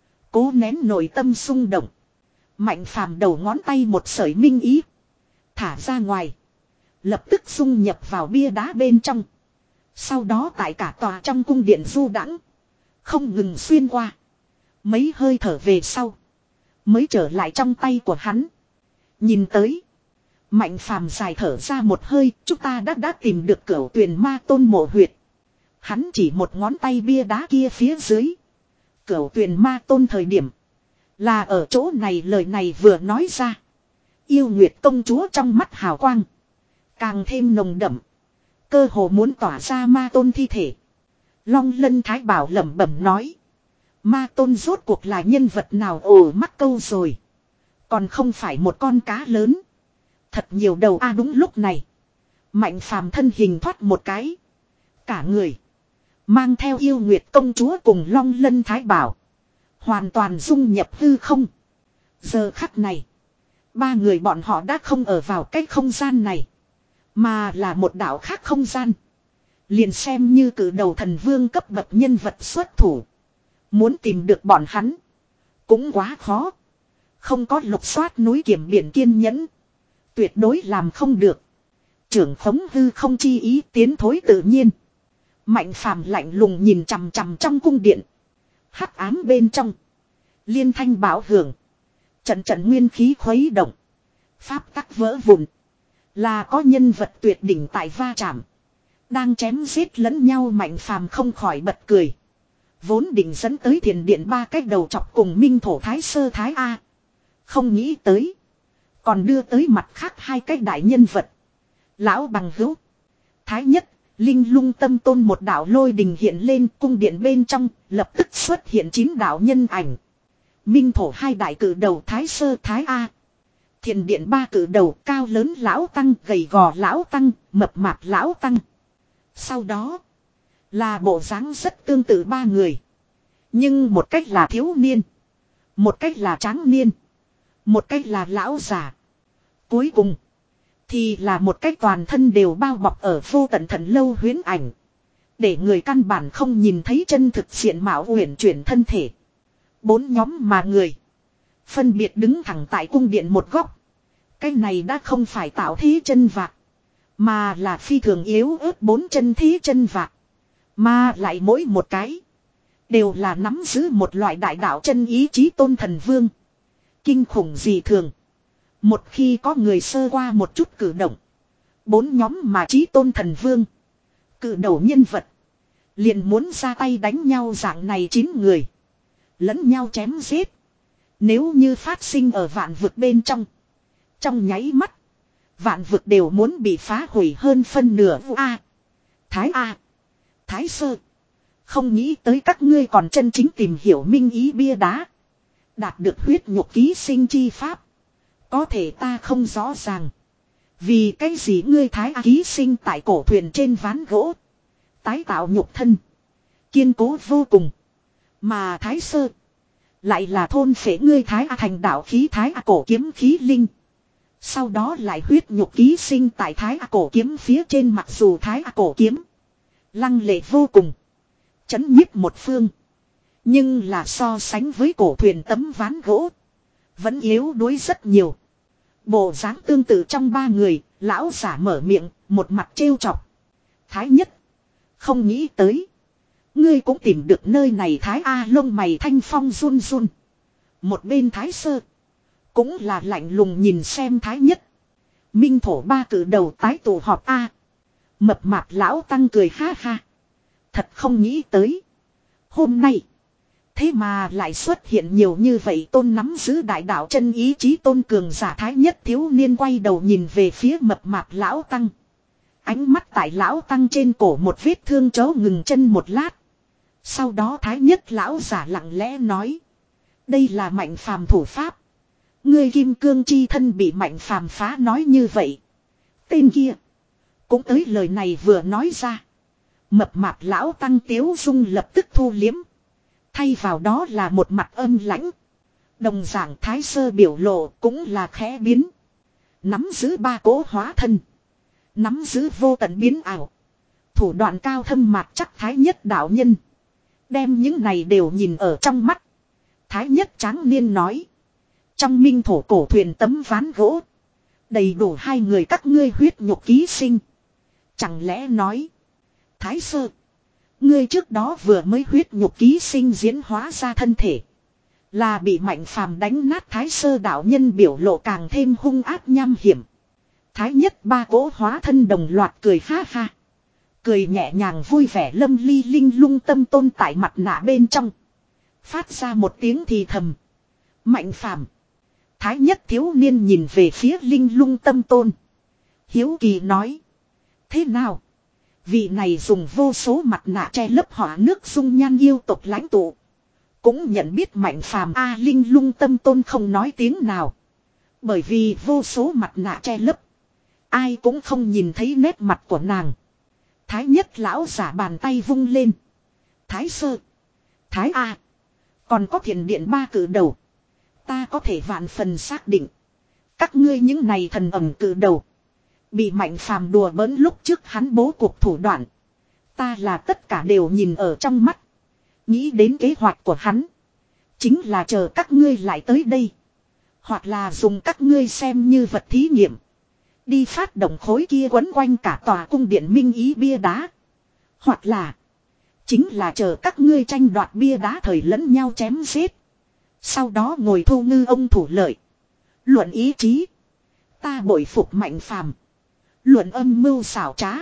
Cố nén nội tâm xung động. Mạnh Phàm đầu ngón tay một sợi minh ý. Thả ra ngoài. Lập tức xung nhập vào bia đá bên trong. Sau đó tại cả tòa trong cung điện du đãng. Không ngừng xuyên qua. Mấy hơi thở về sau. Mới trở lại trong tay của hắn. Nhìn tới. Mạnh Phàm dài thở ra một hơi. Chúng ta đã đã tìm được Cửu Tuyền Ma Tôn mộ huyệt. Hắn chỉ một ngón tay bia đá kia phía dưới. Cửu Tuyền Ma Tôn thời điểm. Là ở chỗ này, lời này vừa nói ra. Yêu Nguyệt công chúa trong mắt hào quang. Càng thêm nồng đậm. Cơ hồ muốn tỏa ra ma tôn thi thể. Long Lân Thái Bảo lẩm bẩm nói. Ma tôn rốt cuộc là nhân vật nào ồ mắc câu rồi. Còn không phải một con cá lớn. Thật nhiều đầu a đúng lúc này. Mạnh phàm thân hình thoát một cái. Cả người. Mang theo Yêu Nguyệt công chúa cùng Long Lân Thái Bảo. Hoàn toàn dung nhập hư không. Giờ khắc này. Ba người bọn họ đã không ở vào cái không gian này. Mà là một đảo khác không gian. Liền xem như cử đầu thần vương cấp bậc nhân vật xuất thủ. Muốn tìm được bọn hắn. Cũng quá khó. Không có lục soát núi kiểm biển kiên nhẫn. Tuyệt đối làm không được. Trưởng khống hư không chi ý tiến thối tự nhiên. Mạnh phàm lạnh lùng nhìn chằm chằm trong cung điện. Hắc ám bên trong. Liên thanh bảo hưởng. Trận trận nguyên khí khuấy động. Pháp tắc vỡ vụn. Là có nhân vật tuyệt đỉnh tại va chạm. Đang chém giết lẫn nhau mạnh phàm không khỏi bật cười. Vốn định dẫn tới thiền điện ba cách đầu chọc cùng minh thổ thái sơ thái A. Không nghĩ tới. Còn đưa tới mặt khác hai cách đại nhân vật. Lão bằng hữu. Thái nhất, linh lung tâm tôn một đạo lôi đình hiện lên cung điện bên trong. Lập tức xuất hiện chín đạo nhân ảnh. Minh thổ hai đại cử đầu thái sơ thái A. Thiền điện ba cử đầu cao lớn lão tăng, gầy gò lão tăng, mập mạp lão tăng. Sau đó. Là bộ dáng rất tương tự ba người. Nhưng một cách là thiếu niên. Một cách là tráng niên. Một cách là lão già. Cuối cùng. Thì là một cách toàn thân đều bao bọc ở vô tận thần lâu huyễn ảnh. Để người căn bản không nhìn thấy chân thực diện mạo uyển chuyển thân thể. Bốn nhóm mà người. Phân biệt đứng thẳng tại cung điện một góc. Cái này đã không phải tạo thế chân vạc. Mà là phi thường yếu ớt bốn chân thế chân vạc. Mà lại mỗi một cái. Đều là nắm giữ một loại đại đạo chân ý chí tôn thần vương. Kinh khủng dị thường. Một khi có người sơ qua một chút cử động. Bốn nhóm mà chí tôn thần vương. Cử đầu nhân vật. Liền muốn ra tay đánh nhau dạng này chín người. Lẫn nhau chém giết. Nếu như phát sinh ở vạn vực bên trong. Trong nháy mắt. Vạn vực đều muốn bị phá hủy hơn phân nửa. A. Thái A. Thái sơ. Không nghĩ tới các ngươi còn chân chính tìm hiểu minh ý bia đá. Đạt được huyết nhục ký sinh chi pháp. Có thể ta không rõ ràng. Vì cái gì ngươi thái A ký sinh tại cổ thuyền trên ván gỗ. Tái tạo nhục thân. Kiên cố vô cùng. Mà thái sơ. Lại là thôn phệ ngươi thái A thành đạo khí thái A cổ kiếm khí linh. Sau đó lại huyết nhục ký sinh tại thái A cổ kiếm phía trên mặc dù thái A cổ kiếm. Lăng lệ vô cùng. Chấn nhiếp một phương. Nhưng là so sánh với cổ thuyền tấm ván gỗ. Vẫn yếu đuối rất nhiều. Bộ dáng tương tự trong ba người. Lão giả mở miệng. Một mặt trêu chọc. Thái nhất. Không nghĩ tới. Ngươi cũng tìm được nơi này thái A lông mày thanh phong run run. Một bên thái sơ. Cũng là lạnh lùng nhìn xem thái nhất. Minh thổ ba cử đầu tái tụ họp A. Mập mạp lão tăng cười ha ha. Thật không nghĩ tới. Hôm nay. Thế mà lại xuất hiện nhiều như vậy tôn nắm giữ đại đạo chân ý chí tôn cường giả thái nhất thiếu niên quay đầu nhìn về phía mập mạp lão tăng. Ánh mắt tại lão tăng trên cổ một vết thương chấu ngừng chân một lát. Sau đó thái nhất lão giả lặng lẽ nói. Đây là mạnh phàm thủ pháp. Ngươi kim cương chi thân bị mạnh phàm phá nói như vậy. Tên kia. Cũng tới lời này vừa nói ra. Mập mạp lão tăng tiếu dung lập tức thu liếm. Thay vào đó là một mặt âm lãnh. Đồng dạng thái sơ biểu lộ cũng là khẽ biến. Nắm giữ ba cỗ hóa thân. Nắm giữ vô tận biến ảo. Thủ đoạn cao thâm mạc chắc thái nhất đạo nhân. Đem những này đều nhìn ở trong mắt. Thái nhất tráng niên nói. Trong minh thổ cổ thuyền tấm ván gỗ. Đầy đủ hai người các ngươi huyết nhục ký sinh. Chẳng lẽ nói. Thái sơ. Ngươi trước đó vừa mới huyết nhục ký sinh diễn hóa ra thân thể. Là bị mạnh phàm đánh nát thái sơ đạo nhân biểu lộ càng thêm hung ác nham hiểm. Thái nhất ba cỗ hóa thân đồng loạt cười ha ha. Cười nhẹ nhàng vui vẻ lâm ly linh lung tâm tôn tại mặt nạ bên trong. Phát ra một tiếng thì thầm. Mạnh phàm. Thái nhất thiếu niên nhìn về phía Linh Lung Tâm Tôn. Hiếu kỳ nói. Thế nào? Vị này dùng vô số mặt nạ che lấp hỏa nước dung nhan yêu tộc lãnh tụ. Cũng nhận biết Mạnh Phàm a. Linh Lung Tâm Tôn không nói tiếng nào. Bởi vì vô số mặt nạ che lấp. Ai cũng không nhìn thấy nét mặt của nàng. Thái nhất lão giả bàn tay vung lên. Thái sơ. Thái A. Còn có thiền điện ba cử đầu. Ta có thể vạn phần xác định. Các ngươi những này thần ẩm cử đầu. Bị Mạnh Phàm đùa bỡn lúc trước hắn bố cuộc thủ đoạn. Ta là tất cả đều nhìn ở trong mắt. Nghĩ đến kế hoạch của hắn. Chính là chờ các ngươi lại tới đây. Hoặc là dùng các ngươi xem như vật thí nghiệm. Đi phát động khối kia quấn quanh cả tòa cung điện minh ý bia đá. Hoặc là. Chính là chờ các ngươi tranh đoạt bia đá thời lẫn nhau chém giết. Sau đó ngồi thu ngư ông thủ lợi. Luận ý chí. Ta bội phục Mạnh Phàm. Luận âm mưu xảo trá.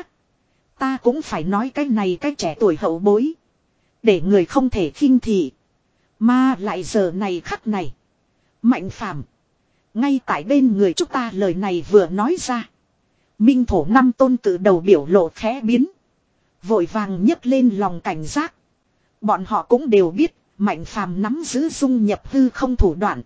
Ta cũng phải nói cái này cái trẻ tuổi hậu bối. Để người không thể khinh thị. Mà lại giờ này khắc này. Mạnh Phàm. Ngay tại bên người chúng ta lời này vừa nói ra. Minh thổ năm tôn tự đầu biểu lộ khẽ biến. Vội vàng nhấc lên lòng cảnh giác. Bọn họ cũng đều biết. Mạnh Phàm nắm giữ dung nhập hư không thủ đoạn.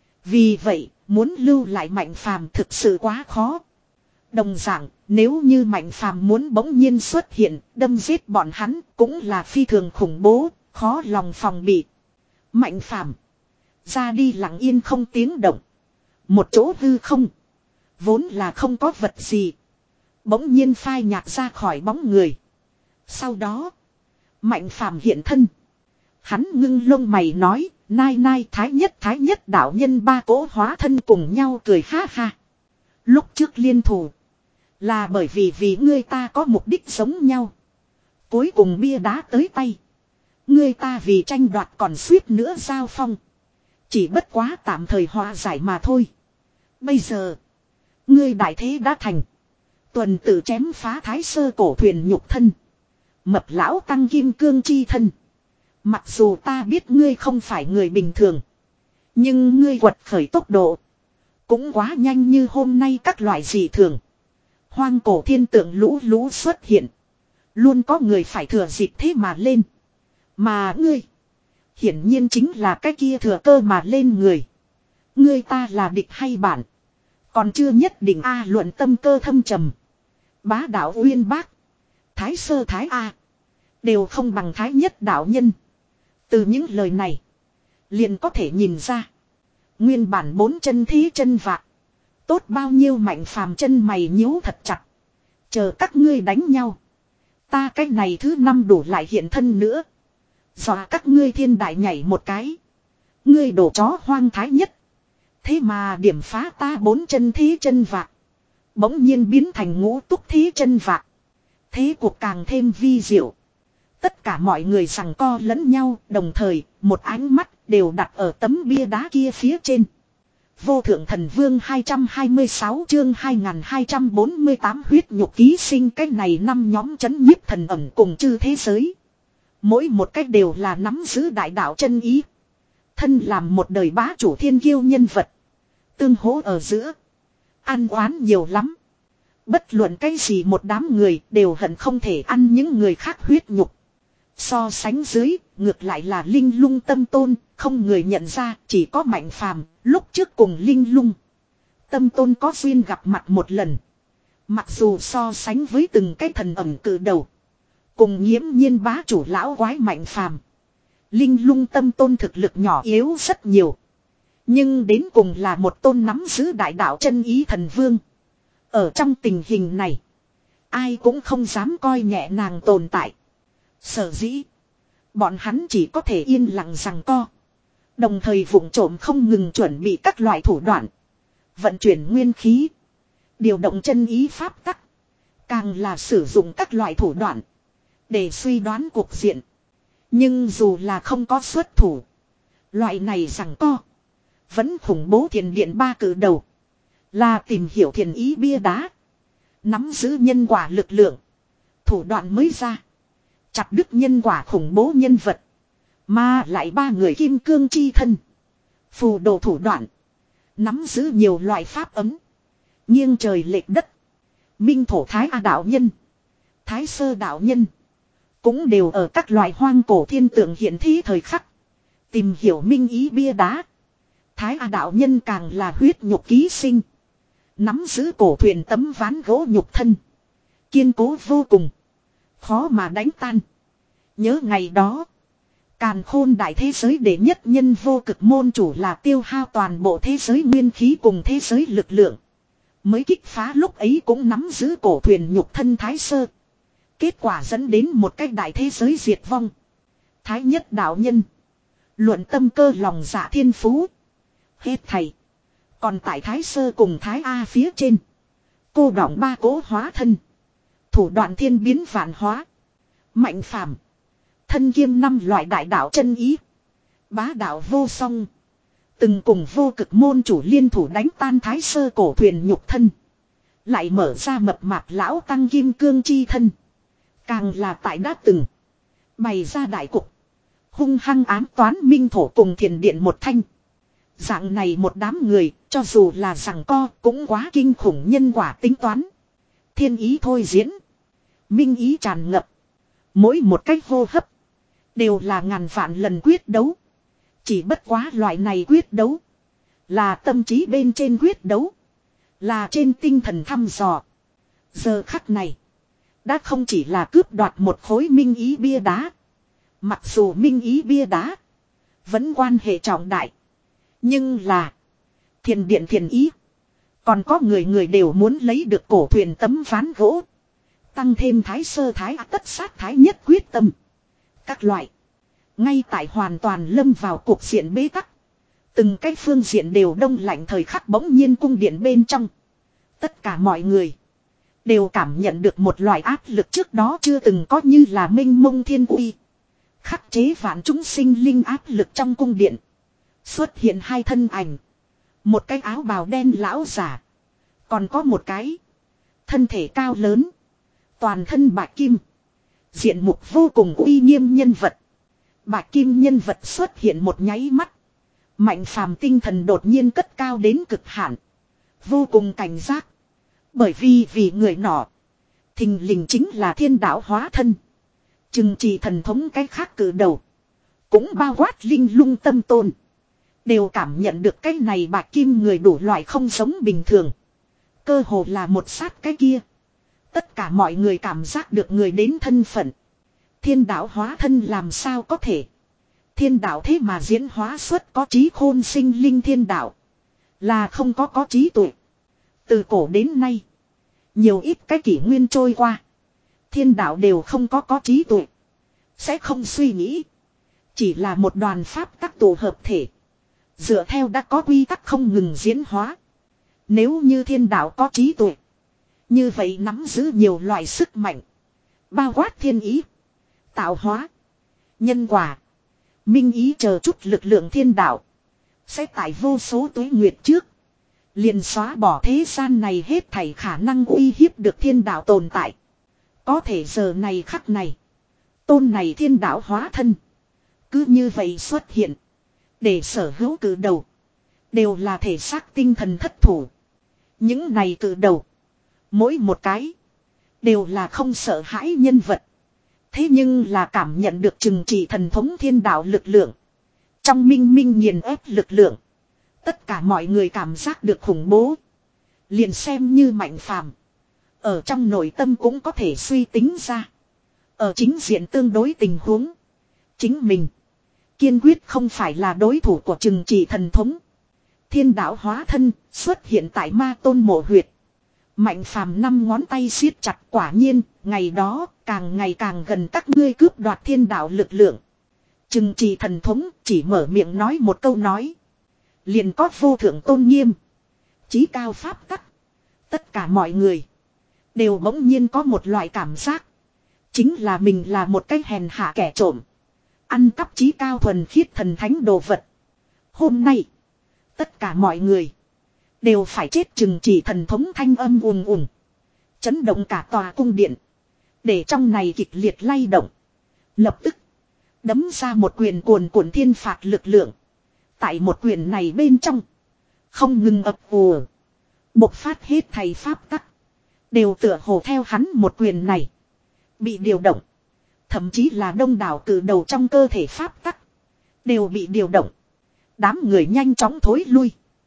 Vì vậy muốn lưu lại Mạnh Phàm thực sự quá khó. Đồng dạng nếu như Mạnh Phàm muốn bỗng nhiên xuất hiện đâm giết bọn hắn cũng là phi thường khủng bố. Khó lòng phòng bị. Mạnh Phàm ra đi lặng yên không tiếng động. Một chỗ hư không. Vốn là không có vật gì. Bỗng nhiên phai nhạt ra khỏi bóng người. Sau đó. Mạnh Phàm hiện thân. Hắn ngưng lông mày nói. Nai nai thái nhất thái nhất đạo nhân ba cỗ hóa thân cùng nhau cười ha ha. Lúc trước liên thủ. Là bởi vì vì ngươi ta có mục đích giống nhau. Cuối cùng bia đá tới tay. Ngươi ta vì tranh đoạt còn suýt nữa giao phong. Chỉ bất quá tạm thời hòa giải mà thôi. Bây giờ. Ngươi đại thế đã thành. Tuần tự chém phá thái sơ cổ thuyền nhục thân. Mập lão tăng kim cương chi thân. Mặc dù ta biết ngươi không phải người bình thường. Nhưng ngươi quật khởi tốc độ. Cũng quá nhanh như hôm nay các loại dị thường. Hoang cổ thiên tượng lũ lũ xuất hiện. Luôn có người phải thừa dịp thế mà lên. Mà ngươi. Hiển nhiên chính là cái kia thừa cơ mà lên người. Ngươi ta là địch hay bạn. Còn chưa nhất định A luận tâm cơ thâm trầm. Bá đạo uyên bác. Thái sơ thái A. Đều không bằng thái nhất đạo nhân. Từ những lời này. Liền có thể nhìn ra. Nguyên bản bốn chân thí chân vạc. Tốt bao nhiêu Mạnh Phàm chân mày nhíu thật chặt. Chờ các ngươi đánh nhau. Ta cái này thứ năm đủ lại hiện thân nữa. Dọa các ngươi thiên đại nhảy một cái. Ngươi đổ chó hoang thái nhất. Thế mà điểm phá ta bốn chân thí chân vạc. Bỗng nhiên biến thành ngũ túc thí chân vạc. Thế cuộc càng thêm vi diệu. Tất cả mọi người giằng co lẫn nhau. Đồng thời một ánh mắt đều đặt ở tấm bia đá kia phía trên. Vô thượng thần vương hai trăm hai mươi sáu chương hai nghìn hai trăm bốn mươi tám huyết nhục ký sinh cái này năm nhóm chấn nhiếp thần ẩn cùng chư thế giới. Mỗi một cách đều là nắm giữ đại đạo chân ý. Thân làm một đời bá chủ thiên kiêu nhân vật. Tương hỗ ở giữa. Ăn oán nhiều lắm. Bất luận cái gì một đám người đều hận không thể ăn những người khác huyết nhục. So sánh dưới, ngược lại là Linh Lung Tâm Tôn, không người nhận ra, chỉ có Mạnh Phàm, lúc trước cùng Linh Lung. Tâm Tôn có duyên gặp mặt một lần. Mặc dù so sánh với từng cái thần ẩm cử đầu. Cùng nghiễm nhiên bá chủ lão quái Mạnh Phàm. Linh Lung Tâm Tôn thực lực nhỏ yếu rất nhiều. Nhưng đến cùng là một tôn nắm giữ đại đạo chân ý thần vương. Ở trong tình hình này, ai cũng không dám coi nhẹ nàng tồn tại. Sở dĩ, bọn hắn chỉ có thể yên lặng giằng co. Đồng thời vụng trộm không ngừng chuẩn bị các loại thủ đoạn. Vận chuyển nguyên khí. Điều động chân ý pháp tắc. Càng là sử dụng các loại thủ đoạn. Để suy đoán cuộc diện. Nhưng dù là không có xuất thủ. Loại này giằng co. Vẫn khủng bố thiền điện ba cử đầu. Là tìm hiểu thiền ý bia đá. Nắm giữ nhân quả lực lượng. Thủ đoạn mới ra. Chặt đứt nhân quả khủng bố nhân vật. Mà lại ba người kim cương chi thân. Phù đồ thủ đoạn. Nắm giữ nhiều loại pháp ấm. Nghiêng trời lệch đất. Minh thổ Thái A đạo nhân. Thái sơ đạo nhân. Cũng đều ở các loại hoang cổ thiên tượng hiện thí thời khắc. Tìm hiểu minh ý bia đá. Thái A đạo nhân càng là huyết nhục ký sinh. Nắm giữ cổ thuyền tấm ván gỗ nhục thân. Kiên cố vô cùng. Khó mà đánh tan. Nhớ ngày đó. Càn khôn đại thế giới đệ nhất nhân vô cực môn chủ là tiêu hao toàn bộ thế giới nguyên khí cùng thế giới lực lượng. Mới kích phá lúc ấy cũng nắm giữ cổ thuyền nhục thân thái sơ. Kết quả dẫn đến một cách đại thế giới diệt vong. Thái nhất đạo nhân. Luận tâm cơ lòng dạ thiên phú. Hết thầy. Còn tại thái sơ cùng thái A phía trên. Cô đọng ba cố hóa thân. Thủ đoạn thiên biến vạn hóa. Mạnh phàm. Thân kiêm năm loại đại đạo chân ý. Bá đạo vô song. Từng cùng vô cực môn chủ liên thủ đánh tan thái sơ cổ thuyền nhục thân. Lại mở ra mập mạp lão tăng kim cương chi thân. Càng là tại đã từng. Bày ra đại cục. Hung hăng ám toán minh thổ cùng thiền điện một thanh. Dạng này một đám người, cho dù là giằng co cũng quá kinh khủng nhân quả tính toán. Thiên ý thôi diễn. Minh ý tràn ngập. Mỗi một cách hô hấp. Đều là ngàn vạn lần quyết đấu. Chỉ bất quá loại này quyết đấu. Là tâm trí bên trên quyết đấu. Là trên tinh thần thăm dò. Giờ khắc này. Đã không chỉ là cướp đoạt một khối minh ý bia đá. Mặc dù minh ý bia đá. Vẫn quan hệ trọng đại. Nhưng là. Thiền điện thiền ý. Còn có người người đều muốn lấy được cổ thuyền tấm ván gỗ. Tăng thêm thái sơ thái tất sát thái nhất quyết tâm. Các loại. Ngay tại hoàn toàn lâm vào cuộc diện bế tắc. Từng cái phương diện đều đông lạnh thời khắc bỗng nhiên cung điện bên trong. Tất cả mọi người. Đều cảm nhận được một loại áp lực trước đó chưa từng có như là minh mông thiên uy. Khắc chế vạn chúng sinh linh áp lực trong cung điện. Xuất hiện hai thân ảnh. Một cái áo bào đen lão giả. Còn có một cái. Thân thể cao lớn. Toàn thân bạch kim. Diện mục vô cùng uy nghiêm nhân vật. Bạch kim nhân vật xuất hiện một nháy mắt. Mạnh phàm tinh thần đột nhiên cất cao đến cực hạn. Vô cùng cảnh giác. Bởi vì vì người nọ. Thình lình chính là thiên đạo hóa thân. Chừng trì thần thống cái khác cử đầu. Cũng bao quát linh lung tâm tôn. Đều cảm nhận được cái này bạch kim người đủ loại không giống bình thường. Cơ hồ là một sát cái kia. Tất cả mọi người cảm giác được người đến thân phận. Thiên đạo hóa thân làm sao có thể. Thiên đạo thế mà diễn hóa xuất có trí khôn sinh linh thiên đạo. Là không có có trí tuệ. Từ cổ đến nay. Nhiều ít cái kỷ nguyên trôi qua. Thiên đạo đều không có có trí tuệ. Sẽ không suy nghĩ. Chỉ là một đoàn pháp tắc tổ hợp thể. Dựa theo đã có quy tắc không ngừng diễn hóa. Nếu như thiên đạo có trí tuệ. Như vậy nắm giữ nhiều loại sức mạnh. Bao quát thiên ý. Tạo hóa. Nhân quả. Minh ý chờ chút lực lượng thiên đạo. Sẽ tại vô số tuế nguyệt trước. Liền xóa bỏ thế gian này hết thảy khả năng uy hiếp được thiên đạo tồn tại. Có thể giờ này khắc này. Tôn này thiên đạo hóa thân. Cứ như vậy xuất hiện. Để sở hữu cử đầu. Đều là thể xác tinh thần thất thủ. Những này cử đầu. Mỗi một cái. Đều là không sợ hãi nhân vật. Thế nhưng là cảm nhận được chừng trị thần thống thiên đạo lực lượng. Trong minh minh nghiền ép lực lượng. Tất cả mọi người cảm giác được khủng bố. Liền xem như mạnh phàm. Ở trong nội tâm cũng có thể suy tính ra. Ở chính diện tương đối tình huống. Chính mình. Kiên quyết không phải là đối thủ của chừng trị thần thống. Thiên đạo hóa thân xuất hiện tại ma tôn mộ huyệt. Mạnh phàm năm ngón tay siết chặt quả nhiên. Ngày đó càng ngày càng gần các ngươi cướp đoạt thiên đạo lực lượng. Chừng trị thần thống chỉ mở miệng nói một câu nói. Liền có vô thượng tôn nghiêm. Chí cao pháp tắc. Tất cả mọi người. Đều bỗng nhiên có một loại cảm giác. Chính là mình là một cái hèn hạ kẻ trộm. Ăn cắp chí cao thuần khiết thần thánh đồ vật. Hôm nay. Tất cả mọi người. Đều phải chết chừng chỉ thần thống thanh âm ùn ùn. Chấn động cả tòa cung điện. Để trong này kịch liệt lay động. Lập tức. Đấm ra một quyền cuồn cuộn thiên phạt lực lượng. Tại một quyền này bên trong. Không ngừng ập ùa. Bộc phát hết thầy pháp tắc. Đều tựa hồ theo hắn một quyền này. Bị điều động. Thậm chí là đông đảo cử đầu trong cơ thể pháp tắc. Đều bị điều động. Đám người nhanh chóng thối lui.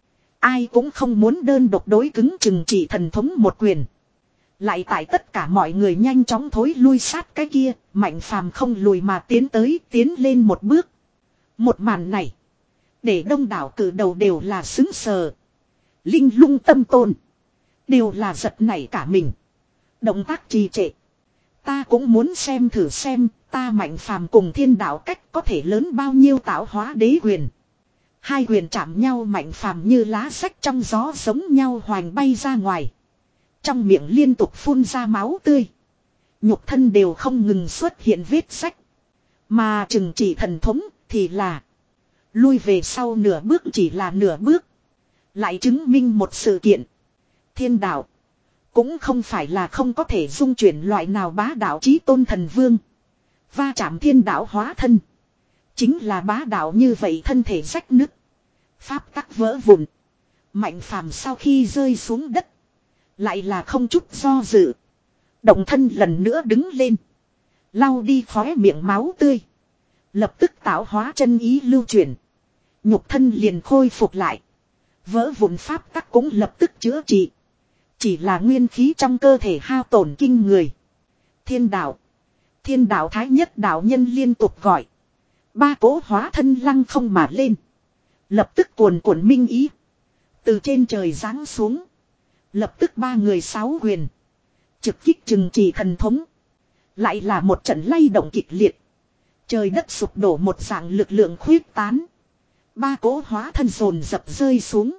Ai cũng không muốn đơn độc đối cứng chừng chỉ thần thống một quyền. Lại tại tất cả mọi người nhanh chóng thối lui sát cái kia. Mạnh phàm không lùi mà tiến tới, tiến lên một bước. Một màn này. Để đông đảo cử đầu đều là xứng sờ. Linh lung tâm tôn. Đều là giật nảy cả mình. Động tác trì trệ. Ta cũng muốn xem thử xem. Ta mạnh phàm cùng thiên đạo cách có thể lớn bao nhiêu tạo hóa đế quyền. Hai quyền chạm nhau mạnh phàm như lá rách trong gió giống nhau hoành bay ra ngoài. Trong miệng liên tục phun ra máu tươi. Nhục thân đều không ngừng xuất hiện vết rách. Mà chừng chỉ thần thống thì là. Lui về sau nửa bước chỉ là nửa bước. Lại chứng minh một sự kiện. Thiên đạo. Cũng không phải là không có thể dung chuyển loại nào bá đạo chí tôn thần vương. Va chạm thiên đạo hóa thân. Chính là bá đạo như vậy thân thể rách nứt. Pháp tắc vỡ vụn. Mạnh phàm sau khi rơi xuống đất. Lại là không chút do dự. Động thân lần nữa đứng lên. Lau đi khóe miệng máu tươi. Lập tức tạo hóa chân ý lưu chuyển. Nhục thân liền khôi phục lại. Vỡ vụn pháp tắc cũng lập tức chữa trị. Chỉ là nguyên khí trong cơ thể hao tổn kinh người. Thiên đạo. Thiên đạo thái nhất đạo nhân liên tục gọi. Ba cỗ hóa thân lăng không mà lên. Lập tức cuồn cuộn minh ý. Từ trên trời giáng xuống. Lập tức ba người sáu quyền. Trực kích chừng chỉ thần thống. Lại là một trận lay động kịch liệt. Trời đất sụp đổ một dạng lực lượng khuyết tán. Ba cỗ hóa thân dồn dập rơi xuống.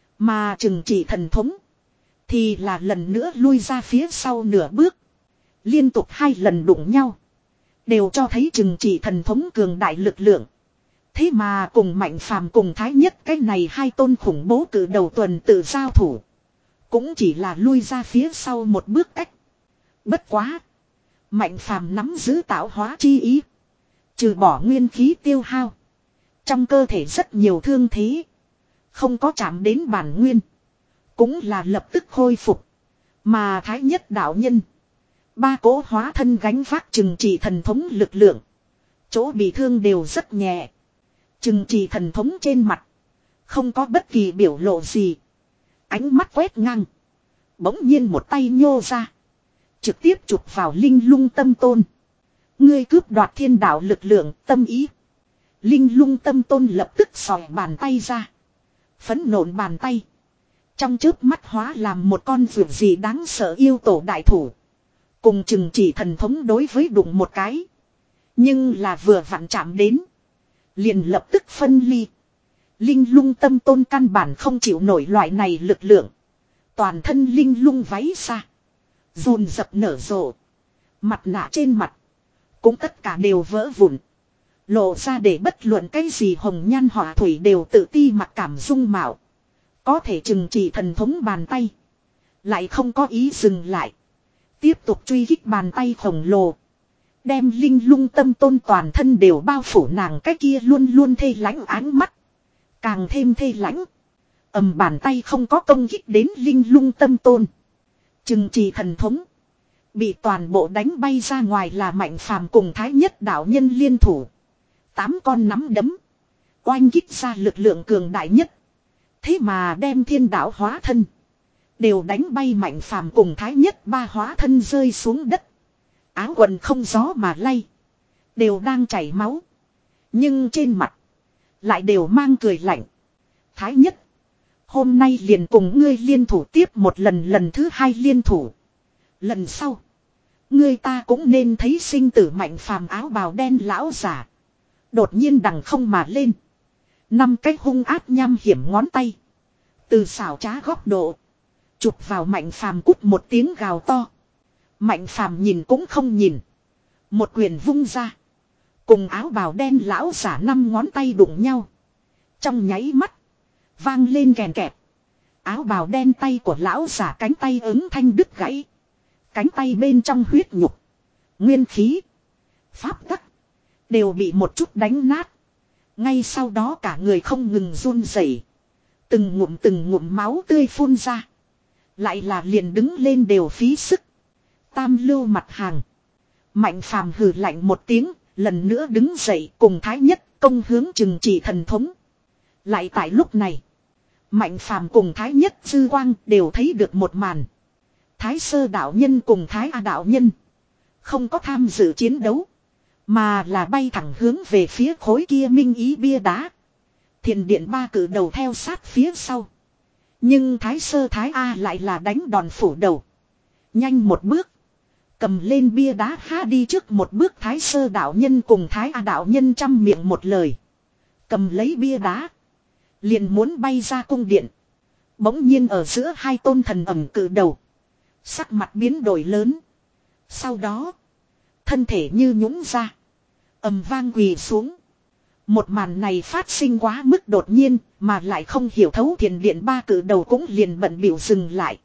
Mà chừng chỉ thần thống. Thì là lần nữa lui ra phía sau nửa bước. Liên tục hai lần đụng nhau. Đều cho thấy chừng chỉ thần thống cường đại lực lượng. Thế mà cùng mạnh phàm cùng thái nhất cái này hai tôn khủng bố cử đầu tuần tự giao thủ. Cũng chỉ là lui ra phía sau một bước cách. Bất quá. Mạnh phàm nắm giữ tạo hóa chi ý. Trừ bỏ nguyên khí tiêu hao. Trong cơ thể rất nhiều thương thế. Không có chạm đến bản nguyên. Cũng là lập tức khôi phục. Mà thái nhất đạo nhân. Ba cỗ hóa thân gánh vác chừng chỉ thần thống lực lượng. Chỗ bị thương đều rất nhẹ. Chừng chỉ thần thống trên mặt. Không có bất kỳ biểu lộ gì. Ánh mắt quét ngang. Bỗng nhiên một tay nhô ra. Trực tiếp chụp vào linh lung tâm tôn. Ngươi cướp đoạt thiên đạo lực lượng tâm ý. Linh lung tâm tôn lập tức xòe bàn tay ra. Phấn nộn bàn tay. Trong chớp mắt hóa làm một con vượt gì đáng sợ yêu tổ đại thủ. Cùng chừng chỉ thần thống đối với đụng một cái. Nhưng là vừa vặn chạm đến. Liền lập tức phân ly. Linh lung tâm tôn căn bản không chịu nổi loại này lực lượng. Toàn thân linh lung váy xa. Dồn dập nở rộ. Mặt nạ trên mặt. Cũng tất cả đều vỡ vụn. Lộ ra để bất luận cái gì hồng nhan họa thủy đều tự ti mặc cảm dung mạo. Có thể chừng chỉ thần thống bàn tay. Lại không có ý dừng lại. Tiếp tục truy kích bàn tay khổng lồ. Đem linh lung tâm tôn toàn thân đều bao phủ nàng cái kia luôn luôn thê lãnh ánh mắt. Càng thêm thê lãnh. Ầm bàn tay không có công kích đến linh lung tâm tôn. Chừng chỉ thần thống. Bị toàn bộ đánh bay ra ngoài là mạnh phàm cùng thái nhất đạo nhân liên thủ. Tám con nắm đấm. Oanh kích ra lực lượng cường đại nhất. Thế mà đem thiên đạo hóa thân. Đều đánh bay mạnh phàm cùng thái nhất ba hóa thân rơi xuống đất. Áo quần không gió mà lay. Đều đang chảy máu. Nhưng trên mặt. Lại đều mang cười lạnh. Thái nhất. Hôm nay liền cùng ngươi liên thủ tiếp một lần lần thứ hai liên thủ. Lần sau. Ngươi ta cũng nên thấy sinh tử mạnh phàm áo bào đen lão giả. Đột nhiên đằng không mà lên. Năm cái hung ác nham hiểm ngón tay. Từ xảo trá góc độ. Chụp vào mạnh phàm cút một tiếng gào to. Mạnh phàm nhìn cũng không nhìn. Một quyền vung ra. Cùng áo bào đen lão giả năm ngón tay đụng nhau. Trong nháy mắt. Vang lên kèn kẹp. Áo bào đen tay của lão giả cánh tay ứng thanh đứt gãy. Cánh tay bên trong huyết nhục. Nguyên khí. Pháp tắc. Đều bị một chút đánh nát. Ngay sau đó cả người không ngừng run rẩy. Từng ngụm từng ngụm máu tươi phun ra. Lại là liền đứng lên đều phí sức. Tam lưu mặt hàng. Mạnh phàm hừ lạnh một tiếng, lần nữa đứng dậy cùng Thái Nhất công hướng trừng trị thần thống. Lại tại lúc này, Mạnh phàm cùng Thái Nhất Dư Quang đều thấy được một màn. Thái Sơ đạo nhân cùng Thái A đạo nhân không có tham dự chiến đấu, mà là bay thẳng hướng về phía khối kia minh ý bia đá. Thiền điện ba cử đầu theo sát phía sau. Nhưng Thái Sơ Thái A lại là đánh đòn phủ đầu. Nhanh một bước, cầm lên bia đá há đi trước một bước. Thái Sơ đạo nhân cùng Thái A đạo nhân trăm miệng một lời, cầm lấy bia đá, liền muốn bay ra cung điện. Bỗng nhiên ở giữa hai tôn thần ẩm cử đầu, sắc mặt biến đổi lớn. Sau đó, thân thể như nhũng ra, ầm vang quỳ xuống. Một màn này phát sinh quá mức đột nhiên, mà lại không hiểu thấu thiền điện ba cử đầu cũng liền bận biểu dừng lại.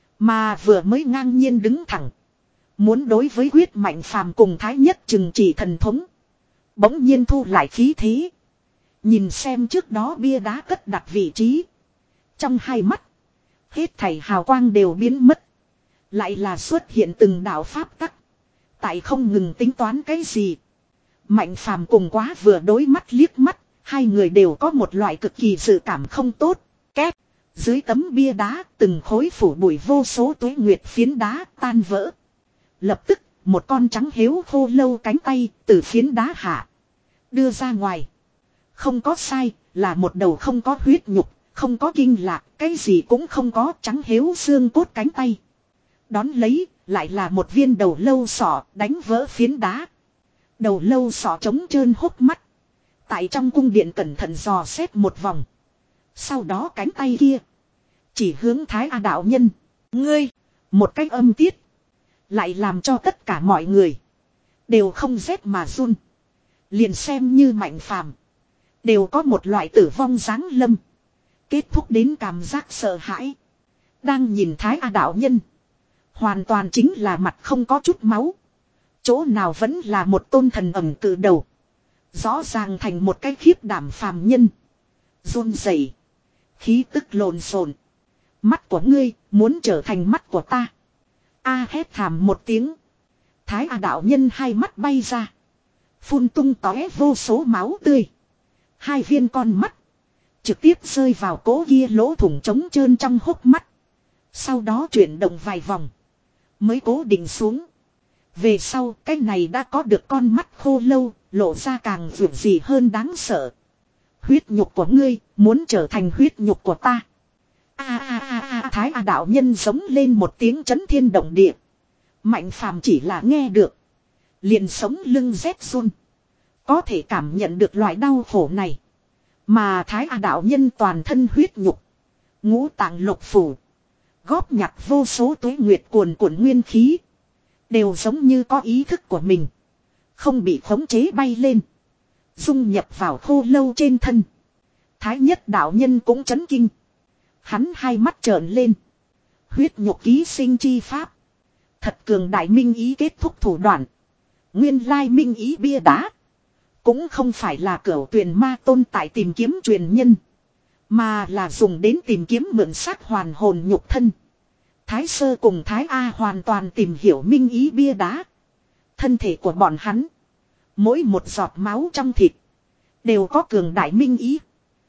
Mà vừa mới ngang nhiên đứng thẳng, muốn đối với quyết Mạnh phàm cùng Thái Nhất trừng trị thần thống. Bỗng nhiên thu lại khí thế, nhìn xem trước đó bia đá cất đặt vị trí. Trong hai mắt, hết thảy hào quang đều biến mất. Lại là xuất hiện từng đạo pháp tắc, tại không ngừng tính toán cái gì. Mạnh phàm cùng quá vừa đối mắt liếc mắt, hai người đều có một loại cực kỳ dự cảm không tốt. Két, dưới tấm bia đá từng khối phủ bụi vô số tuế nguyệt phiến đá tan vỡ. Lập tức, một con trắng hếu khô lâu cánh tay từ phiến đá hạ đưa ra ngoài. Không có sai, là một đầu không có huyết nhục, không có kinh lạc, cái gì cũng không có, trắng hếu xương cốt cánh tay. Đón lấy, lại là một viên đầu lâu sọ đánh vỡ phiến đá. Đầu lâu sọ trống trơn hốc mắt, tại trong cung điện cẩn thận dò xét một vòng. Sau đó cánh tay kia chỉ hướng Thái A đạo nhân. Ngươi, một cách âm tiết, lại làm cho tất cả mọi người đều không rét mà run. Liền xem như Mạnh phàm, đều có một loại tử vong giáng lâm, kết thúc đến cảm giác sợ hãi. Đang nhìn Thái A đạo nhân, hoàn toàn chính là mặt không có chút máu, chỗ nào vẫn là một tôn thần ẩm cử đầu, rõ ràng thành một cái khiếp đảm phàm nhân. Run rẩy, khí tức lộn xộn. Mắt của ngươi muốn trở thành mắt của ta. A hét thảm một tiếng, Thái A đạo nhân hai mắt bay ra, phun tung tóe vô số máu tươi. Hai viên con mắt trực tiếp rơi vào cố kia lỗ thủng trống trơn trong hốc mắt. Sau đó chuyển động vài vòng mới cố định xuống. Về sau cái này đã có được con mắt khô lâu, lộ ra càng vượt gì hơn đáng sợ. Huyết nhục của ngươi muốn trở thành huyết nhục của ta. A a a a Thái A đạo nhân giống lên một tiếng chấn thiên động địa. Mạnh phàm chỉ là nghe được, liền sống lưng rét run, có thể cảm nhận được loại đau khổ này. Mà Thái A đạo nhân toàn thân huyết nhục, ngũ tạng lục phủ, góp nhặt vô số tuế nguyệt cuồn cuộn nguyên khí, đều giống như có ý thức của mình, không bị khống chế bay lên, dung nhập vào khô lâu trên thân. Thái Nhất đạo nhân cũng chấn kinh. Hắn hai mắt trợn lên. Huyết nhục ký sinh chi pháp, thật cường đại minh ý kết thúc thủ đoạn. Nguyên lai minh ý bia đá cũng không phải là cửu tuyền ma tôn tại tìm kiếm truyền nhân, mà là dùng đến tìm kiếm mượn xác hoàn hồn nhục thân. Thái Sơ cùng Thái A hoàn toàn tìm hiểu minh ý bia đá. Thân thể của bọn hắn, mỗi một giọt máu trong thịt đều có cường đại minh ý.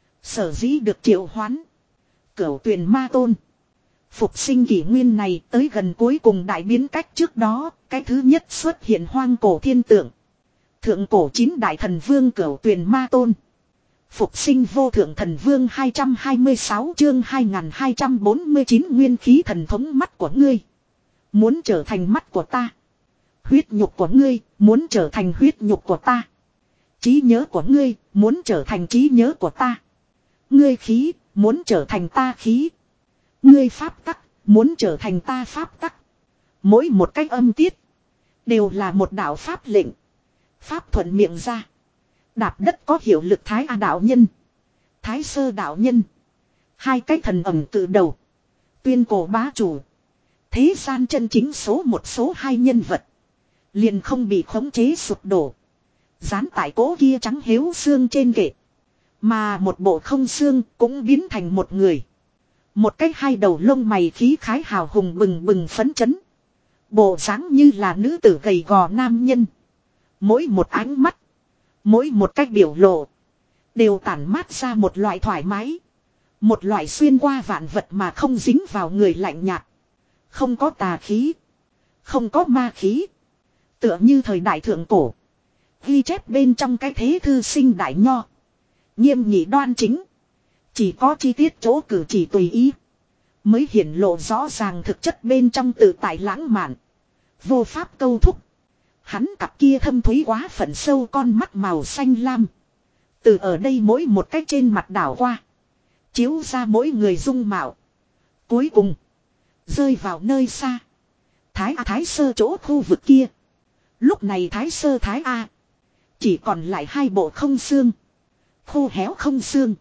Sở dĩ được triệu hoán cửu tuyền ma tôn. Phục sinh kỷ nguyên này tới gần cuối cùng đại biến cách trước đó, cái thứ nhất xuất hiện hoang cổ thiên tượng. Thượng cổ chín đại thần vương cửu tuyền ma tôn. Phục sinh vô thượng thần vương hai trăm hai mươi sáu chương hai nghìn hai trăm bốn mươi chín nguyên khí thần thống. Mắt của ngươi muốn trở thành mắt của ta. Huyết nhục của ngươi muốn trở thành huyết nhục của ta. Trí nhớ của ngươi muốn trở thành trí nhớ của ta. Ngươi khí muốn trở thành ta khí. Ngươi pháp tắc muốn trở thành ta pháp tắc. Mỗi một cách âm tiết đều là một đạo pháp lệnh. Pháp thuận miệng ra, đạp đất có hiệu lực. Thái A đạo nhân, Thái Sơ đạo nhân, hai cái thần ẩm từ đầu, tuyên cổ bá chủ, thế gian chân chính số một số hai nhân vật, liền không bị khống chế sụp đổ, dán tại cố kia trắng hếu xương trên kệ. Mà một bộ không xương cũng biến thành một người. Một cái hai đầu lông mày khí khái hào hùng bừng bừng phấn chấn. Bộ dáng như là nữ tử gầy gò nam nhân. Mỗi một ánh mắt, mỗi một cách biểu lộ, đều tản mát ra một loại thoải mái. Một loại xuyên qua vạn vật mà không dính vào người lạnh nhạt. Không có tà khí, không có ma khí. Tựa như thời đại thượng cổ, ghi chép bên trong cái thế thư sinh đại nho. Nghiêm nghị đoan chính, chỉ có chi tiết chỗ cử chỉ tùy ý, mới hiển lộ rõ ràng thực chất bên trong tự tại lãng mạn. Vô pháp câu thúc. Hắn cặp kia thâm thúy quá phận sâu con mắt màu xanh lam. Từ ở đây mỗi một cách trên mặt đảo qua, chiếu ra mỗi người dung mạo. Cuối cùng, rơi vào nơi xa. Thái A Thái Sơ chỗ khu vực kia. Lúc này Thái Sơ Thái A chỉ còn lại hai bộ không xương. Khô héo không xương,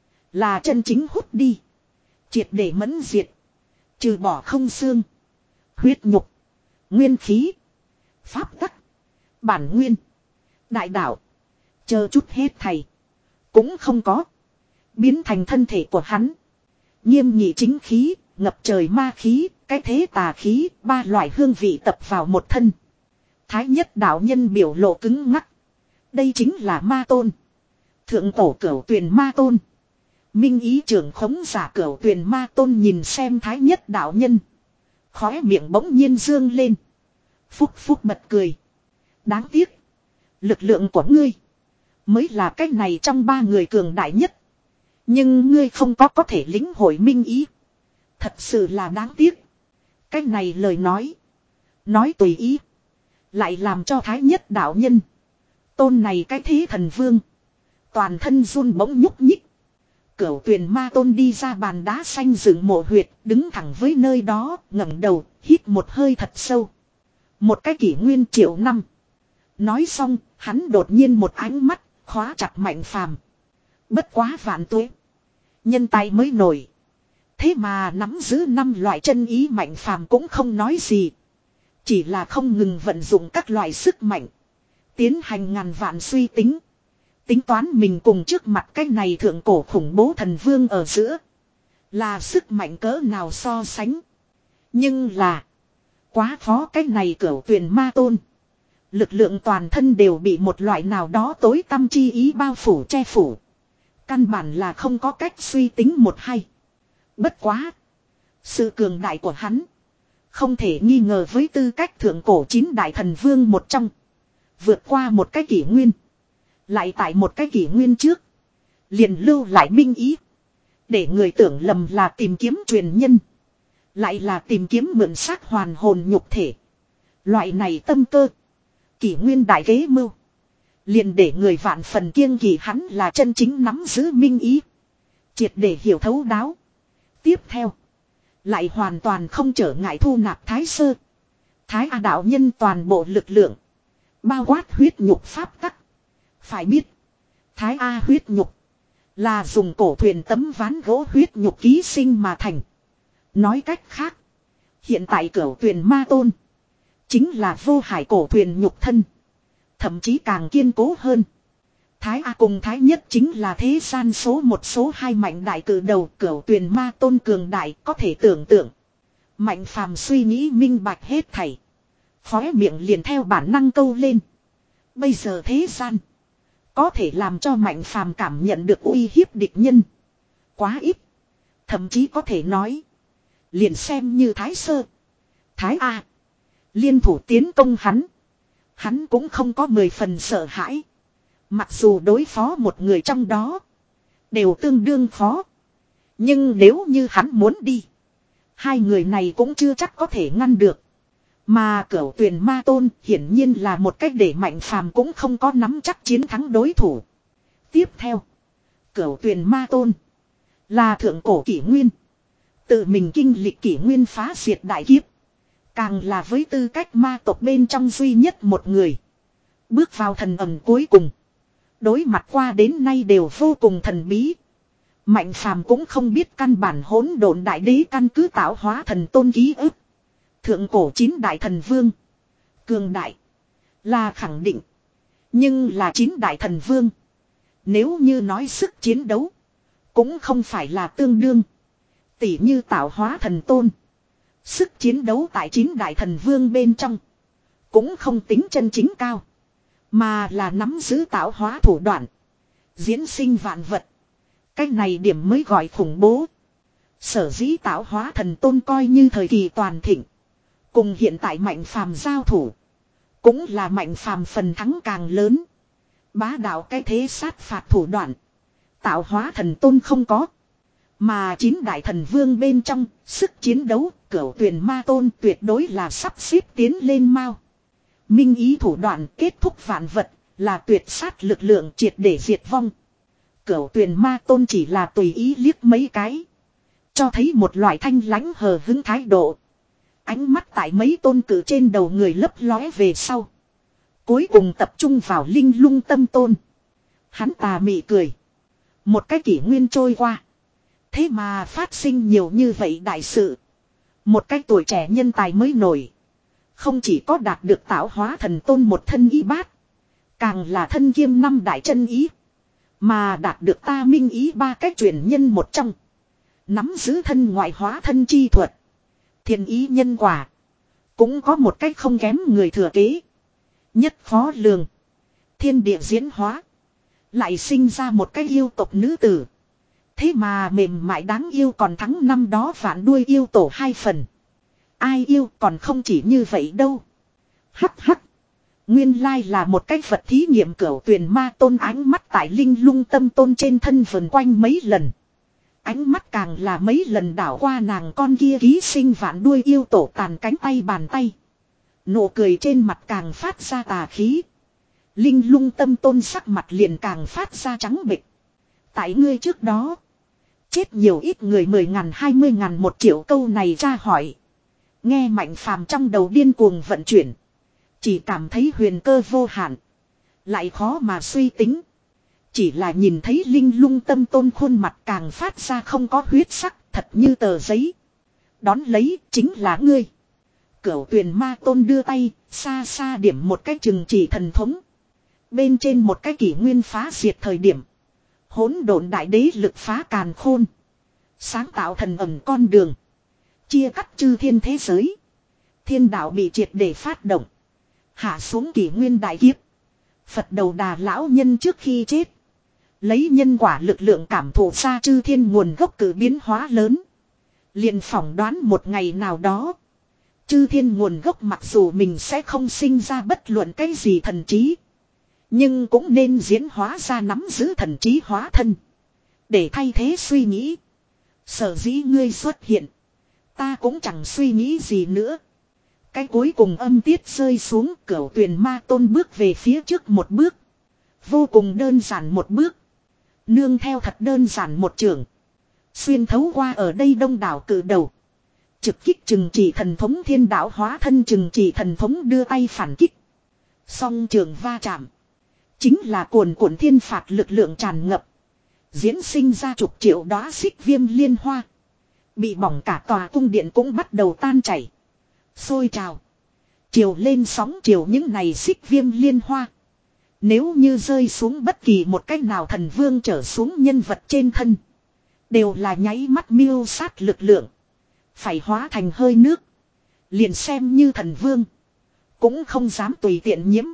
là chân chính hút đi, triệt để mẫn diệt. Trừ bỏ không xương, huyết nhục, nguyên khí, pháp tắc, bản nguyên, đại đạo, chờ chút hết thầy cũng không có. Biến thành thân thể của hắn. Nghiêm nghị chính khí, ngập trời ma khí, cái thế tà khí, ba loại hương vị tập vào một thân. Thái nhất đạo nhân biểu lộ cứng ngắc. Đây chính là ma tôn. Thượng cổ cửu tuyền ma tôn. Minh ý trưởng khống giả cửu tuyền ma tôn nhìn xem thái nhất đạo nhân. Khóe miệng bỗng nhiên dương lên. Phúc phúc bật cười. Đáng tiếc, lực lượng của ngươi mới là cái này trong ba người cường đại nhất. Nhưng ngươi không có có thể lĩnh hội minh ý. Thật sự là đáng tiếc. Cái này lời nói, nói tùy ý, lại làm cho thái nhất đạo nhân, tôn này cái thế thần vương, toàn thân run bỗng nhúc nhích. Cửu tuyền ma tôn đi ra bàn đá xanh dựng mộ huyệt, đứng thẳng với nơi đó, ngẩng đầu, hít một hơi thật sâu. Một cái kỷ nguyên triệu năm. Nói xong, hắn đột nhiên một ánh mắt, khóa chặt Mạnh Phàm. Bất quá vạn tuế, nhân tài mới nổi. Thế mà nắm giữ năm loại chân ý Mạnh Phàm cũng không nói gì. Chỉ là không ngừng vận dụng các loại sức mạnh. Tiến hành ngàn vạn suy tính. Tính toán mình cùng trước mặt cái này thượng cổ khủng bố thần vương ở giữa. Là sức mạnh cỡ nào so sánh. Nhưng là, quá khó cái này cửu tuyền ma tôn. Lực lượng toàn thân đều bị một loại nào đó tối tăm chi ý bao phủ che phủ. Căn bản là không có cách suy tính một hay. Bất quá, sự cường đại của hắn không thể nghi ngờ với tư cách thượng cổ chín đại thần vương một trong. Vượt qua một cái kỷ nguyên. Lại tại một cái kỷ nguyên trước, liền lưu lại minh ý. Để người tưởng lầm là tìm kiếm truyền nhân. Lại là tìm kiếm mượn xác hoàn hồn nhục thể. Loại này tâm cơ, kỷ nguyên đại kế mưu, liền để người vạn phần kiêng kỵ hắn là chân chính nắm giữ minh ý. Triệt để hiểu thấu đáo. Tiếp theo, lại hoàn toàn không trở ngại thu nạp Thái Sơ Thái A đạo nhân toàn bộ lực lượng, bao quát huyết nhục pháp tắc. Phải biết, Thái A huyết nhục là dùng cổ thuyền tấm ván gỗ huyết nhục ký sinh mà thành. Nói cách khác, hiện tại cửu tuyền ma tôn chính là vô hải cổ thuyền nhục thân. Thậm chí càng kiên cố hơn. Thái A cùng Thái Nhất chính là thế gian số một số hai mạnh đại cử đầu, cửu tuyền ma tôn cường đại có thể tưởng tượng. Mạnh Phàm suy nghĩ minh bạch hết thảy. Khóe miệng liền theo bản năng câu lên. Bây giờ thế gian, có thể làm cho Mạnh Phàm cảm nhận được uy hiếp địch nhân quá ít. Thậm chí có thể nói, liền xem như Thái Sơ Thái A liên thủ tiến công hắn, hắn cũng không có mười phần sợ hãi. Mặc dù đối phó một người trong đó đều tương đương khó, nhưng nếu như hắn muốn đi, hai người này cũng chưa chắc có thể ngăn được. Mà cửu tuyền ma tôn hiển nhiên là một cách để Mạnh Phàm cũng không có nắm chắc chiến thắng đối thủ. Tiếp theo, cửu tuyền ma tôn là thượng cổ kỷ nguyên, tự mình kinh lịch kỷ nguyên phá diệt đại kiếp. Càng là với tư cách ma tộc bên trong duy nhất một người bước vào thần ẩm cuối cùng. Đối mặt qua đến nay đều vô cùng thần bí. Mạnh Phàm cũng không biết căn bản hỗn độn đại đế căn cứ tạo hóa thần tôn ký ức. Thượng cổ chín đại thần vương cường đại là khẳng định. Nhưng là chín đại thần vương Nếu như nói sức chiến đấu. Cũng không phải là tương đương. Tỉ như tạo hóa thần tôn. Sức chiến đấu tại chín đại thần vương bên trong. Cũng không tính chân chính cao. Mà là nắm giữ tạo hóa thủ đoạn. Diễn sinh vạn vật. Cái này điểm mới gọi khủng bố. Sở dĩ tạo hóa thần tôn coi như thời kỳ toàn thịnh. Cùng hiện tại mạnh phàm giao thủ. Cũng là mạnh phàm phần thắng càng lớn. Bá đạo cái thế sát phạt thủ đoạn. Tạo hóa thần tôn không có. Mà chín đại thần vương bên trong, sức chiến đấu, cửu tuyển ma tôn tuyệt đối là sắp xếp tiến lên mao. Minh ý thủ đoạn kết thúc vạn vật, là tuyệt sát lực lượng triệt để diệt vong. Cửu tuyển ma tôn chỉ là tùy ý liếc mấy cái. Cho thấy một loại thanh lãnh hờ hứng thái độ. Ánh mắt tại mấy tôn cử trên đầu người lấp lóe về sau. Cuối cùng tập trung vào linh lung tâm tôn. Hắn tà mị cười. Một cái kỷ nguyên trôi qua. Thế mà phát sinh nhiều như vậy đại sự. Một cái tuổi trẻ nhân tài mới nổi. Không chỉ có đạt được tạo hóa thần tôn một thân y bát. Càng là thân kiêm năm đại chân ý. Mà đạt được ta minh ý ba cái truyền nhân một trong. Nắm giữ thân ngoại hóa thân chi thuật. Thiên ý nhân quả. Cũng có một cách không kém người thừa kế. Nhất khó lường. Thiên địa diễn hóa. Lại sinh ra một cái yêu tộc nữ tử. Thế mà mềm mại đáng yêu còn thắng năm đó vạn đuôi yêu tổ hai phần. Ai yêu còn không chỉ như vậy đâu. Hắc hắc. Nguyên lai là một cái vật thí nghiệm cửu tuyển ma tôn ánh mắt tại linh lung tâm tôn trên thân vần quanh mấy lần. Ánh mắt càng là mấy lần đảo qua nàng con kia ký sinh vạn đuôi yêu tổ tàn cánh tay bàn tay. Nụ cười trên mặt càng phát ra tà khí. Linh lung tâm tôn sắc mặt liền càng phát ra trắng bệch. Tại ngươi trước đó. Chết nhiều ít người mười ngàn hai mươi ngàn một triệu câu này ra hỏi. Nghe mạnh phàm trong đầu điên cuồng vận chuyển. Chỉ cảm thấy huyền cơ vô hạn. Lại khó mà suy tính. Chỉ là nhìn thấy linh lung tâm tôn khuôn mặt càng phát ra không có huyết sắc thật như tờ giấy. Đón lấy chính là ngươi. Cửu tuyển ma tôn đưa tay xa xa điểm một cái chừng chỉ thần thống. Bên trên một cái kỷ nguyên phá diệt thời điểm. Hỗn độn đại đế lực phá càn khôn. Sáng tạo thần ẩm con đường. Chia cắt chư thiên thế giới. Thiên đạo bị triệt để phát động. Hạ xuống kỷ nguyên đại kiếp. Phật đầu đà lão nhân trước khi chết. Lấy nhân quả lực lượng cảm thụ ra chư thiên nguồn gốc cử biến hóa lớn. Liền phỏng đoán một ngày nào đó. Chư thiên nguồn gốc mặc dù mình sẽ không sinh ra bất luận cái gì thần trí. Nhưng cũng nên diễn hóa ra nắm giữ thần trí hóa thân. Để thay thế suy nghĩ. Sở dĩ ngươi xuất hiện. Ta cũng chẳng suy nghĩ gì nữa. Cái cuối cùng âm tiết rơi xuống cửu tuyển ma tôn bước về phía trước một bước. Vô cùng đơn giản một bước. Nương theo thật đơn giản một trường. Xuyên thấu qua ở đây đông đảo cử đầu. Trực kích chừng chỉ thần thống thiên đạo hóa thân chừng chỉ thần thống đưa tay phản kích. Song trường va chạm. Chính là cuồn cuộn thiên phạt lực lượng tràn ngập. Diễn sinh ra chục triệu đóa xích viêm liên hoa. Bị bỏng cả tòa cung điện cũng bắt đầu tan chảy. Sôi trào. Chiều lên sóng chiều những này xích viêm liên hoa. Nếu như rơi xuống bất kỳ một cách nào thần vương trở xuống nhân vật trên thân. Đều là nháy mắt miêu sát lực lượng. Phải hóa thành hơi nước. Liền xem như thần vương. Cũng không dám tùy tiện nhiễm.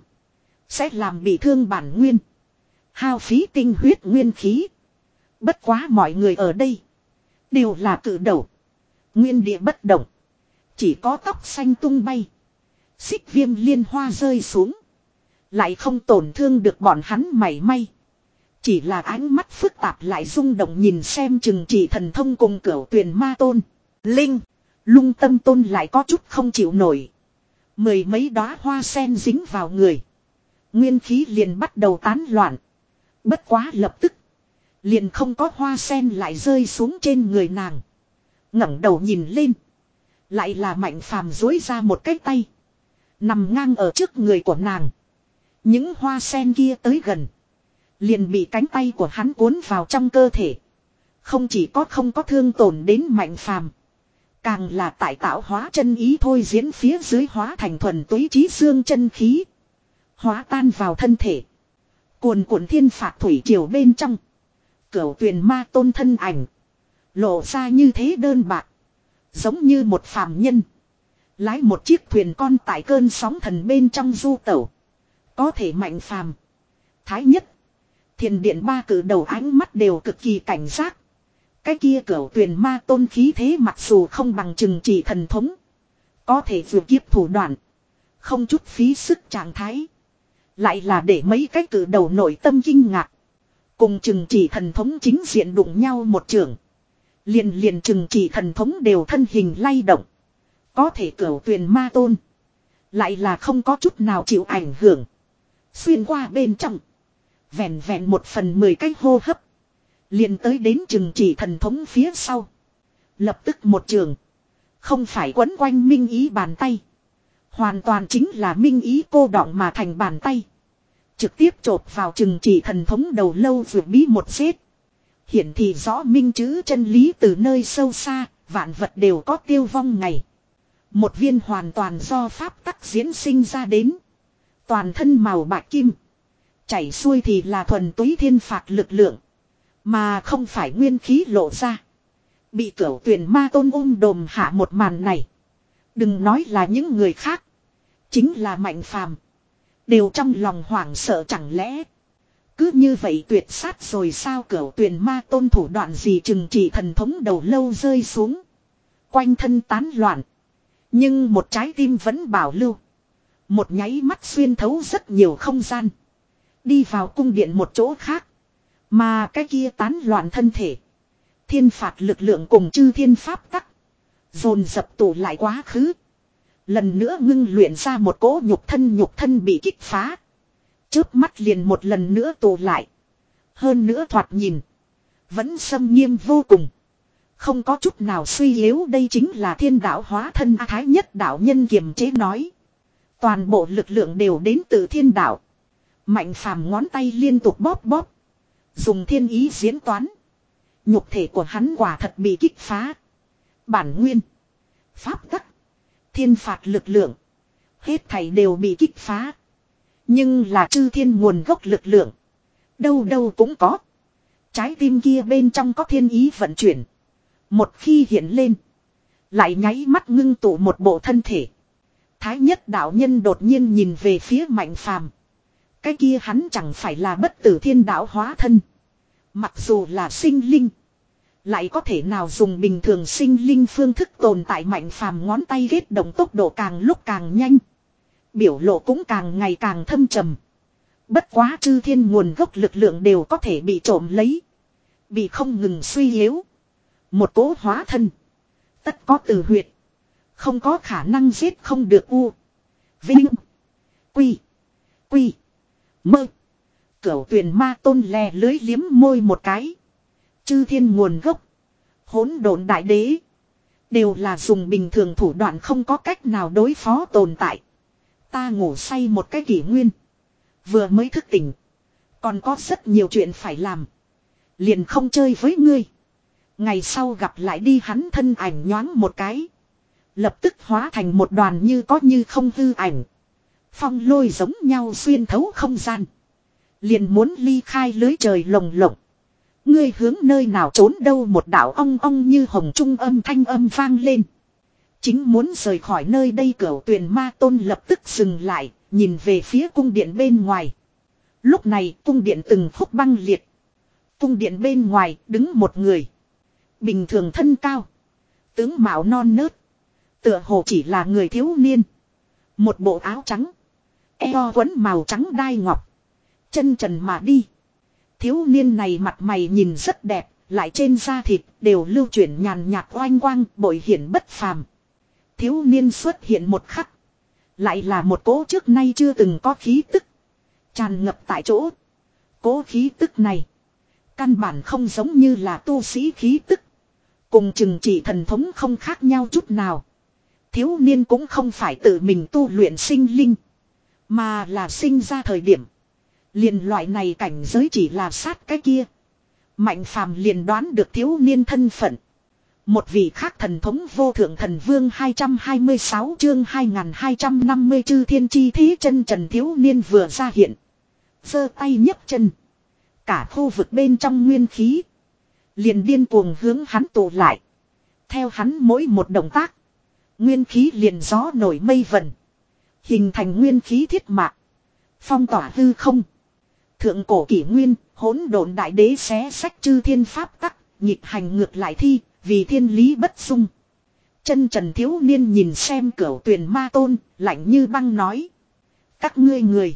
Sẽ làm bị thương bản nguyên. Hao phí tinh huyết nguyên khí. Bất quá mọi người ở đây. Đều là cử đầu. Nguyên địa bất động. Chỉ có tóc xanh tung bay. Xích viêm liên hoa rơi xuống. Lại không tổn thương được bọn hắn mảy may. Chỉ là ánh mắt phức tạp lại rung động nhìn xem chừng chỉ thần thông cùng cửu tuyển ma tôn. Linh. Lung tâm tôn lại có chút không chịu nổi. Mười mấy đóa hoa sen dính vào người. Nguyên khí liền bắt đầu tán loạn. Bất quá lập tức. Liền không có hoa sen lại rơi xuống trên người nàng. ngẩng đầu nhìn lên. Lại là mạnh phàm dối ra một cái tay. Nằm ngang ở trước người của nàng. Những hoa sen kia tới gần. Liền bị cánh tay của hắn cuốn vào trong cơ thể. Không chỉ có không có thương tổn đến mạnh phàm. Càng là tại tạo hóa chân ý thôi diễn phía dưới hóa thành thuần túy trí dương chân khí. Hóa tan vào thân thể. Cuồn cuộn thiên phạt thủy triều bên trong. Cửu tuyền ma tôn thân ảnh. Lộ ra như thế đơn bạc. Giống như một phàm nhân. Lái một chiếc thuyền con tại cơn sóng thần bên trong du tẩu. Có thể mạnh phàm. Thái nhất. Thiền điện ba cử đầu ánh mắt đều cực kỳ cảnh giác. Cái kia cửu tuyền ma tôn khí thế mặc dù không bằng chừng chỉ thần thống. Có thể vượt kiếp thủ đoạn. Không chút phí sức trạng thái. Lại là để mấy cái cử đầu nội tâm kinh ngạc. Cùng chừng chỉ thần thống chính diện đụng nhau một trường. Liền liền chừng chỉ thần thống đều thân hình lay động. Có thể cửu tuyền ma tôn. Lại là không có chút nào chịu ảnh hưởng. Xuyên qua bên trong. Vẹn vẹn một phần mười cái hô hấp. Liền tới đến chừng chỉ thần thống phía sau. Lập tức một trường. Không phải quấn quanh minh ý bàn tay. Hoàn toàn chính là minh ý cô đọng mà thành bàn tay. Trực tiếp chộp vào chừng chỉ thần thống đầu lâu vượt bí một xếp. Hiển thị rõ minh chữ chân lý từ nơi sâu xa, vạn vật đều có tiêu vong ngày. Một viên hoàn toàn do pháp tắc diễn sinh ra đến. Toàn thân màu bạc kim. Chảy xuôi thì là thuần túy thiên phạt lực lượng. Mà không phải nguyên khí lộ ra. Bị cửu tuyền ma tôn ôm đồm hạ một màn này. Đừng nói là những người khác. Chính là mạnh phàm. Đều trong lòng hoảng sợ chẳng lẽ. Cứ như vậy tuyệt sát rồi sao cửu tuyền ma tôn thủ đoạn gì chừng chỉ thần thống đầu lâu rơi xuống. Quanh thân tán loạn. Nhưng một trái tim vẫn bảo lưu. Một nháy mắt xuyên thấu rất nhiều không gian. Đi vào cung điện một chỗ khác. Mà cái kia tán loạn thân thể. Thiên phạt lực lượng cùng chư thiên pháp tắc. Dồn dập tụ lại quá khứ. Lần nữa ngưng luyện ra một cỗ nhục thân nhục thân bị kích phá. Chớp mắt liền một lần nữa tụ lại. Hơn nữa thoạt nhìn. Vẫn xâm nghiêm vô cùng. Không có chút nào suy yếu đây chính là thiên đạo hóa thân A Thái nhất đạo nhân kiềm chế nói. Toàn bộ lực lượng đều đến từ thiên đạo. Mạnh phàm ngón tay liên tục bóp bóp. Dùng thiên ý diễn toán. Nhục thể của hắn quả thật bị kích phá. Bản nguyên. Pháp tắc. Thiên phạt lực lượng. Hết thảy đều bị kích phá. Nhưng là chư thiên nguồn gốc lực lượng. Đâu đâu cũng có. Trái tim kia bên trong có thiên ý vận chuyển. Một khi hiện lên. Lại nháy mắt ngưng tụ một bộ thân thể. Thái nhất đạo nhân đột nhiên nhìn về phía mạnh phàm. Cái kia hắn chẳng phải là bất tử thiên đạo hóa thân. Mặc dù là sinh linh. Lại có thể nào dùng bình thường sinh linh phương thức tồn tại mạnh phàm ngón tay ghét động tốc độ càng lúc càng nhanh. Biểu lộ cũng càng ngày càng thâm trầm. Bất quá chư thiên nguồn gốc lực lượng đều có thể bị trộm lấy. Bị không ngừng suy yếu. Một cỗ hóa thân. Tất có từ huyệt. Không có khả năng giết không được u. Vinh. Quy. Quy. Mơ. Cửu tuyền ma tôn lè lưới liếm môi một cái. Chư thiên nguồn gốc. Hỗn độn đại đế. Đều là dùng bình thường thủ đoạn không có cách nào đối phó tồn tại. Ta ngủ say một cái kỷ nguyên. Vừa mới thức tỉnh. Còn có rất nhiều chuyện phải làm. Liền không chơi với ngươi. Ngày sau gặp lại đi hắn thân ảnh nhoáng một cái. Lập tức hóa thành một đoàn như có như không hư ảnh. Phong lôi giống nhau xuyên thấu không gian. Liền muốn ly khai lưới trời lồng lộng. Ngươi hướng nơi nào trốn đâu một đạo ong ong như hồng trung âm thanh âm vang lên. Chính muốn rời khỏi nơi đây cửu tuyền ma tôn lập tức dừng lại, nhìn về phía cung điện bên ngoài. Lúc này cung điện từng khúc băng liệt. Cung điện bên ngoài đứng một người. Bình thường thân cao. Tướng mạo non nớt. Tựa hồ chỉ là người thiếu niên. Một bộ áo trắng. Eo quấn màu trắng đai ngọc. Chân trần mà đi. Thiếu niên này mặt mày nhìn rất đẹp. Lại trên da thịt đều lưu chuyển nhàn nhạt oanh quang bội hiển bất phàm. Thiếu niên xuất hiện một khắc. Lại là một cỗ trước nay chưa từng có khí tức. Tràn ngập tại chỗ. Cỗ khí tức này. Căn bản không giống như là tu sĩ khí tức. Cùng chừng chỉ thần thống không khác nhau chút nào. Thiếu niên cũng không phải tự mình tu luyện sinh linh. Mà là sinh ra thời điểm. Liền loại này cảnh giới chỉ là sát cái kia. Mạnh phàm liền đoán được thiếu niên thân phận. Một vị khác thần thống vô thượng thần vương hai trăm hai mươi sáu chương hai nghìn hai trăm năm mươi chư thiên chi thế chân trần thiếu niên vừa ra hiện. giơ tay nhấc chân. Cả khu vực bên trong nguyên khí. Liền điên cuồng hướng hắn tụ lại. Theo hắn mỗi một động tác. Nguyên khí liền gió nổi mây vần. Hình thành nguyên khí thiết mạc. Phong tỏa hư không. Thượng cổ kỷ nguyên, hỗn độn đại đế xé sách chư thiên pháp tắc, nhịp hành ngược lại thi, vì thiên lý bất dung. Chân trần thiếu niên nhìn xem cửu tuyền ma tôn, lạnh như băng nói. Các ngươi người.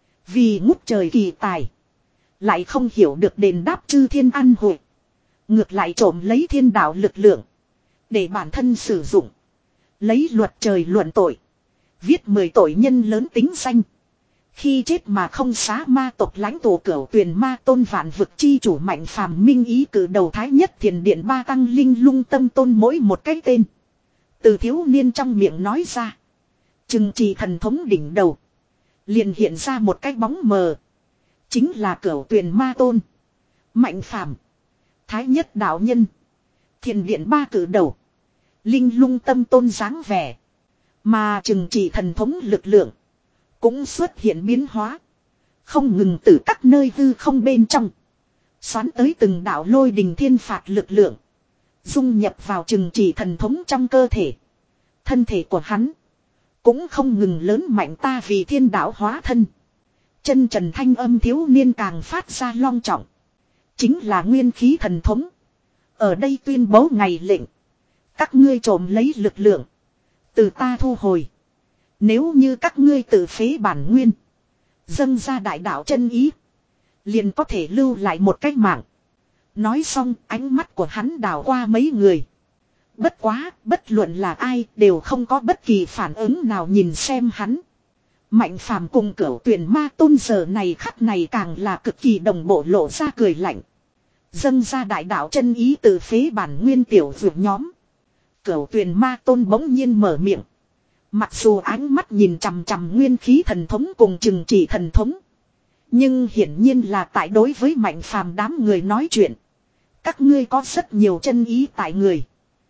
Vì ngút trời kỳ tài. Lại không hiểu được đền đáp chư thiên ăn hội. Ngược lại trộm lấy thiên đạo lực lượng. Để bản thân sử dụng. Lấy luật trời luận tội. Viết mười tội nhân lớn tính danh. Khi chết mà không xá ma tộc lãnh tụ cửu tuyền ma tôn vạn vực chi chủ mạnh phàm minh ý cử đầu thái nhất thiền điện ba tăng linh lung tâm tôn mỗi một cái tên. Từ thiếu niên trong miệng nói ra. Chừng trì thần thống đỉnh đầu. Liền hiện ra một cái bóng mờ. Chính là cửu tuyền ma tôn. Mạnh phàm. Thái nhất đạo nhân. Thiền điện ba cử đầu. Linh lung tâm tôn dáng vẻ. Mà chừng trì thần thống lực lượng. Cũng xuất hiện biến hóa. Không ngừng từ các nơi hư không bên trong. Xoắn tới từng đạo lôi đình thiên phạt lực lượng. Dung nhập vào chừng chỉ thần thống trong cơ thể. Thân thể của hắn. Cũng không ngừng lớn mạnh ta vì thiên đạo hóa thân. Chân trần thanh âm thiếu niên càng phát ra long trọng. Chính là nguyên khí thần thống. Ở đây tuyên bố ngày lệnh. Các ngươi trộm lấy lực lượng. Từ ta thu hồi. Nếu như các ngươi tự phế bản nguyên. Dâng ra đại đạo chân ý. Liền có thể lưu lại một cách mạng. Nói xong ánh mắt của hắn đảo qua mấy người. Bất quá, bất luận là ai đều không có bất kỳ phản ứng nào nhìn xem hắn. Mạnh phàm cùng cửu tuyển ma tôn giờ này khắc này càng là cực kỳ đồng bộ lộ ra cười lạnh. Dâng ra đại đạo chân ý từ phế bản nguyên tiểu vượt nhóm. Cửu tuyển ma tôn bỗng nhiên mở miệng. Mặc dù ánh mắt nhìn chằm chằm nguyên khí thần thống cùng chừng chỉ thần thống. Nhưng hiển nhiên là tại đối với mạnh phàm đám người nói chuyện. Các ngươi có rất nhiều chân ý tại người.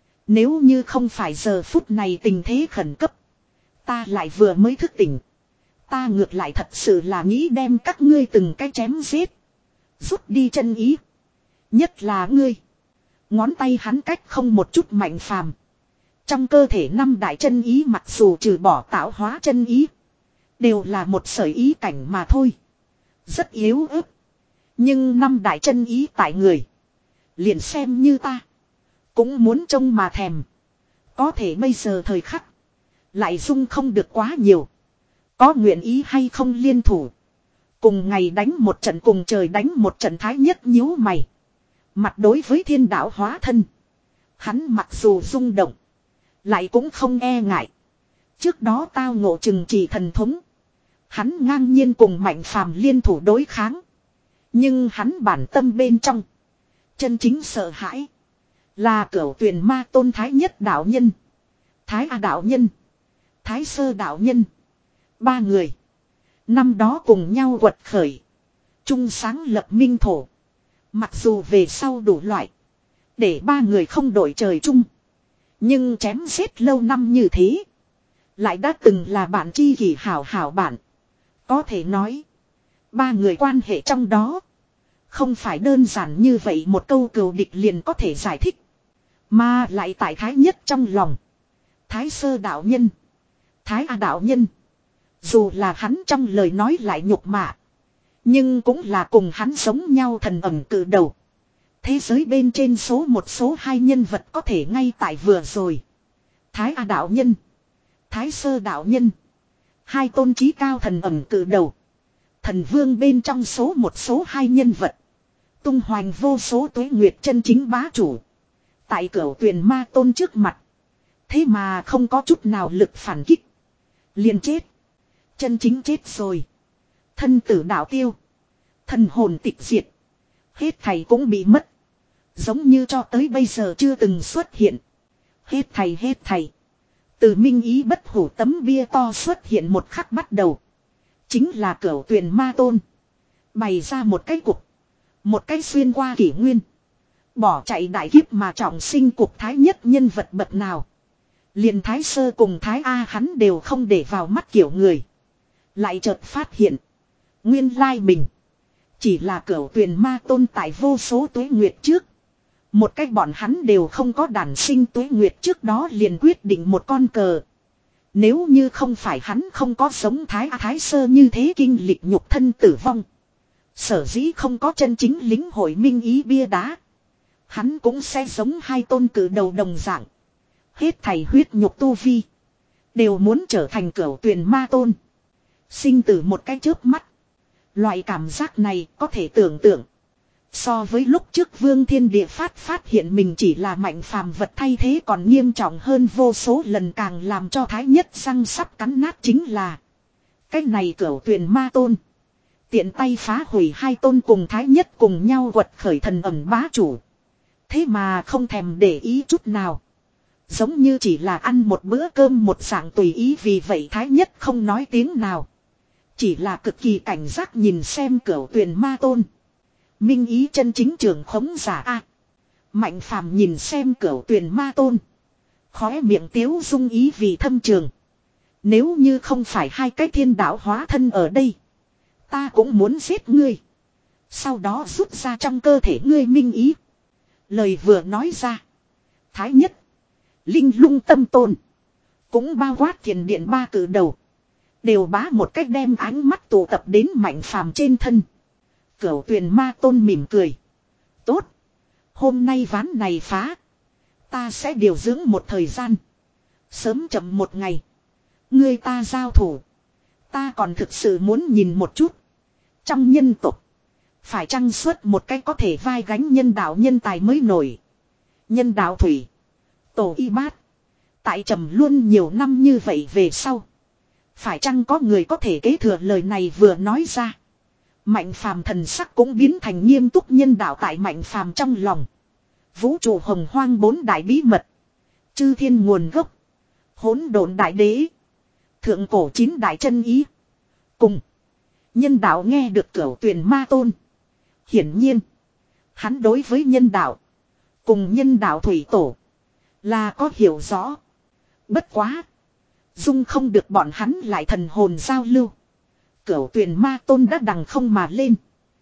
Nếu như không phải giờ phút này tình thế khẩn cấp. Ta lại vừa mới thức tỉnh. Ta ngược lại thật sự là nghĩ đem các ngươi từng cái chém giết. Rút đi chân ý. Nhất là ngươi. Ngón tay hắn cách không một chút mạnh phàm. Trong cơ thể năm đại chân ý mặc dù trừ bỏ tạo hóa chân ý. Đều là một sợi ý cảnh mà thôi. Rất yếu ớt. Nhưng năm đại chân ý tại người. Liền xem như ta. Cũng muốn trông mà thèm. Có thể bây giờ thời khắc. Lại dung không được quá nhiều. Có nguyện ý hay không liên thủ. Cùng ngày đánh một trận cùng trời đánh một trận thái nhất nhíu mày. Mặt đối với thiên đạo hóa thân. Hắn mặc dù rung động. Lại cũng không e ngại. Trước đó tao ngộ chừng chỉ thần thống. Hắn ngang nhiên cùng mạnh phàm liên thủ đối kháng. Nhưng hắn bản tâm bên trong. Chân chính sợ hãi. Là cửu tuyển ma tôn thái nhất đạo nhân. Thái A đạo nhân. Thái sơ đạo nhân. Ba người. Năm đó cùng nhau quật khởi. Chung sáng lập minh thổ. Mặc dù về sau đủ loại. Để ba người không đổi trời chung. Nhưng chém giết lâu năm như thế. Lại đã từng là bạn tri kỷ hảo hảo bạn. Có thể nói. Ba người quan hệ trong đó. Không phải đơn giản như vậy một câu cừu địch liền có thể giải thích. Mà lại tại thái nhất trong lòng. Thái sơ đạo nhân. Thái A đạo nhân. Dù là hắn trong lời nói lại nhục mạ. Nhưng cũng là cùng hắn giống nhau thần ẩm cử đầu. Thế giới bên trên số một số hai nhân vật có thể ngay tại vừa rồi. Thái A đạo nhân. Thái sơ đạo nhân. Hai tôn trí cao thần ẩm cử đầu. Thần vương bên trong số một số hai nhân vật. Tung hoành vô số tuế nguyệt chân chính bá chủ. Tại cửu tuyền ma tôn trước mặt. Thế mà không có chút nào lực phản kích. Liền chết. Chân chính chết rồi. Thân tử đạo tiêu. Thần hồn tịch diệt. Hết thầy cũng bị mất. Giống như cho tới bây giờ chưa từng xuất hiện. Hết thầy hết thầy. Từ minh ý bất hủ tấm bia to xuất hiện một khắc bắt đầu. Chính là cửu tuyền ma tôn. Bày ra một cái cục. Một cái xuyên qua kỷ nguyên. Bỏ chạy đại kiếp mà trọng sinh cục thái nhất nhân vật bậc nào. Liền thái sơ cùng thái A hắn đều không để vào mắt kiểu người. Lại chợt phát hiện. Nguyên lai mình. Chỉ là cửu tuyền ma tôn tại vô số tuế nguyệt trước. Một cách bọn hắn đều không có đản sinh tuế nguyệt trước đó liền quyết định một con cờ. Nếu như không phải hắn không có giống Thái A Thái Sơ như thế kinh lịch nhục thân tử vong. Sở dĩ không có chân chính lính hội minh ý bia đá. Hắn cũng sẽ giống hai tôn cử đầu đồng dạng. Hết thảy huyết nhục tu vi. Đều muốn trở thành cửu tuyền ma tôn. Sinh tử một cái chớp mắt. Loại cảm giác này có thể tưởng tượng. So với lúc trước Vương Thiên Địa phát phát hiện mình chỉ là mạnh phàm vật thay thế còn nghiêm trọng hơn vô số lần, càng làm cho Thái Nhất răng sắp cắn nát chính là. Cái này cửu tuyền ma tôn. Tiện tay phá hủy hai tôn cùng Thái Nhất cùng nhau quật khởi thần ẩn bá chủ. Thế mà không thèm để ý chút nào. Giống như chỉ là ăn một bữa cơm một dạng tùy ý, vì vậy Thái Nhất không nói tiếng nào. Chỉ là cực kỳ cảnh giác nhìn xem cửu tuyền ma tôn. Minh ý chân chính trưởng khống giả a. Mạnh phàm nhìn xem cửu tuyền ma tôn. Khóe miệng tiếu dung ý vì thâm trường. Nếu như không phải hai cái thiên đạo hóa thân ở đây. Ta cũng muốn giết ngươi. Sau đó rút ra trong cơ thể ngươi minh ý. Lời vừa nói ra. Thái Nhất. Linh lung tâm tôn. Cũng bao quát thiền điện ba cử đầu. Đều bá một cách đem ánh mắt tụ tập đến mạnh phàm trên thân. Cửu tuyền ma tôn mỉm cười. Tốt. Hôm nay ván này phá. Ta sẽ điều dưỡng một thời gian. Sớm chậm một ngày. Ngươi ta giao thủ. Ta còn thực sự muốn nhìn một chút. Trong nhân tộc. Phải chăng xuất một cái có thể vai gánh nhân đạo nhân tài mới nổi. Nhân đạo thủy. Tổ y bát. Tại trầm luôn nhiều năm như vậy về sau. Phải chăng có người có thể kế thừa lời này vừa nói ra. Mạnh phàm thần sắc cũng biến thành nghiêm túc. Nhân đạo tại mạnh phàm trong lòng. Vũ trụ hồng hoang bốn đại bí mật. Chư thiên nguồn gốc. Hỗn độn đại đế. Thượng cổ chín đại chân ý. Cùng. Nhân đạo nghe được cửu tuyền ma tôn. Hiển nhiên. Hắn đối với nhân đạo. Cùng nhân đạo thủy tổ. Là có hiểu rõ. Bất quá. Dung không được bọn hắn lại thần hồn giao lưu. Cửu tuyền ma tôn đã đằng không mà lên.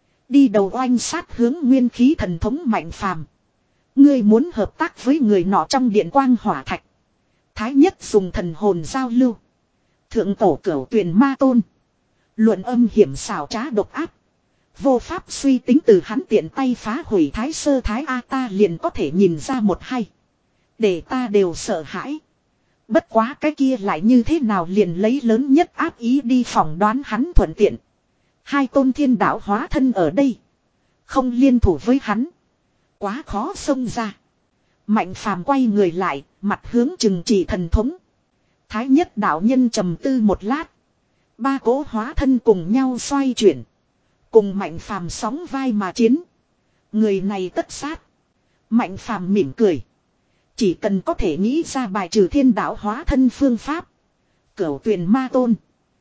Đi đầu oanh sát hướng nguyên khí thần thống mạnh phàm. Ngươi muốn hợp tác với người nọ trong điện quang hỏa thạch. Thái Nhất dùng thần hồn giao lưu. Thượng tổ cửu tuyền ma tôn. Luận âm hiểm xảo trá độc áp. Vô pháp suy tính, từ hắn tiện tay phá hủy Thái Sơ Thái A ta liền có thể nhìn ra một hay. Để ta đều sợ hãi. Bất quá cái kia lại như thế nào liền lấy lớn nhất áp ý đi phỏng đoán hắn thuận tiện. Hai tôn thiên đạo hóa thân ở đây. Không liên thủ với hắn. Quá khó xông ra. Mạnh phàm quay người lại, mặt hướng chừng chỉ thần thống. Thái Nhất đạo nhân trầm tư một lát. Ba cỗ hóa thân cùng nhau xoay chuyển. Cùng mạnh phàm sóng vai mà chiến. Người này tất sát. Mạnh phàm mỉm cười. Chỉ cần có thể nghĩ ra bài trừ thiên đạo hóa thân phương pháp. Cửu tuyền ma tôn.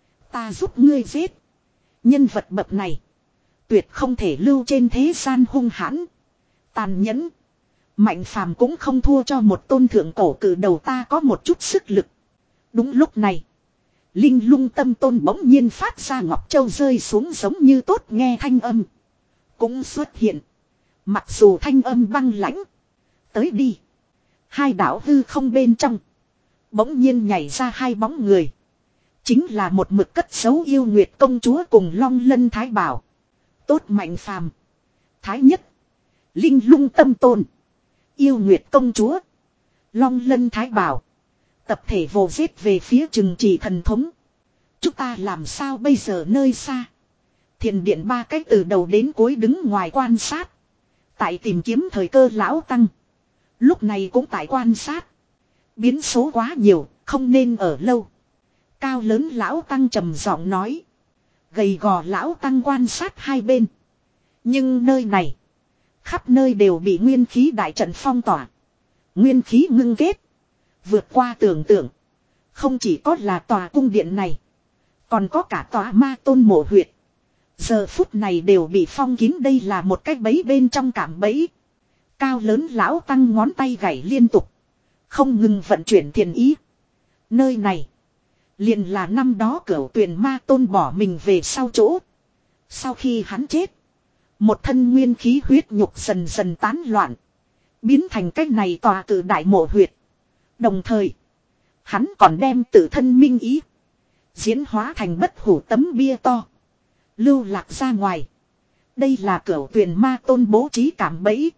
Ta giúp ngươi giết. Nhân vật bậc này. Tuyệt không thể lưu trên thế gian hung hãn. Tàn nhẫn. Mạnh phàm cũng không thua cho một tôn thượng cổ cử đầu, ta có một chút sức lực. Đúng lúc này. Linh lung tâm tôn bỗng nhiên phát ra ngọc châu rơi xuống giống như tốt nghe thanh âm. Cũng xuất hiện. Mặc dù thanh âm băng lãnh. Tới đi. Hai đạo hư không bên trong. Bỗng nhiên nhảy ra hai bóng người. Chính là một mực cất giấu yêu nguyệt công chúa cùng Long Lân Thái Bảo. Tốt mạnh phàm. Thái Nhất. Linh lung tâm tôn. Yêu nguyệt công chúa. Long Lân Thái Bảo. Tập thể vồ giết về phía chừng chỉ thần thống. Chúng ta làm sao bây giờ? Nơi xa. Thiền điện ba cách từ đầu đến cuối đứng ngoài quan sát. Tại tìm kiếm thời cơ lão tăng. Lúc này cũng tại quan sát. Biến số quá nhiều, không nên ở lâu. Cao lớn lão tăng trầm giọng nói. Gầy gò lão tăng quan sát hai bên. Nhưng nơi này. Khắp nơi đều bị nguyên khí đại trận phong tỏa. Nguyên khí ngưng kết. Vượt qua tưởng tượng. Không chỉ có là tòa cung điện này. Còn có cả tòa ma tôn mộ huyệt. Giờ phút này đều bị phong kín, đây là một cái bẫy bên trong cảm bẫy. Cao lớn lão tăng ngón tay gảy liên tục. Không ngừng vận chuyển thiền ý. Nơi này. Liền là năm đó cửu tuyền ma tôn bỏ mình về sau chỗ. Sau khi hắn chết. Một thân nguyên khí huyết nhục dần dần tán loạn. Biến thành cách này tòa cử đại mộ huyệt. Đồng thời. Hắn còn đem tự thân minh ý. Diễn hóa thành bất hủ tấm bia to. Lưu lạc ra ngoài. Đây là cửu tuyền ma tôn bố trí cảm bẫy.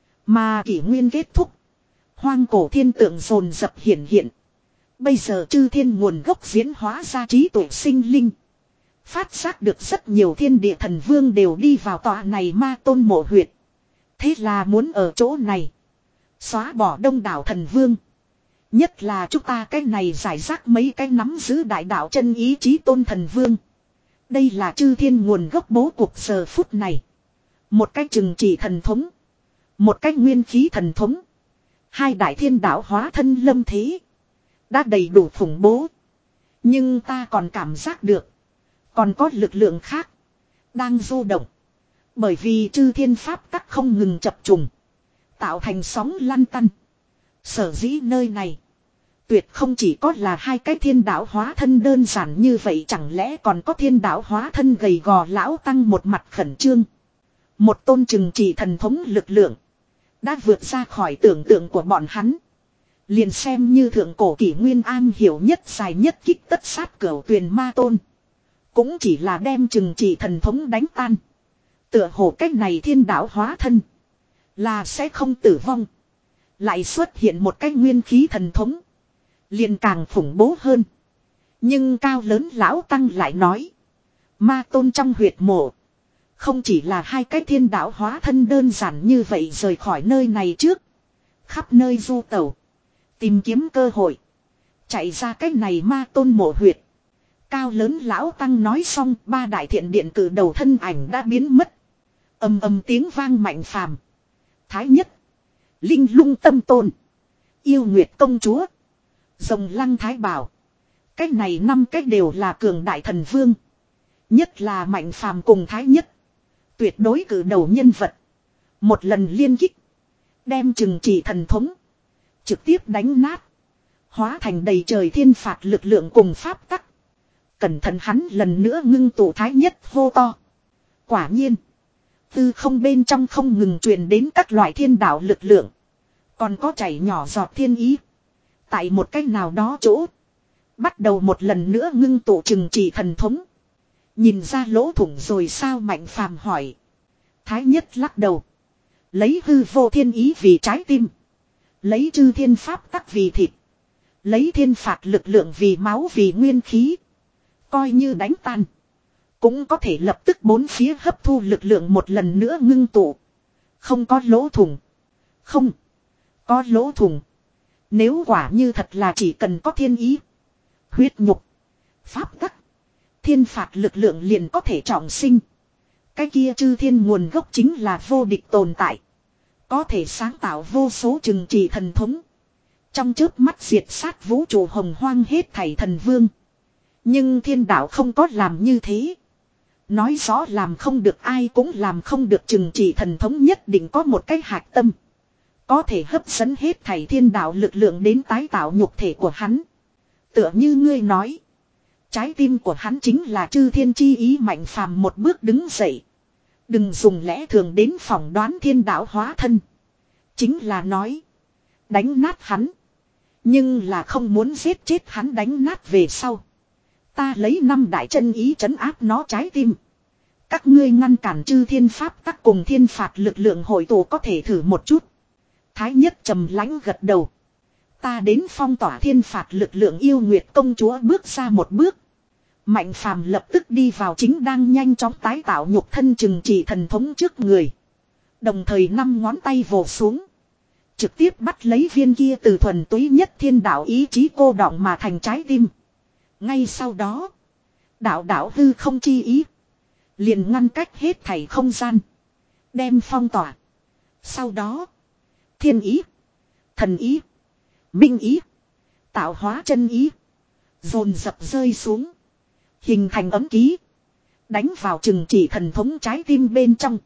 Mà kỷ nguyên kết thúc. Hoang cổ thiên tượng dồn dập hiện hiện. Bây giờ chư thiên nguồn gốc diễn hóa ra trí tuệ sinh linh. Phát giác được rất nhiều thiên địa thần vương đều đi vào tòa này ma tôn mộ huyệt. Thế là muốn ở chỗ này. Xóa bỏ đông đảo thần vương. Nhất là chúng ta cái này giải rác mấy cái nắm giữ đại đạo chân ý chí tôn thần vương. Đây là chư thiên nguồn gốc bố cuộc giờ phút này. Một cái trừng trị thần thống. Một cái nguyên khí thần thống. Hai đại thiên đạo hóa thân lâm thế. Đã đầy đủ khủng bố. Nhưng ta còn cảm giác được. Còn có lực lượng khác. Đang du động. Bởi vì chư thiên pháp tắc không ngừng chập trùng. Tạo thành sóng lăn tăn. Sở dĩ nơi này. Tuyệt không chỉ có là hai cái thiên đạo hóa thân đơn giản như vậy, chẳng lẽ còn có thiên đạo hóa thân gầy gò lão tăng một mặt khẩn trương. Một tôn trừng trị thần thống lực lượng. Đã vượt ra khỏi tưởng tượng của bọn hắn. Liền xem như thượng cổ kỷ nguyên an hiểu nhất dài nhất kích tất sát cửu tuyền ma tôn. Cũng chỉ là đem trừng trị thần thống đánh tan. Tựa hồ cách này thiên đạo hóa thân. Là sẽ không tử vong. Lại xuất hiện một cái nguyên khí thần thống. Liền càng khủng bố hơn. Nhưng cao lớn lão tăng lại nói. Ma tôn trong huyệt mộ. Không chỉ là hai cái thiên đạo hóa thân đơn giản như vậy rời khỏi nơi này trước. Khắp nơi du tẩu. Tìm kiếm cơ hội. Chạy ra cái này ma tôn mộ huyệt. Cao lớn lão tăng nói xong, ba đại thiện điện cử đầu thân ảnh đã biến mất. Ầm ầm tiếng vang mạnh phàm. Thái nhất. Linh lung tâm tôn. Yêu nguyệt công chúa. Rồng lăng thái bảo. Cách này năm cách đều là cường đại thần vương. Nhất là mạnh phàm cùng thái nhất. Tuyệt đối cử đầu nhân vật. Một lần liên kích. Đem trừng trị thần thống. Trực tiếp đánh nát. Hóa thành đầy trời thiên phạt lực lượng cùng pháp tắc. Cẩn thận hắn lần nữa ngưng tụ thái nhất hô to. Quả nhiên. Tư không bên trong không ngừng truyền đến các loại thiên đạo lực lượng. Còn có chảy nhỏ giọt thiên ý. Tại một cách nào đó chỗ. Bắt đầu một lần nữa ngưng tụ trừng trị thần thống. Nhìn ra lỗ thủng rồi sao mạnh phàm hỏi. Thái nhất lắc đầu. Lấy hư vô thiên ý vì trái tim. Lấy chư thiên pháp tắc vì thịt. Lấy thiên phạt lực lượng vì máu vì nguyên khí. Coi như đánh tan. Cũng có thể lập tức bốn phía hấp thu lực lượng một lần nữa ngưng tụ. Không có lỗ thủng. Không. Có lỗ thủng. Nếu quả như thật là chỉ cần có thiên ý. Huyết nhục. Pháp tắc. Thiên phạt lực lượng liền có thể trọng sinh. Cái kia chư thiên nguồn gốc chính là vô địch tồn tại. Có thể sáng tạo vô số trừng trị thần thống. Trong chớp mắt diệt sát vũ trụ hồng hoang hết thảy thần vương. Nhưng thiên đạo không có làm như thế. Nói rõ làm không được ai cũng làm không được, trừng trị thần thống nhất định có một cái hạt tâm. Có thể hấp dẫn hết thảy thiên đạo lực lượng đến tái tạo nhục thể của hắn. Tựa như ngươi nói. Trái tim của hắn chính là chư thiên chi ý mạnh phàm một bước đứng dậy. Đừng dùng lẽ thường đến phỏng đoán thiên đạo hóa thân. Chính là nói. Đánh nát hắn. Nhưng là không muốn giết chết hắn, đánh nát về sau. Ta lấy năm đại chân ý trấn áp nó trái tim. Các ngươi ngăn cản chư thiên pháp tắc cùng thiên phạt lực lượng hội tụ, có thể thử một chút. Thái nhất trầm lãnh gật đầu. Ta đến phong tỏa thiên phạt lực lượng. Yêu nguyệt công chúa bước ra một bước. Mạnh phàm lập tức đi vào chính đang nhanh chóng tái tạo nhục thân trừng trị thần thống trước người. Đồng thời năm ngón tay vồ xuống. Trực tiếp bắt lấy viên kia từ thuần túy nhất thiên đạo ý chí cô đọng mà thành trái tim. Ngay sau đó. Đạo đạo hư không chi ý. Liền ngăn cách hết thảy không gian. Đem phong tỏa. Sau đó. Thiên ý. Thần ý. Minh ý. Tạo hóa chân ý. Dồn dập rơi xuống. Hình thành ấm ký. Đánh vào trừng trị thần thống trái tim bên trong.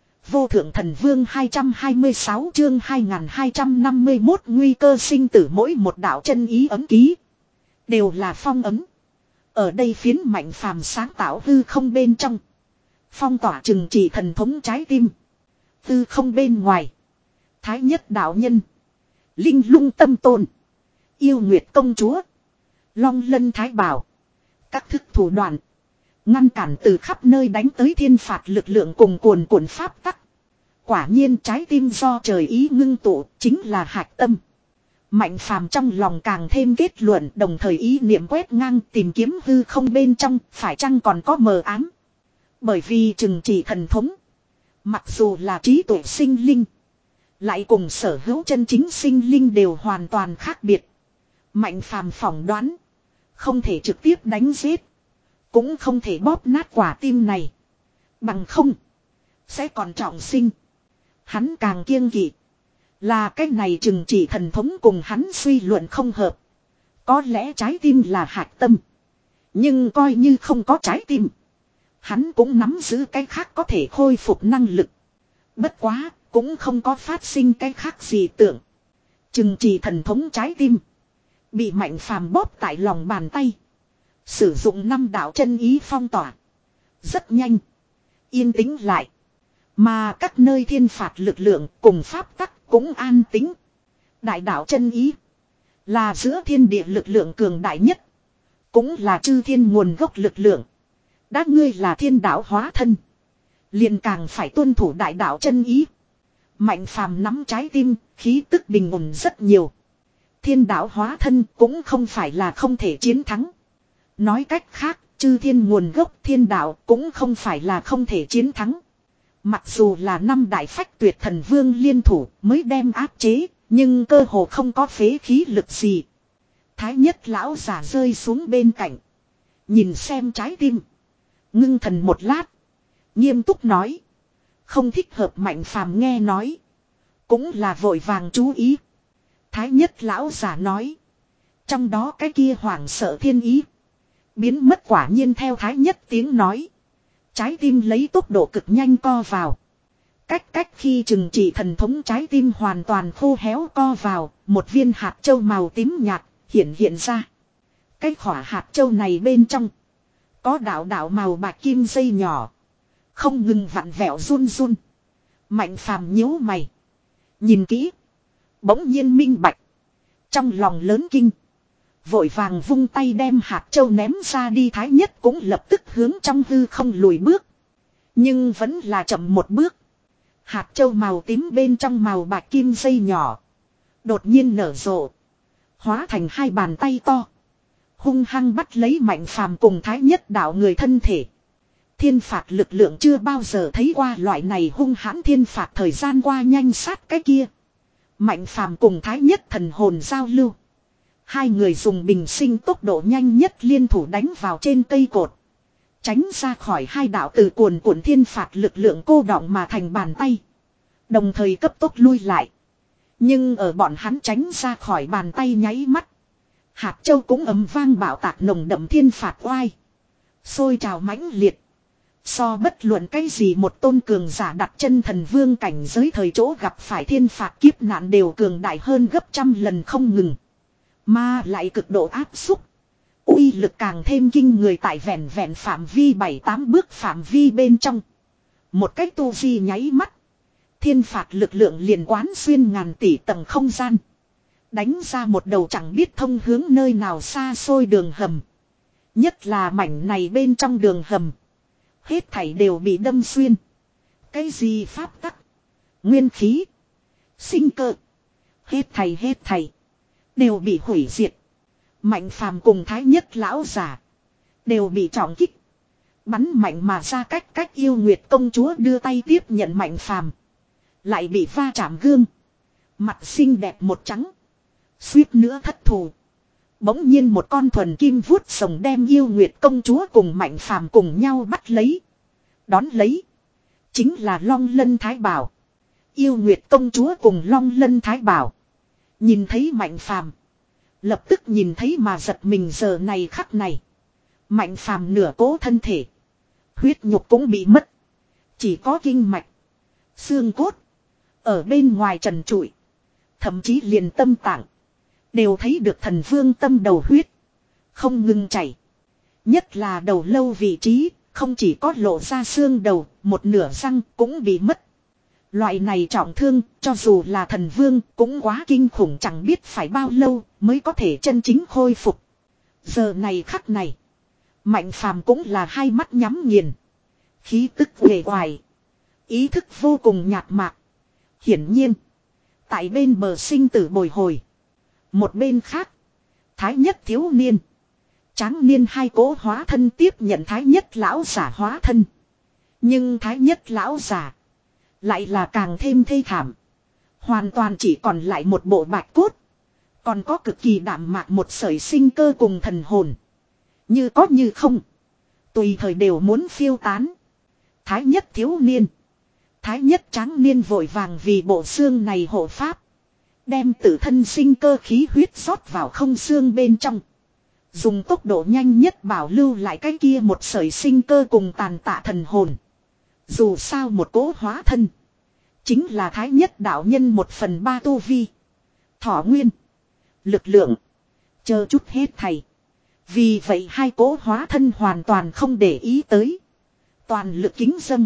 Vô thượng thần vương hai trăm hai mươi sáu chương hai nghìn hai trăm năm mươi mốt nguy cơ sinh tử, mỗi một đạo chân ý ấm ký. Đều là phong ấm. Ở đây phiến mạnh phàm sáng tạo hư không bên trong. Phong tỏa trừng trị thần thống trái tim. Tư không bên ngoài. Thái nhất đạo nhân. Linh lung tâm tôn. Yêu nguyệt công chúa. Long lân thái bảo. Các thức thủ đoạn. Ngăn cản từ khắp nơi đánh tới thiên phạt lực lượng cùng cuồn cuộn pháp tắc. Quả nhiên trái tim do trời ý ngưng tụ chính là hạch tâm. Mạnh phàm trong lòng càng thêm kết luận, đồng thời ý niệm quét ngang tìm kiếm hư không bên trong, phải chăng còn có mờ ám. Bởi vì trừng trị thần thống. Mặc dù là trí tuệ sinh linh. Lại cùng sở hữu chân chính sinh linh đều hoàn toàn khác biệt. Mạnh phàm phỏng đoán. Không thể trực tiếp đánh giết. Cũng không thể bóp nát quả tim này. Bằng không. Sẽ còn trọng sinh. Hắn càng kiêng kỵ. Là cái này trừng trị thần thống cùng hắn suy luận không hợp. Có lẽ trái tim là hạch tâm. Nhưng coi như không có trái tim. Hắn cũng nắm giữ cái khác có thể khôi phục năng lực. Bất quá, cũng không có phát sinh cái khác gì tưởng. Trừng trị thần thống trái tim. Bị mạnh phàm bóp tại lòng bàn tay. Sử dụng năm đạo chân ý phong tỏa. Rất nhanh. Yên tĩnh lại. Mà các nơi thiên phạt lực lượng cùng pháp tắc cũng an tĩnh. Đại đạo chân ý. Là giữa thiên địa lực lượng cường đại nhất. Cũng là chư thiên nguồn gốc lực lượng. Đã ngươi là thiên đạo hóa thân. Liền càng phải tuân thủ đại đạo chân ý. Mạnh phàm nắm trái tim, khí tức bình ổn rất nhiều. Thiên đạo hóa thân cũng không phải là không thể chiến thắng. Nói cách khác, chư thiên nguồn gốc thiên đạo cũng không phải là không thể chiến thắng. Mặc dù là năm đại phách tuyệt thần vương liên thủ mới đem áp chế, nhưng cơ hồ không có phế khí lực gì. Thái nhất lão giả rơi xuống bên cạnh. Nhìn xem trái tim. Ngưng thần một lát. Nghiêm túc nói. Không thích hợp mạnh phàm nghe nói. Cũng là vội vàng chú ý. Thái nhất lão giả nói. Trong đó cái kia hoảng sợ thiên ý. Biến mất quả nhiên theo thái nhất tiếng nói. Trái tim lấy tốc độ cực nhanh co vào. Cách cách khi trừng trị thần thống trái tim hoàn toàn khô héo co vào. Một viên hạt châu màu tím nhạt hiện hiện ra. Cái khỏa hạt châu này bên trong. Có đạo đạo màu bạc kim dây nhỏ. Không ngừng vặn vẹo run run. Mạnh phàm nhíu mày. Nhìn kỹ. Bỗng nhiên minh bạch. Trong lòng lớn kinh. Vội vàng vung tay đem hạt châu ném ra đi. Thái nhất cũng lập tức hướng trong hư không lùi bước. Nhưng vẫn là chậm một bước. Hạt châu màu tím bên trong màu bạc kim dây nhỏ. Đột nhiên nở rộ. Hóa thành hai bàn tay to. Hung hăng bắt lấy mạnh phàm cùng thái nhất đạo người thân thể. Thiên phạt lực lượng chưa bao giờ thấy qua loại này hung hãn thiên phạt thời gian qua nhanh sát cái kia. Mạnh phàm cùng thái nhất thần hồn giao lưu. Hai người dùng bình sinh tốc độ nhanh nhất liên thủ đánh vào trên cây cột. Tránh ra khỏi hai đạo từ cuồn cuộn thiên phạt lực lượng cô đọng mà thành bàn tay. Đồng thời cấp tốc lui lại. Nhưng ở bọn hắn tránh ra khỏi bàn tay nháy mắt. Hạt châu cũng ầm vang bạo tạc nồng đậm thiên phạt oai. Sôi trào mãnh liệt. So bất luận cái gì một tôn cường giả đặt chân thần vương cảnh giới thời chỗ gặp phải thiên phạt kiếp nạn đều cường đại hơn gấp trăm lần không ngừng. Mà lại cực độ áp xúc. Uy lực càng thêm kinh người tại vẹn vẹn phạm vi bảy tám bước phạm vi bên trong. Một cách tu vi nháy mắt. Thiên phạt lực lượng liền quán xuyên ngàn tỷ tầng không gian. Đánh ra một đầu chẳng biết thông hướng nơi nào xa xôi đường hầm. Nhất là mảnh này bên trong đường hầm. Hết thảy đều bị đâm xuyên. Cái gì pháp tắc. Nguyên khí. Sinh cơ. Hết thảy hết thảy. Đều bị hủy diệt. Mạnh phàm cùng thái nhất lão giả. Đều bị trọng kích. Bắn mạnh mà ra cách cách yêu nguyệt công chúa đưa tay tiếp nhận mạnh phàm. Lại bị va chạm gương. Mặt xinh đẹp một trắng. Suýt nữa thất thủ. Bỗng nhiên một con thuần kim vuốt sồng đem yêu nguyệt công chúa cùng mạnh phàm cùng nhau bắt lấy. Đón lấy. Chính là Long Lân Thái Bảo. Yêu nguyệt công chúa cùng Long Lân Thái Bảo. Nhìn thấy mạnh phàm. Lập tức nhìn thấy mà giật mình giờ này khắc này. Mạnh phàm nửa cố thân thể. Huyết nhục cũng bị mất. Chỉ có kinh mạch. Xương cốt. Ở bên ngoài trần trụi. Thậm chí liền tâm tạng. Đều thấy được thần vương tâm đầu huyết. Không ngừng chảy. Nhất là đầu lâu vị trí. Không chỉ có lộ ra xương đầu, một nửa răng cũng bị mất. Loại này trọng thương, cho dù là thần vương, cũng quá kinh khủng, chẳng biết phải bao lâu mới có thể chân chính khôi phục. Giờ này khắc này, Mạnh Phàm cũng là hai mắt nhắm nghiền. Khí tức uể oải, ý thức vô cùng nhạt mạc. Hiển nhiên, tại bên bờ sinh tử bồi hồi. Một bên khác, Thái Nhất thiếu niên, Tráng niên hai cỗ hóa thân tiếp nhận Thái Nhất lão giả hóa thân. Nhưng Thái Nhất lão giả lại là càng thêm thê thảm. Hoàn toàn chỉ còn lại một bộ bạch cốt. Còn có cực kỳ đạm mạc một sợi sinh cơ cùng thần hồn. Như có như không, tùy thời đều muốn phiêu tán. Thái Nhất thiếu niên, Thái Nhất tráng niên vội vàng vì bộ xương này hộ pháp. Đem tự thân sinh cơ khí huyết rót vào không xương bên trong. Dùng tốc độ nhanh nhất bảo lưu lại cái kia một sợi sinh cơ cùng tàn tạ thần hồn. Dù sao một cỗ hóa thân, chính là Thái Nhất đạo nhân một phần ba tu vi, thọ nguyên, lực lượng, chờ chút hết thầy. Vì vậy hai cỗ hóa thân hoàn toàn không để ý tới. Toàn lực kính dâng.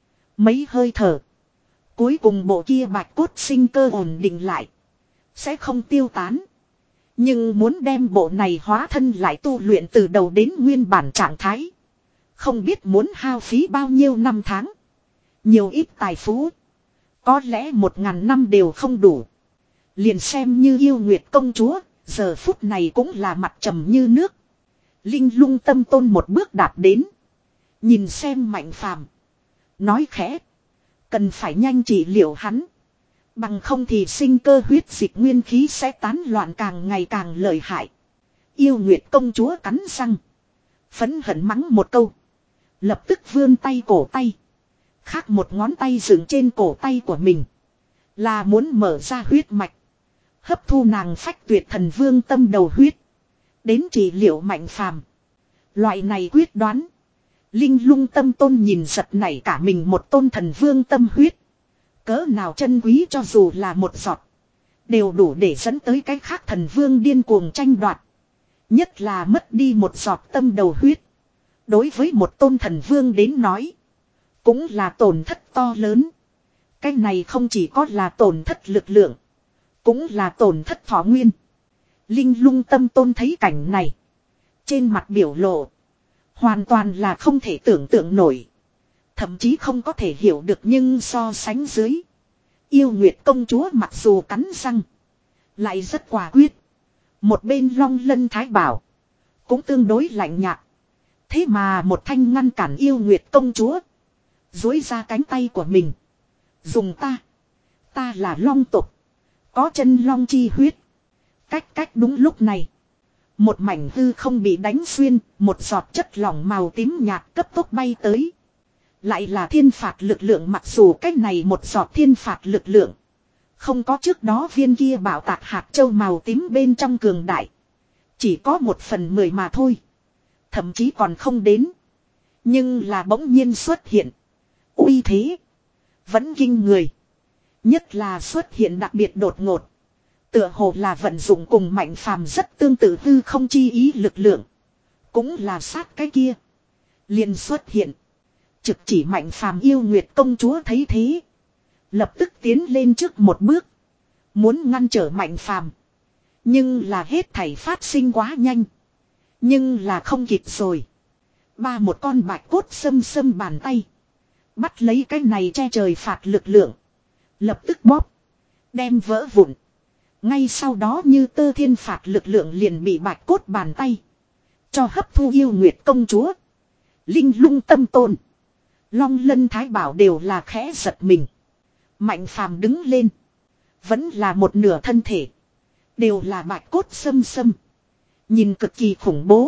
Mấy hơi thở, cuối cùng bộ kia bạch cốt sinh cơ ổn định lại, sẽ không tiêu tán. Nhưng muốn đem bộ này hóa thân lại tu luyện từ đầu đến nguyên bản trạng thái, không biết muốn hao phí bao nhiêu năm tháng, nhiều ít tài phú, có lẽ một ngàn năm đều không đủ. Liền xem như yêu nguyệt công chúa, giờ phút này cũng là mặt trầm như nước. Linh Lung Tâm Tôn một bước đạp đến, nhìn xem Mạnh Phàm, nói khẽ, cần phải nhanh trị liệu hắn. Bằng không thì sinh cơ huyết dịch nguyên khí sẽ tán loạn càng ngày càng lợi hại. Yêu Nguyệt công chúa cắn răng, phẫn hận mắng một câu, lập tức vươn tay cổ tay, khác một ngón tay dựng trên cổ tay của mình, là muốn mở ra huyết mạch, hấp thu nàng phách tuyệt thần vương tâm đầu huyết, đến trị liệu Mạnh Phàm. Loại này quyết đoán, Linh Lung Tâm Tôn nhìn giật nảy cả mình, một tôn thần vương tâm huyết, cỡ nào chân quý, cho dù là một giọt, đều đủ để dẫn tới cái khác thần vương điên cuồng tranh đoạt. Nhất là mất đi một giọt tâm đầu huyết, đối với một tôn thần vương đến nói, cũng là tổn thất to lớn. Cái này không chỉ có là tổn thất lực lượng, cũng là tổn thất thọ nguyên. Linh Lung Tâm Tôn thấy cảnh này, trên mặt biểu lộ hoàn toàn là không thể tưởng tượng nổi, thậm chí không có thể hiểu được. Nhưng so sánh dưới, Yêu Nguyệt công chúa mặc dù cắn răng, lại rất quả quyết. Một bên Long Lân Thái Bảo cũng tương đối lạnh nhạt. Thế mà một thanh ngăn cản Yêu Nguyệt công chúa, duỗi ra cánh tay của mình, dùng ta, ta là long tộc, có chân long chi huyết. Cách cách đúng lúc này, một mảnh hư không bị đánh xuyên, một giọt chất lỏng màu tím nhạt cấp tốc bay tới. Lại là thiên phạt lực lượng, mặc dù cách này một giọt thiên phạt lực lượng không có trước đó viên kia bảo tạc hạt châu màu tím bên trong cường đại, chỉ có một phần mười mà thôi, thậm chí còn không đến. Nhưng là bỗng nhiên xuất hiện, uy thế vẫn kinh người, nhất là xuất hiện đặc biệt đột ngột, tựa hồ là vận dụng cùng Mạnh Phàm rất tương tự hư không chi ý lực lượng, cũng là sát cái kia liền xuất hiện, trực chỉ Mạnh Phàm. Yêu Nguyệt công chúa thấy thế, lập tức tiến lên trước một bước, muốn ngăn trở Mạnh Phàm. Nhưng là hết thảy phát sinh quá nhanh, nhưng là không kịp rồi. Ba một con bạch cốt xâm xâm bàn tay, bắt lấy cái này che trời phạt lực lượng, lập tức bóp, đem vỡ vụn. Ngay sau đó như tơ thiên phạt lực lượng liền bị bạch cốt bàn tay cho hấp thu. Yêu Nguyệt công chúa, Linh Lung Tâm Tôn, Long Lân Thái Bảo đều là khẽ giật mình. Mạnh Phàm đứng lên, vẫn là một nửa thân thể, đều là bạch cốt xâm xâm, nhìn cực kỳ khủng bố.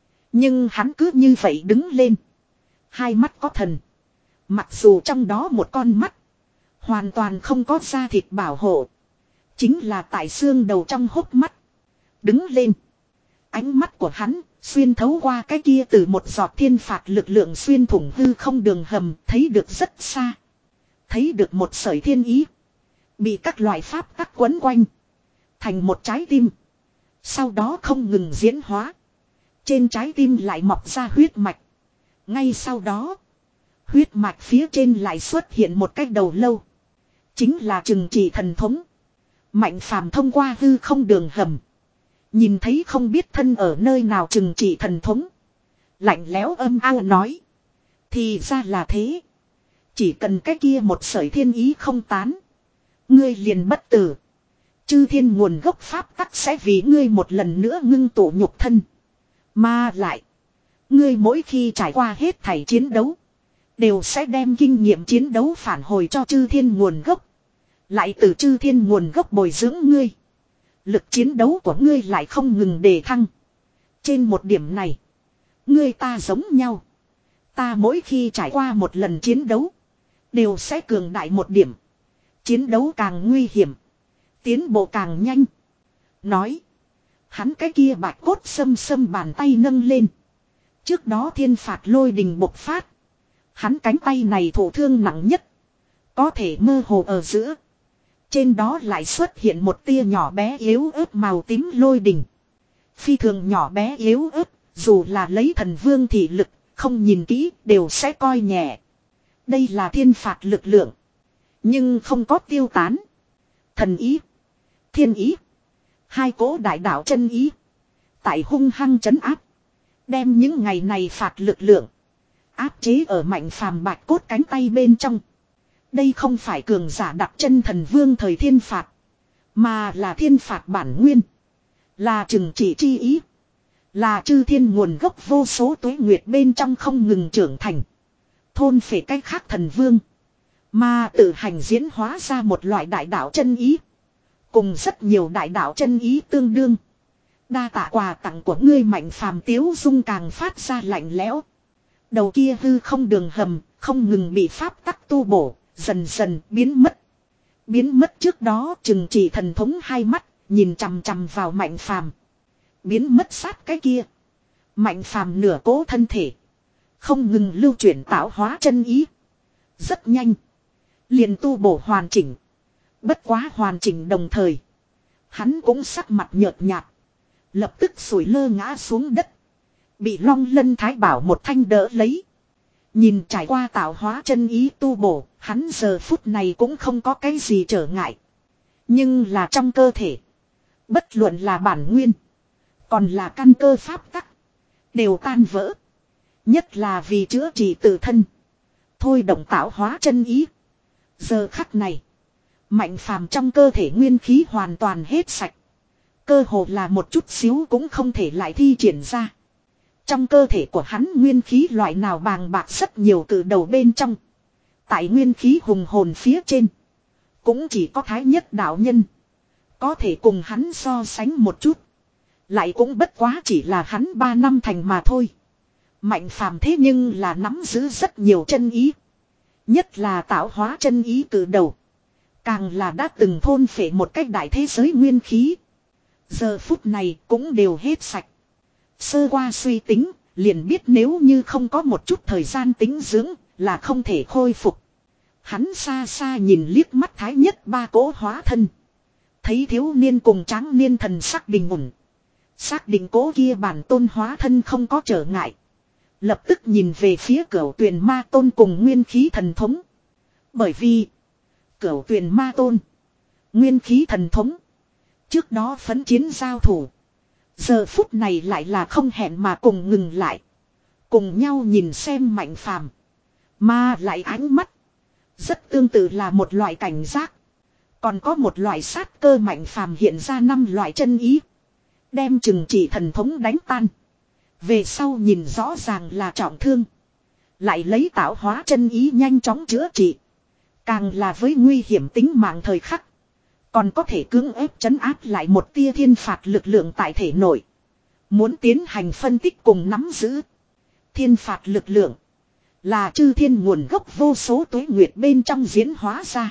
Nhưng hắn cứ như vậy đứng lên, hai mắt có thần, mặc dù trong đó một con mắt hoàn toàn không có da thịt bảo hộ, chính là tại xương đầu trong hốc mắt. Đứng lên, ánh mắt của hắn xuyên thấu qua cái kia từ một giọt thiên phạt lực lượng xuyên thủng hư không đường hầm, thấy được rất xa, thấy được một sợi thiên ý bị các loại pháp tắc quấn quanh thành một trái tim, sau đó không ngừng diễn hóa. Trên trái tim lại mọc ra huyết mạch, Ngay sau đó. Huyết mạch phía trên lại xuất hiện một cái đầu lâu. Chính là trừng trị thần thống. Mạnh phàm thông qua hư không đường hầm. Nhìn thấy không biết thân ở nơi nào trừng trị thần thống. Lạnh lẽo âm ao nói. Thì ra là thế. Chỉ cần cái kia một sợi thiên ý không tán. Ngươi liền bất tử. Chư thiên nguồn gốc pháp tắc sẽ vì ngươi một lần nữa ngưng tụ nhục thân. Mà lại. Ngươi mỗi khi trải qua hết thảy chiến đấu. Đều sẽ đem kinh nghiệm chiến đấu phản hồi cho chư thiên nguồn gốc. Lại từ chư thiên nguồn gốc bồi dưỡng ngươi. Lực chiến đấu của ngươi lại không ngừng đề thăng. Trên một điểm này. Ngươi ta giống nhau. Ta mỗi khi trải qua một lần chiến đấu. Đều sẽ cường đại một điểm. Chiến đấu càng nguy hiểm. Tiến bộ càng nhanh. Nói. Hắn cái kia bạch cốt xâm xâm bàn tay nâng lên. Trước đó thiên phạt lôi đình bộc phát. Hắn cánh tay này thổ thương nặng nhất. Có thể mơ hồ ở giữa. Trên đó lại xuất hiện một tia nhỏ bé yếu ớt màu tím lôi đình. Phi thường nhỏ bé yếu ớt. Dù là lấy thần vương thị lực. Không nhìn kỹ đều sẽ coi nhẹ. Đây là thiên phạt lực lượng. Nhưng không có tiêu tán. Thần ý. Thiên ý. Hai cỗ đại đạo chân ý. Tại hung hăng trấn áp. Đem những ngày này phạt lực lượng. Áp chế ở mạnh phàm bạch cốt cánh tay bên trong. Đây không phải cường giả đặc chân thần vương thời thiên phạt. Mà là thiên phạt bản nguyên. Là trừng trị chi ý. Là chư thiên nguồn gốc vô số tuế nguyệt bên trong không ngừng trưởng thành. Thôn phệ cách khác thần vương. Mà tự hành diễn hóa ra một loại đại đạo chân ý. Cùng rất nhiều đại đạo chân ý tương đương. Đa tạ quà tặng của ngươi mạnh phàm tiếu dung càng phát ra lạnh lẽo. Đầu kia hư không đường hầm, không ngừng bị pháp tắc tu bổ, dần dần biến mất. Biến mất trước đó trừng trị thần thống hai mắt, nhìn chằm chằm vào mạnh phàm. Biến mất sát cái kia. Mạnh phàm nửa cố thân thể. Không ngừng lưu chuyển tạo hóa chân ý. Rất nhanh. Liền tu bổ hoàn chỉnh. Bất quá hoàn chỉnh đồng thời. Hắn cũng sắc mặt nhợt nhạt. Lập tức sủi lơ ngã xuống đất. Bị Long Lân Thái Bảo một thanh đỡ lấy. Nhìn trải qua tạo hóa chân ý tu bổ. Hắn giờ phút này cũng không có cái gì trở ngại. Nhưng là trong cơ thể. Bất luận là bản nguyên. Còn là căn cơ pháp tắc. Đều tan vỡ. Nhất là vì chữa trị tự thân. Thôi động tạo hóa chân ý. Giờ khắc này. Mạnh phàm trong cơ thể nguyên khí hoàn toàn hết sạch. Cơ hồ là một chút xíu cũng không thể lại thi triển ra. Trong cơ thể của hắn nguyên khí loại nào bàng bạc rất nhiều từ đầu bên trong. Tại nguyên khí hùng hồn phía trên. Cũng chỉ có thái nhất đạo nhân. Có thể cùng hắn so sánh một chút. Lại cũng bất quá chỉ là hắn ba năm thành mà thôi. Mạnh phàm thế nhưng là nắm giữ rất nhiều chân ý. Nhất là tạo hóa chân ý từ đầu. Càng là đã từng thôn phệ một cách đại thế giới nguyên khí. Giờ phút này cũng đều hết sạch. Sơ qua suy tính, liền biết nếu như không có một chút thời gian tính dưỡng, là không thể khôi phục. Hắn xa xa nhìn liếc mắt thái nhất ba cỗ hóa thân. Thấy thiếu niên cùng tráng niên thần sắc bình ổn. Xác định cố kia bản tôn hóa thân không có trở ngại. Lập tức nhìn về phía cửu tuyền ma tôn cùng nguyên khí thần thống. Bởi vì cửu tuyền ma tôn, nguyên khí thần thống, trước đó phấn chiến giao thủ. Giờ phút này lại là không hẹn mà cùng ngừng lại. Cùng nhau nhìn xem mạnh phàm. Mà lại ánh mắt. Rất tương tự là một loại cảnh giác. Còn có một loại sát cơ mạnh phàm hiện ra năm loại chân ý. Đem trừng trị thần thống đánh tan. Về sau nhìn rõ ràng là trọng thương. Lại lấy tạo hóa chân ý nhanh chóng chữa trị. Càng là với nguy hiểm tính mạng thời khắc. Còn có thể cưỡng ép trấn áp lại một tia thiên phạt lực lượng tại thể nội. Muốn tiến hành phân tích cùng nắm giữ. Thiên phạt lực lượng. Là chư thiên nguồn gốc vô số tuế nguyệt bên trong diễn hóa ra.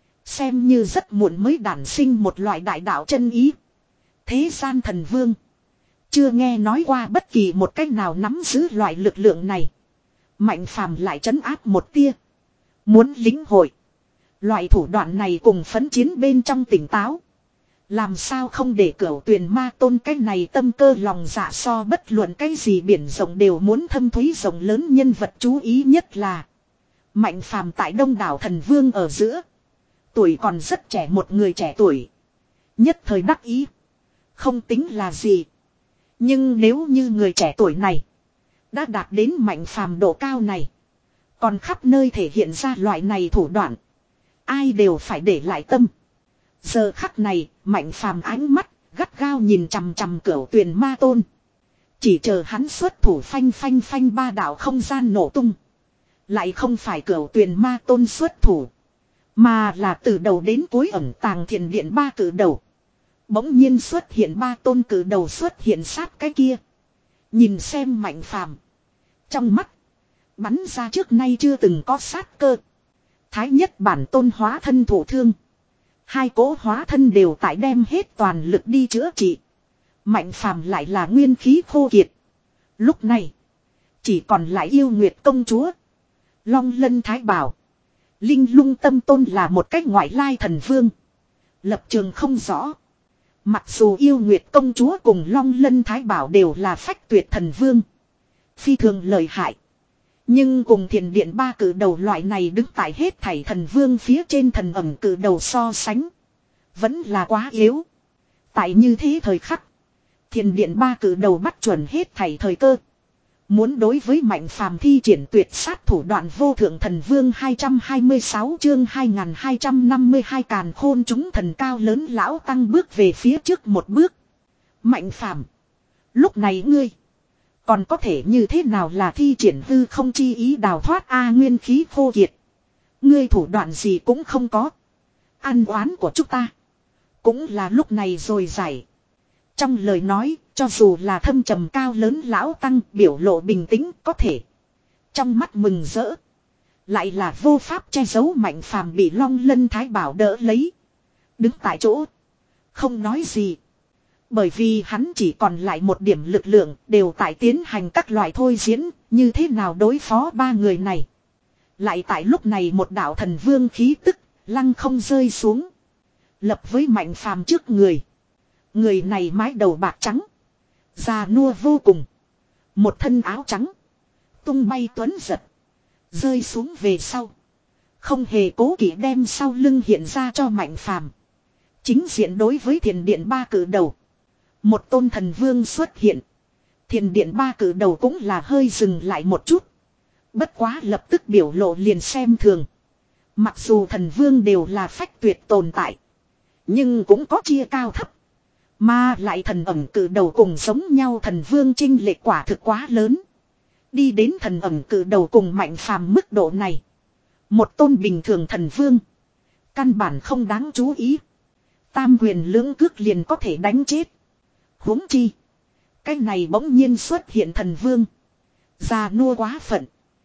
Xem như rất muộn mới đản sinh một loại đại đạo chân ý. Thế gian thần vương. Chưa nghe nói qua bất kỳ một cách nào nắm giữ loại lực lượng này. Mạnh phàm lại trấn áp một tia. Muốn lính hội. Loại thủ đoạn này cùng phấn chiến bên trong tỉnh táo. Làm sao không để cửu tuyền ma tôn cái này tâm cơ lòng dạ so bất luận cái gì biển rộng đều muốn thâm thúy rộng lớn nhân vật chú ý nhất là. Mạnh phàm tại đông đảo thần vương ở giữa. Tuổi còn rất trẻ một người trẻ tuổi. Nhất thời đắc ý. Không tính là gì. Nhưng nếu như người trẻ tuổi này. Đã đạt đến mạnh phàm độ cao này. Còn khắp nơi thể hiện ra loại này thủ đoạn. Ai đều phải để lại tâm. Giờ khắc này, mạnh phàm ánh mắt, gắt gao nhìn chằm chằm cửu tuyền ma tôn. Chỉ chờ hắn xuất thủ phanh phanh phanh ba đạo không gian nổ tung. Lại không phải cửu tuyền ma tôn xuất thủ. Mà là từ đầu đến cuối ẩn tàng thiền điện ba cử đầu. Bỗng nhiên xuất hiện ba tôn cử đầu xuất hiện sát cái kia. Nhìn xem mạnh phàm. Trong mắt, bắn ra trước nay chưa từng có sát cơ. Thái nhất bản tôn hóa thân thổ thương. Hai cỗ hóa thân đều tại đem hết toàn lực đi chữa trị. Mạnh phàm lại là nguyên khí khô kiệt. Lúc này, chỉ còn lại yêu nguyệt công chúa. Long lân thái bảo. Linh lung tâm tôn là một cách ngoại lai thần vương. Lập trường không rõ. Mặc dù yêu nguyệt công chúa cùng long lân thái bảo đều là phách tuyệt thần vương. Phi thường lợi hại. Nhưng cùng thiền điện ba cử đầu loại này đứng tại hết thảy thần vương phía trên thần ẩm cử đầu so sánh. Vẫn là quá yếu. Tại như thế thời khắc. Thiền điện ba cử đầu bắt chuẩn hết thảy thời cơ. Muốn đối với mạnh phàm thi triển tuyệt sát thủ đoạn vô thượng thần vương hai trăm hai mươi sáu chương hai nghìn hai trăm năm mươi hai càn khôn chúng thần cao lớn lão tăng bước về phía trước một bước. Mạnh phàm. Lúc này ngươi. Còn có thể như thế nào là thi triển hư không chi ý đào thoát A nguyên khí khô kiệt. Ngươi thủ đoạn gì cũng không có. Ăn oán của chúng ta. Cũng là lúc này rồi giải. Trong lời nói, cho dù là thâm trầm cao lớn lão tăng biểu lộ bình tĩnh có thể. Trong mắt mừng rỡ. Lại là vô pháp che giấu mạnh phàm bị long lân thái bảo đỡ lấy. Đứng tại chỗ. Không nói gì. Bởi vì hắn chỉ còn lại một điểm lực lượng đều tại tiến hành các loại thôi diễn. Như thế nào đối phó ba người này. Lại tại lúc này một đạo thần vương khí tức lăng không rơi xuống. Lập với mạnh phàm trước người. Người này mái đầu bạc trắng. Già nua vô cùng. Một thân áo trắng. Tung bay tuấn giật. Rơi xuống về sau. Không hề cố kỵ đem sau lưng hiện ra cho mạnh phàm. Chính diện đối với thiền điện ba cử đầu. Một tôn thần vương xuất hiện. Thiền điện ba cử đầu cũng là hơi dừng lại một chút. Bất quá lập tức biểu lộ liền xem thường. Mặc dù thần vương đều là phách tuyệt tồn tại. Nhưng cũng có chia cao thấp. Mà lại thần ẩm cử đầu cùng giống nhau thần vương chênh lệch quả thực quá lớn. Đi đến thần ẩm cử đầu cùng mạnh phàm mức độ này. Một tôn bình thường thần vương. Căn bản không đáng chú ý. Tam quyền lưỡng cước liền có thể đánh chết. Huống chi. Cái này bỗng nhiên xuất hiện thần vương. Già nua quá phận.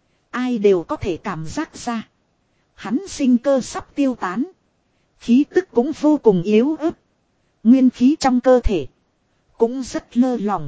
Ai đều có thể cảm giác ra. Hắn sinh cơ sắp tiêu tán. Khí tức cũng vô cùng yếu ớt. Nguyên khí trong cơ thể. Cũng rất lơ lòng.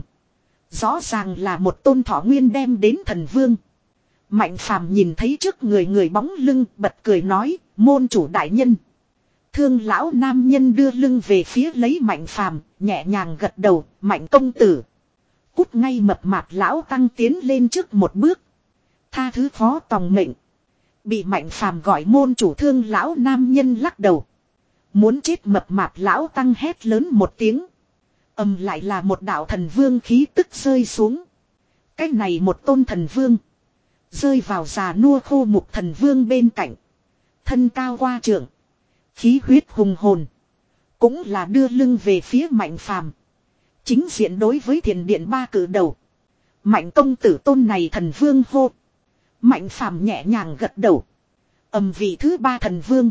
Rõ ràng là một tôn thọ nguyên đem đến thần vương. Mạnh phàm nhìn thấy trước người người bóng lưng bật cười nói. Môn chủ đại nhân. Thương lão nam nhân đưa lưng về phía lấy mạnh phàm. Nhẹ nhàng gật đầu. Mạnh công tử. Cút ngay mập mạp lão tăng tiến lên trước một bước. Tha thứ phó tòng mệnh. Bị mạnh phàm gọi môn chủ thương lão nam nhân lắc đầu. Muốn chết mập mạp lão tăng hét lớn một tiếng. Âm lại là một đạo thần vương khí tức rơi xuống. Cái này một tôn thần vương. Rơi vào già nua khô mục thần vương bên cạnh. Thân cao qua trượng. Khí huyết hùng hồn. Cũng là đưa lưng về phía mạnh phàm. Chính diện đối với thiền điện ba cử đầu. Mạnh công tử tôn này thần vương hô. Mạnh phàm nhẹ nhàng gật đầu. Ầm vị thứ ba thần vương.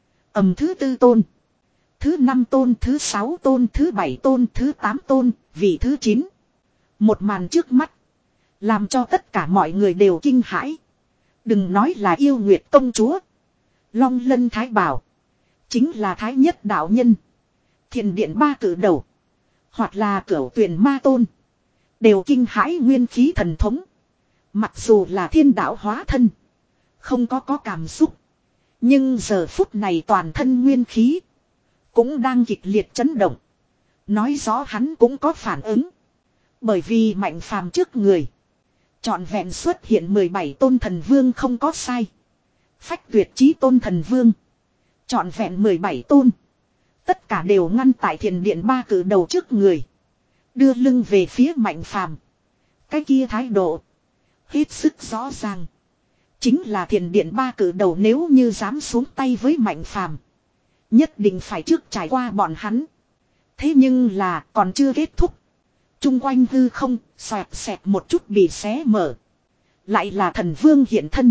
Ầm thứ tư tôn. Thứ năm tôn, thứ sáu tôn, thứ bảy tôn, thứ tám tôn, vị thứ chín. Một màn trước mắt. Làm cho tất cả mọi người đều kinh hãi. Đừng nói là yêu nguyệt công chúa. Long lân thái bảo. Chính là thái nhất đạo nhân. Thiền điện ba cử đầu. Hoặc là cửu tuyển ma tôn. Đều kinh hãi nguyên khí thần thống. Mặc dù là thiên đạo hóa thân. Không có có cảm xúc. Nhưng giờ phút này toàn thân nguyên khí. cũng đang kịch liệt chấn động. Nói rõ hắn cũng có phản ứng. Bởi vì Mạnh Phàm trước người trọn vẹn xuất hiện mười bảy tôn thần vương không có sai. Phách tuyệt chí tôn thần vương. Trọn vẹn mười bảy tôn. Tất cả đều ngăn tại thiền điện ba cử đầu trước người. Đưa lưng về phía Mạnh Phàm. Cái kia thái độ hết sức rõ ràng. Chính là thiền điện ba cử đầu nếu như dám xuống tay với Mạnh Phàm, nhất định phải trước trải qua bọn hắn. Thế nhưng là còn chưa kết thúc. Trung quanh hư không xoẹt xẹt một chút bị xé mở. Lại là thần vương hiện thân.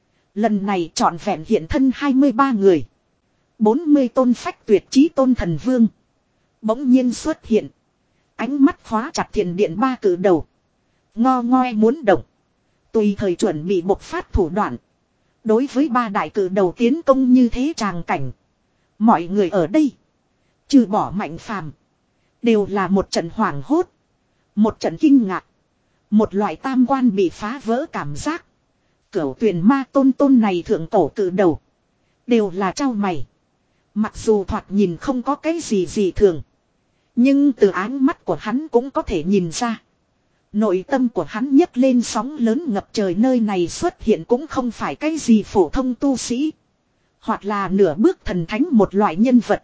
Lần này trọn vẹn hiện thân hai mươi ba người. bốn mươi tôn phách tuyệt chí tôn thần vương bỗng nhiên xuất hiện. Ánh mắt khóa chặt thiền điện ba cử đầu. Ngo ngoe muốn động. Tùy thời chuẩn bị bộc phát thủ đoạn. Đối với ba đại cử đầu tiến công như thế tràng cảnh. Mọi người ở đây, trừ bỏ Mạnh Phàm, đều là một trận hoảng hốt. Một trận kinh ngạc. Một loại tam quan bị phá vỡ cảm giác. Cửu Tuyền Ma Tôn tôn này thượng cổ cử đầu đều là trao mày. Mặc dù thoạt nhìn không có cái gì gì thường, nhưng từ ánh mắt của hắn cũng có thể nhìn ra. Nội tâm của hắn nhấc lên sóng lớn ngập trời. Nơi này xuất hiện cũng không phải cái gì phổ thông tu sĩ, hoặc là nửa bước thần thánh một loại nhân vật,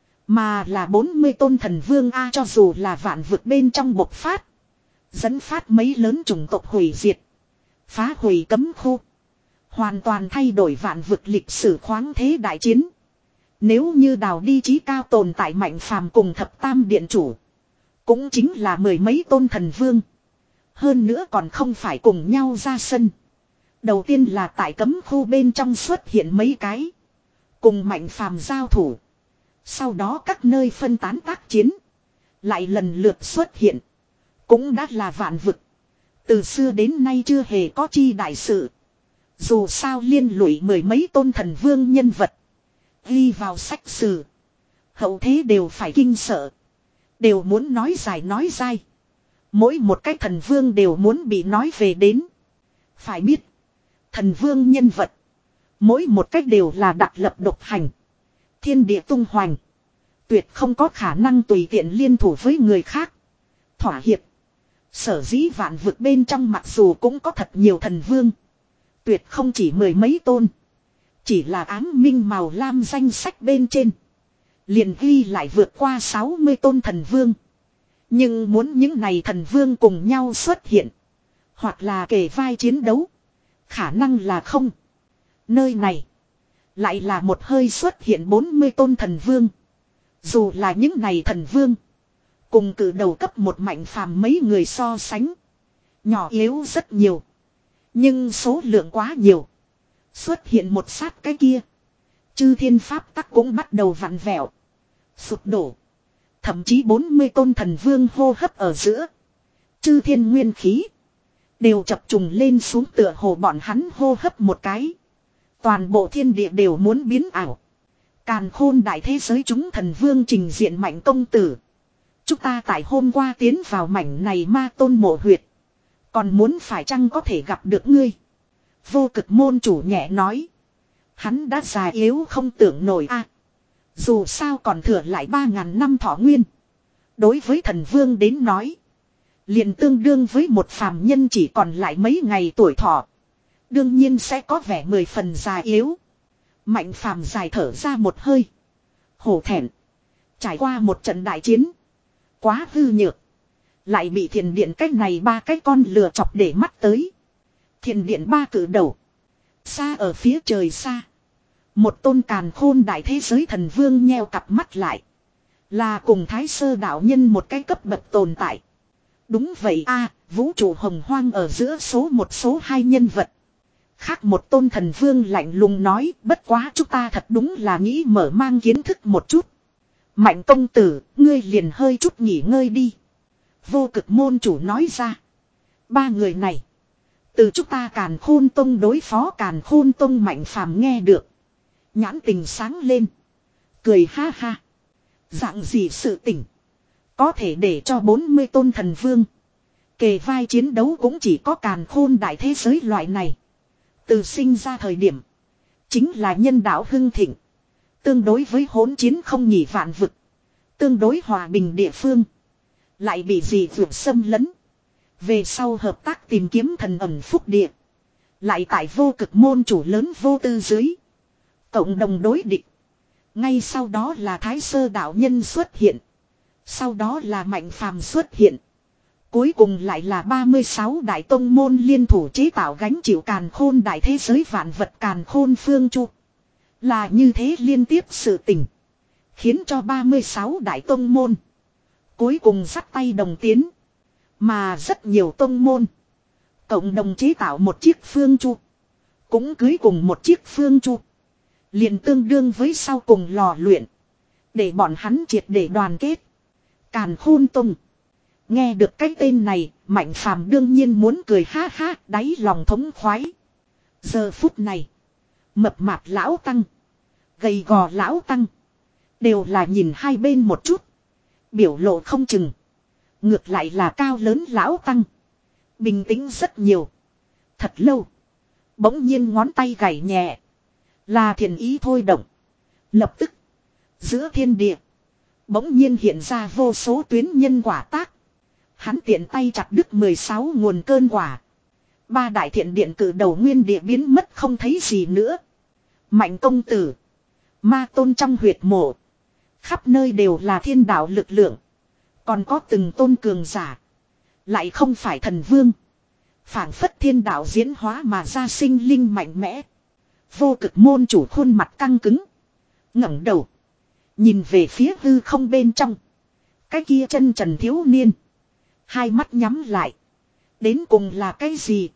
mà là bốn mươi tôn thần vương A. Cho dù là vạn vực bên trong bộc phát, dẫn phát mấy lớn chủng tộc hủy diệt, phá hủy cấm khu, hoàn toàn thay đổi vạn vực lịch sử khoáng thế đại chiến. Nếu như đào đi chí cao tồn tại Mạnh Phàm cùng thập tam điện chủ, cũng chính là mười mấy tôn thần vương. Hơn nữa còn không phải cùng nhau ra sân. Đầu tiên là tại cấm khu bên trong xuất hiện mấy cái, cùng Mạnh Phàm giao thủ. Sau đó các nơi phân tán tác chiến, lại lần lượt xuất hiện. Cũng đã là vạn vực. Từ xưa đến nay chưa hề có chi đại sự. Dù sao liên lụy mười mấy tôn thần vương nhân vật, ghi vào sách sử, hậu thế đều phải kinh sợ. Đều muốn nói dài nói dai. Mỗi một cái thần vương đều muốn bị nói về đến. Phải biết, thần vương nhân vật, mỗi một cách đều là đặc lập độc hành. Thiên địa tung hoành. Tuyệt không có khả năng tùy tiện liên thủ với người khác. Thỏa hiệp. Sở dĩ vạn vực bên trong mặc dù cũng có thật nhiều thần vương, tuyệt không chỉ mười mấy tôn. Chỉ là áng minh màu lam danh sách bên trên, liền ghi lại vượt qua sáu mươi tôn thần vương. Nhưng muốn những này thần vương cùng nhau xuất hiện, hoặc là kề vai chiến đấu, khả năng là không. Nơi này lại là một hơi xuất hiện bốn mươi tôn thần vương. Dù là những này thần vương, cùng cử đầu cấp một Mạnh Phàm mấy người so sánh, nhỏ yếu rất nhiều. Nhưng số lượng quá nhiều. Xuất hiện một sát cái kia, chư thiên pháp tắc cũng bắt đầu vặn vẹo, sụp đổ. Thậm chí bốn mươi tôn thần vương hô hấp ở giữa, chư thiên nguyên khí đều chập trùng lên xuống, tựa hồ bọn hắn hô hấp một cái, toàn bộ thiên địa đều muốn biến ảo. Càn khôn đại thế giới chúng thần vương trình diện. Mạnh công tử, chúng ta tại hôm qua tiến vào mảnh này ma tôn mộ huyệt, còn muốn phải chăng có thể gặp được ngươi? Vô cực môn chủ nhẹ nói. Hắn đã già yếu không tưởng nổi a. Dù sao còn thừa lại ba ngàn năm thọ nguyên. Đối với thần vương đến nói, liền tương đương với một phàm nhân chỉ còn lại mấy ngày tuổi thọ. Đương nhiên sẽ có vẻ mười phần già yếu. Mạnh Phàm dài thở ra một hơi, hổ thẹn. Trải qua một trận đại chiến, quá hư nhược, lại bị thiền điện cách này ba cái con lừa chọc để mắt tới. Thiền điện ba cử đầu, xa ở phía trời xa, một tôn càn khôn đại thế giới thần vương nheo cặp mắt lại. Là cùng Thái Sơ đạo nhân một cái cấp bậc tồn tại. Đúng vậy a, vũ trụ hồng hoang ở giữa số một số hai nhân vật. Khác một tôn thần vương lạnh lùng nói, bất quá chúng ta thật đúng là nghĩ mở mang kiến thức một chút. Mạnh công tử, ngươi liền hơi chút nghỉ ngơi đi. Vô cực môn chủ nói ra. Ba người này, từ chúng ta Càn Khôn Tông đối phó Càn Khôn Tông. Mạnh Phàm nghe được, nhãn tình sáng lên, cười ha ha. Dạng gì sự tình, có thể để cho bốn mươi tôn thần vương kề vai chiến đấu, cũng chỉ có Càn Khôn đại thế giới loại này. Từ sinh ra thời điểm, chính là nhân đạo hưng thịnh. Tương đối với hỗn chiến không nhỉ vạn vực. Tương đối hòa bình địa phương. Lại bị dị vượt xâm lấn. Về sau hợp tác tìm kiếm thần ẩn phúc địa. Lại tại vô cực môn chủ lớn vô tư dưới. Cộng đồng đối địch. Ngay sau đó là Thái Sơ đạo nhân xuất hiện. Sau đó là Mạnh Phàm xuất hiện. Cuối cùng lại là ba mươi sáu đại tông môn liên thủ chế tạo gánh chịu càn khôn đại thế giới vạn vật càn khôn phương chu. Là như thế liên tiếp sự tình. Khiến cho ba mươi sáu đại tông môn. Cuối cùng dắt tay đồng tiến. Mà rất nhiều tông môn. Cộng đồng chế tạo một chiếc phương chu. Cũng cưới cùng một chiếc phương chu. Liền tương đương với sau cùng lò luyện. Để bọn hắn triệt để đoàn kết. Càn khôn tông. Nghe được cái tên này, Mạnh Phàm đương nhiên muốn cười ha ha, đáy lòng thống khoái. Giờ phút này, mập mạp lão tăng, gầy gò lão tăng, đều là nhìn hai bên một chút. Biểu lộ không chừng. Ngược lại là cao lớn lão tăng. Bình tĩnh rất nhiều. Thật lâu. Bỗng nhiên ngón tay gảy nhẹ. Là thiền ý thôi động. Lập tức. Giữa thiên địa. Bỗng nhiên hiện ra vô số tuyến nhân quả tác. Hắn tiện tay chặt đứt mười sáu nguồn cơn quả. Ba đại thiện điện cử đầu nguyên địa biến mất không thấy gì nữa. Mạnh công tử. Ma tôn trong huyệt mộ. Khắp nơi đều là thiên đạo lực lượng. Còn có từng tôn cường giả. Lại không phải thần vương. Phảng phất thiên đạo diễn hóa mà ra sinh linh mạnh mẽ. Vô cực môn chủ khuôn mặt căng cứng. ngẩng đầu. Nhìn về phía hư không bên trong. Cái kia chân trần thiếu niên. Hai mắt nhắm lại. Đến cùng là cái gì?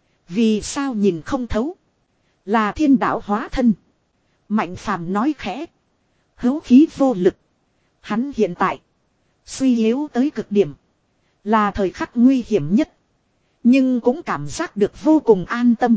Vì sao nhìn không thấu? Là thiên đạo hóa thân. Mạnh Phàm nói khẽ. Hữu khí vô lực. Hắn hiện tại. Suy yếu tới cực điểm. Là thời khắc nguy hiểm nhất. Nhưng cũng cảm giác được vô cùng an tâm.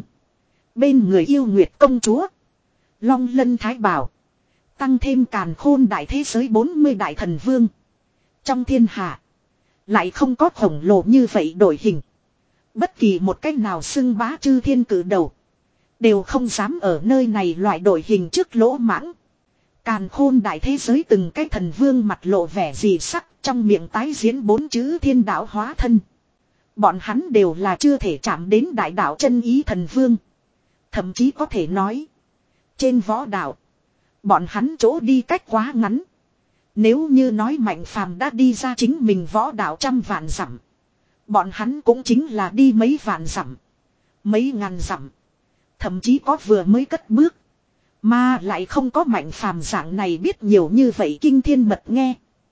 Bên người yêu Nguyệt công chúa. Long Lân Thái Bảo. Tăng thêm càn khôn đại thế giới bốn mươi đại thần vương. Trong thiên hạ. Lại không có khổng lồ như vậy đổi hình. Bất kỳ một cách nào xưng bá chư thiên cử đầu. Đều không dám ở nơi này loại đổi hình trước lỗ mãng. Càn khôn đại thế giới từng cái thần vương mặt lộ vẻ gì sắc. Trong miệng tái diễn bốn chữ thiên đạo hóa thân. Bọn hắn đều là chưa thể chạm đến đại đạo chân ý thần vương. Thậm chí có thể nói. Trên võ đạo. Bọn hắn chỗ đi cách quá ngắn. Nếu như nói Mạnh Phàm đã đi ra chính mình võ đạo trăm vạn dặm. Bọn hắn cũng chính là đi mấy vạn dặm. Mấy ngàn dặm. Thậm chí có vừa mới cất bước. Mà lại không có Mạnh Phàm dạng này biết nhiều như vậy kinh thiên mật nghe.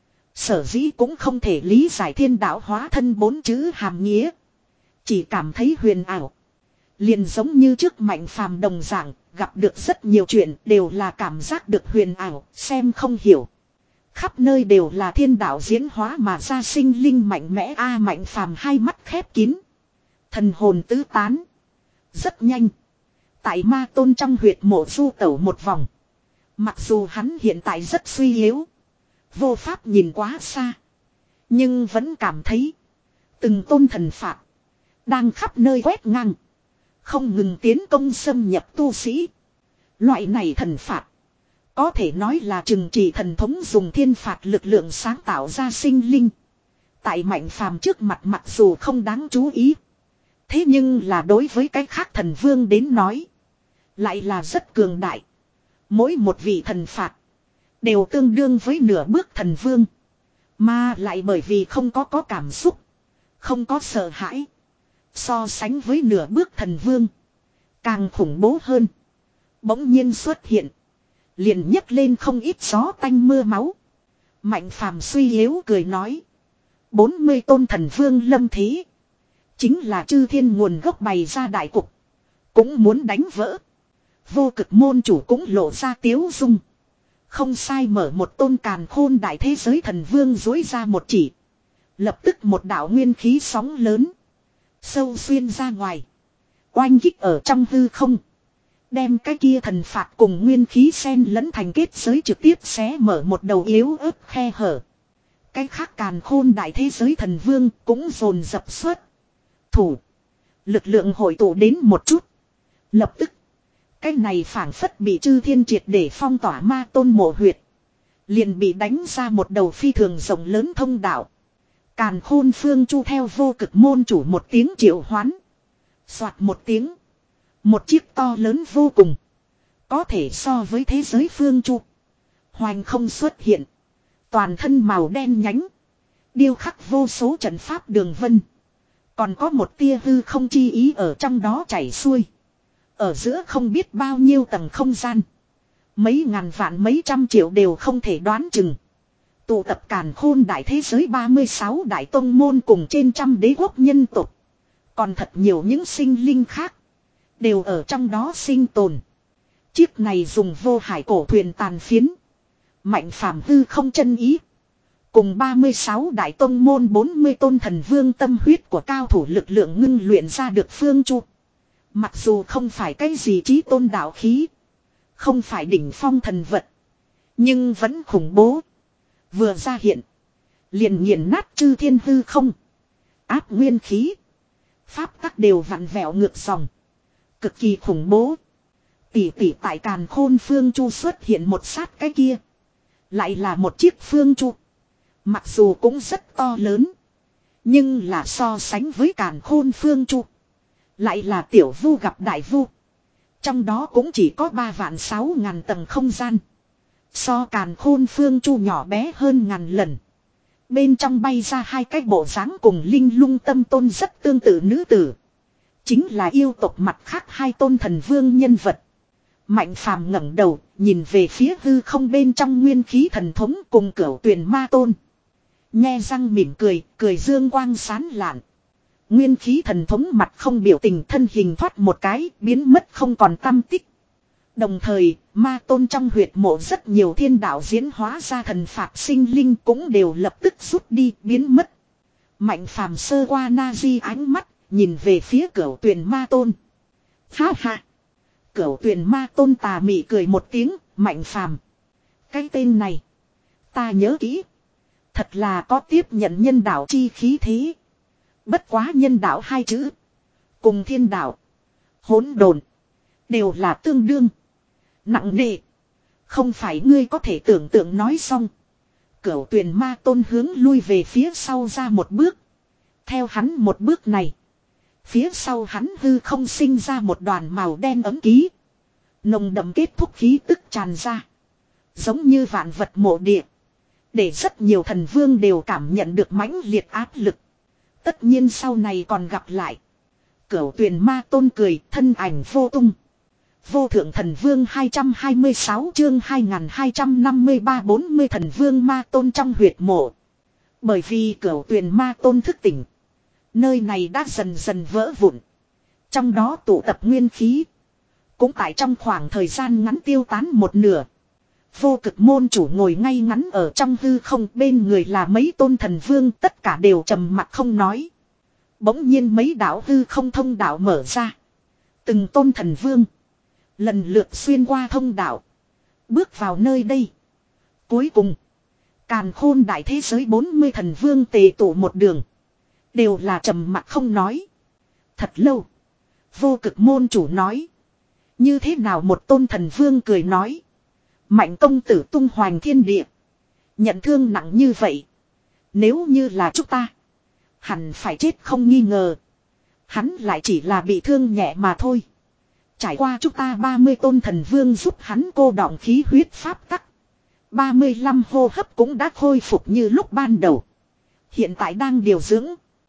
Sở dĩ cũng không thể lý giải thiên đạo hóa thân bốn chữ hàm nghĩa. Chỉ cảm thấy huyền ảo. Liền giống như trước Mạnh Phàm đồng dạng, gặp được rất nhiều chuyện đều là cảm giác được huyền ảo, xem không hiểu. Khắp nơi đều là thiên đạo diễn hóa mà ra sinh linh mạnh mẽ a Mạnh Phàm hai mắt khép kín. Thần hồn tứ tán. Rất nhanh. Tại ma tôn trong huyệt mộ du tẩu một vòng. Mặc dù hắn hiện tại rất suy yếu. Vô pháp nhìn quá xa. Nhưng vẫn cảm thấy. Từng tôn thần phạt. Đang khắp nơi quét ngang. Không ngừng tiến công xâm nhập tu sĩ. Loại này thần phạt. Có thể nói là trừng trị thần thống dùng thiên phạt lực lượng sáng tạo ra sinh linh. Tại Mạnh Phàm trước mặt mặc dù không đáng chú ý. Thế nhưng là đối với cái khác thần vương đến nói. Lại là rất cường đại. Mỗi một vị thần phạt. Đều tương đương với nửa bước thần vương. Mà lại bởi vì không có có cảm xúc. Không có sợ hãi. So sánh với nửa bước thần vương. Càng khủng bố hơn. Bỗng nhiên xuất hiện. Liền nhấc lên không ít gió tanh mưa máu. Mạnh Phàm suy yếu cười nói. bốn mươi tôn thần vương lâm thế. Chính là chư thiên nguồn gốc bày ra đại cục. Cũng muốn đánh vỡ. Vô cực môn chủ cũng lộ ra tiếu dung. Không sai mở một tôn càn khôn đại thế giới thần vương dối ra một chỉ. Lập tức một đạo nguyên khí sóng lớn. Sâu xuyên ra ngoài. Oanh kích ở trong hư không. Đem cái kia thần phạt cùng nguyên khí xen lẫn thành kết giới trực tiếp xé mở một đầu yếu ớt khe hở. Cái khác càn khôn đại thế giới thần vương cũng dồn dập xuất. Thủ. Lực lượng hội tụ đến một chút. Lập tức. Cái này phảng phất bị chư thiên triệt để phong tỏa ma tôn mộ huyệt. Liền bị đánh ra một đầu phi thường rộng lớn thông đạo. Càn khôn phương chu theo vô cực môn chủ một tiếng triệu hoán. Soạt một tiếng. Một chiếc to lớn vô cùng. Có thể so với thế giới phương chu. Hoành không xuất hiện. Toàn thân màu đen nhánh. Điêu khắc vô số trận pháp đường vân. Còn có một tia hư không chi ý ở trong đó chảy xuôi. Ở giữa không biết bao nhiêu tầng không gian. Mấy ngàn vạn mấy trăm triệu đều không thể đoán chừng. Tụ tập càn khôn đại thế giới ba mươi sáu đại tông môn cùng trên trăm đế quốc nhân tộc. Còn thật nhiều những sinh linh khác. Đều ở trong đó sinh tồn. Chiếc này dùng vô hải cổ thuyền tàn phiến. Mạnh phàm hư không chân ý. Cùng ba mươi sáu đại tông môn bốn mươi tôn thần vương tâm huyết của cao thủ lực lượng ngưng luyện ra được phương chu. Mặc dù không phải cái gì trí tôn đạo khí. Không phải đỉnh phong thần vật. Nhưng vẫn khủng bố. Vừa ra hiện. Liền nghiền nát chư thiên hư không. Áp nguyên khí. Pháp tắc đều vặn vẹo ngược dòng. Cực kỳ khủng bố. Tỷ tỷ tại càn khôn phương chu xuất hiện một sát cái kia. Lại là một chiếc phương chu. Mặc dù cũng rất to lớn. Nhưng là so sánh với càn khôn phương chu. Lại là tiểu vu gặp đại vu. Trong đó cũng chỉ có ba vạn sáu ngàn tầng không gian. So càn khôn phương chu nhỏ bé hơn ngàn lần. Bên trong bay ra hai cái bộ dáng cùng linh lung tâm tôn rất tương tự nữ tử. Chính là yêu tộc mặt khác hai tôn thần vương nhân vật. Mạnh phàm ngẩng đầu, nhìn về phía hư không bên trong nguyên khí thần thống cùng cửu tuyền ma tôn. Nhe răng mỉm cười, cười dương quang sán lạn. Nguyên khí thần thống mặt không biểu tình thân hình thoát một cái, biến mất không còn tăm tích. Đồng thời, ma tôn trong huyệt mộ rất nhiều thiên đạo diễn hóa ra thần phạt sinh linh cũng đều lập tức rút đi, biến mất. Mạnh phàm sơ qua na di ánh mắt, nhìn về phía cửu tuyền ma tôn. Ha ha! Cửu tuyền ma tôn tà mị cười một tiếng, mạnh phàm. Cái tên này, ta nhớ kỹ. Thật là có tiếp nhận nhân đạo chi khí thế. Bất quá nhân đạo hai chữ. Cùng thiên đạo. Hỗn độn đều là tương đương. Nặng nề. Không phải ngươi có thể tưởng tượng nói xong. Cửu tuyền ma tôn hướng lui về phía sau ra một bước. Theo hắn một bước này. Phía sau hắn hư không sinh ra một đoàn màu đen ấm ký. Nồng đậm kết thúc khí tức tràn ra. Giống như vạn vật mộ địa. Để rất nhiều thần vương đều cảm nhận được mãnh liệt áp lực. Tất nhiên sau này còn gặp lại. Cửu tuyền ma tôn cười, thân ảnh vô tung. Vô thượng thần vương hai trăm hai mươi sáu chương hai nghìn hai trăm năm mươi ba bốn mươi thần vương ma tôn trong huyệt mộ. Bởi vì cửu tuyền ma tôn thức tỉnh. Nơi này đã dần dần vỡ vụn. Trong đó tụ tập nguyên khí. Cũng tại trong khoảng thời gian ngắn tiêu tán một nửa. Vô cực môn chủ ngồi ngay ngắn ở trong hư không, bên người là mấy tôn thần vương, tất cả đều trầm mặc không nói. Bỗng nhiên mấy đạo hư không thông đạo mở ra. Từng tôn thần vương lần lượt xuyên qua thông đạo, bước vào nơi đây. Cuối cùng, càn khôn đại thế giới bốn mươi thần vương tề tụ một đường. Đều là trầm mặc không nói. Thật lâu, vô cực môn chủ nói. Như thế nào một tôn thần vương cười nói. Mạnh công tử tung hoành thiên địa. Nhận thương nặng như vậy. Nếu như là chúng ta, hẳn phải chết không nghi ngờ. Hắn lại chỉ là bị thương nhẹ mà thôi. Trải qua chúng ta ba mươi tôn thần vương giúp hắn cô đọng khí huyết pháp tắc. ba mươi lăm hô hấp cũng đã khôi phục như lúc ban đầu. Hiện tại đang điều dưỡng.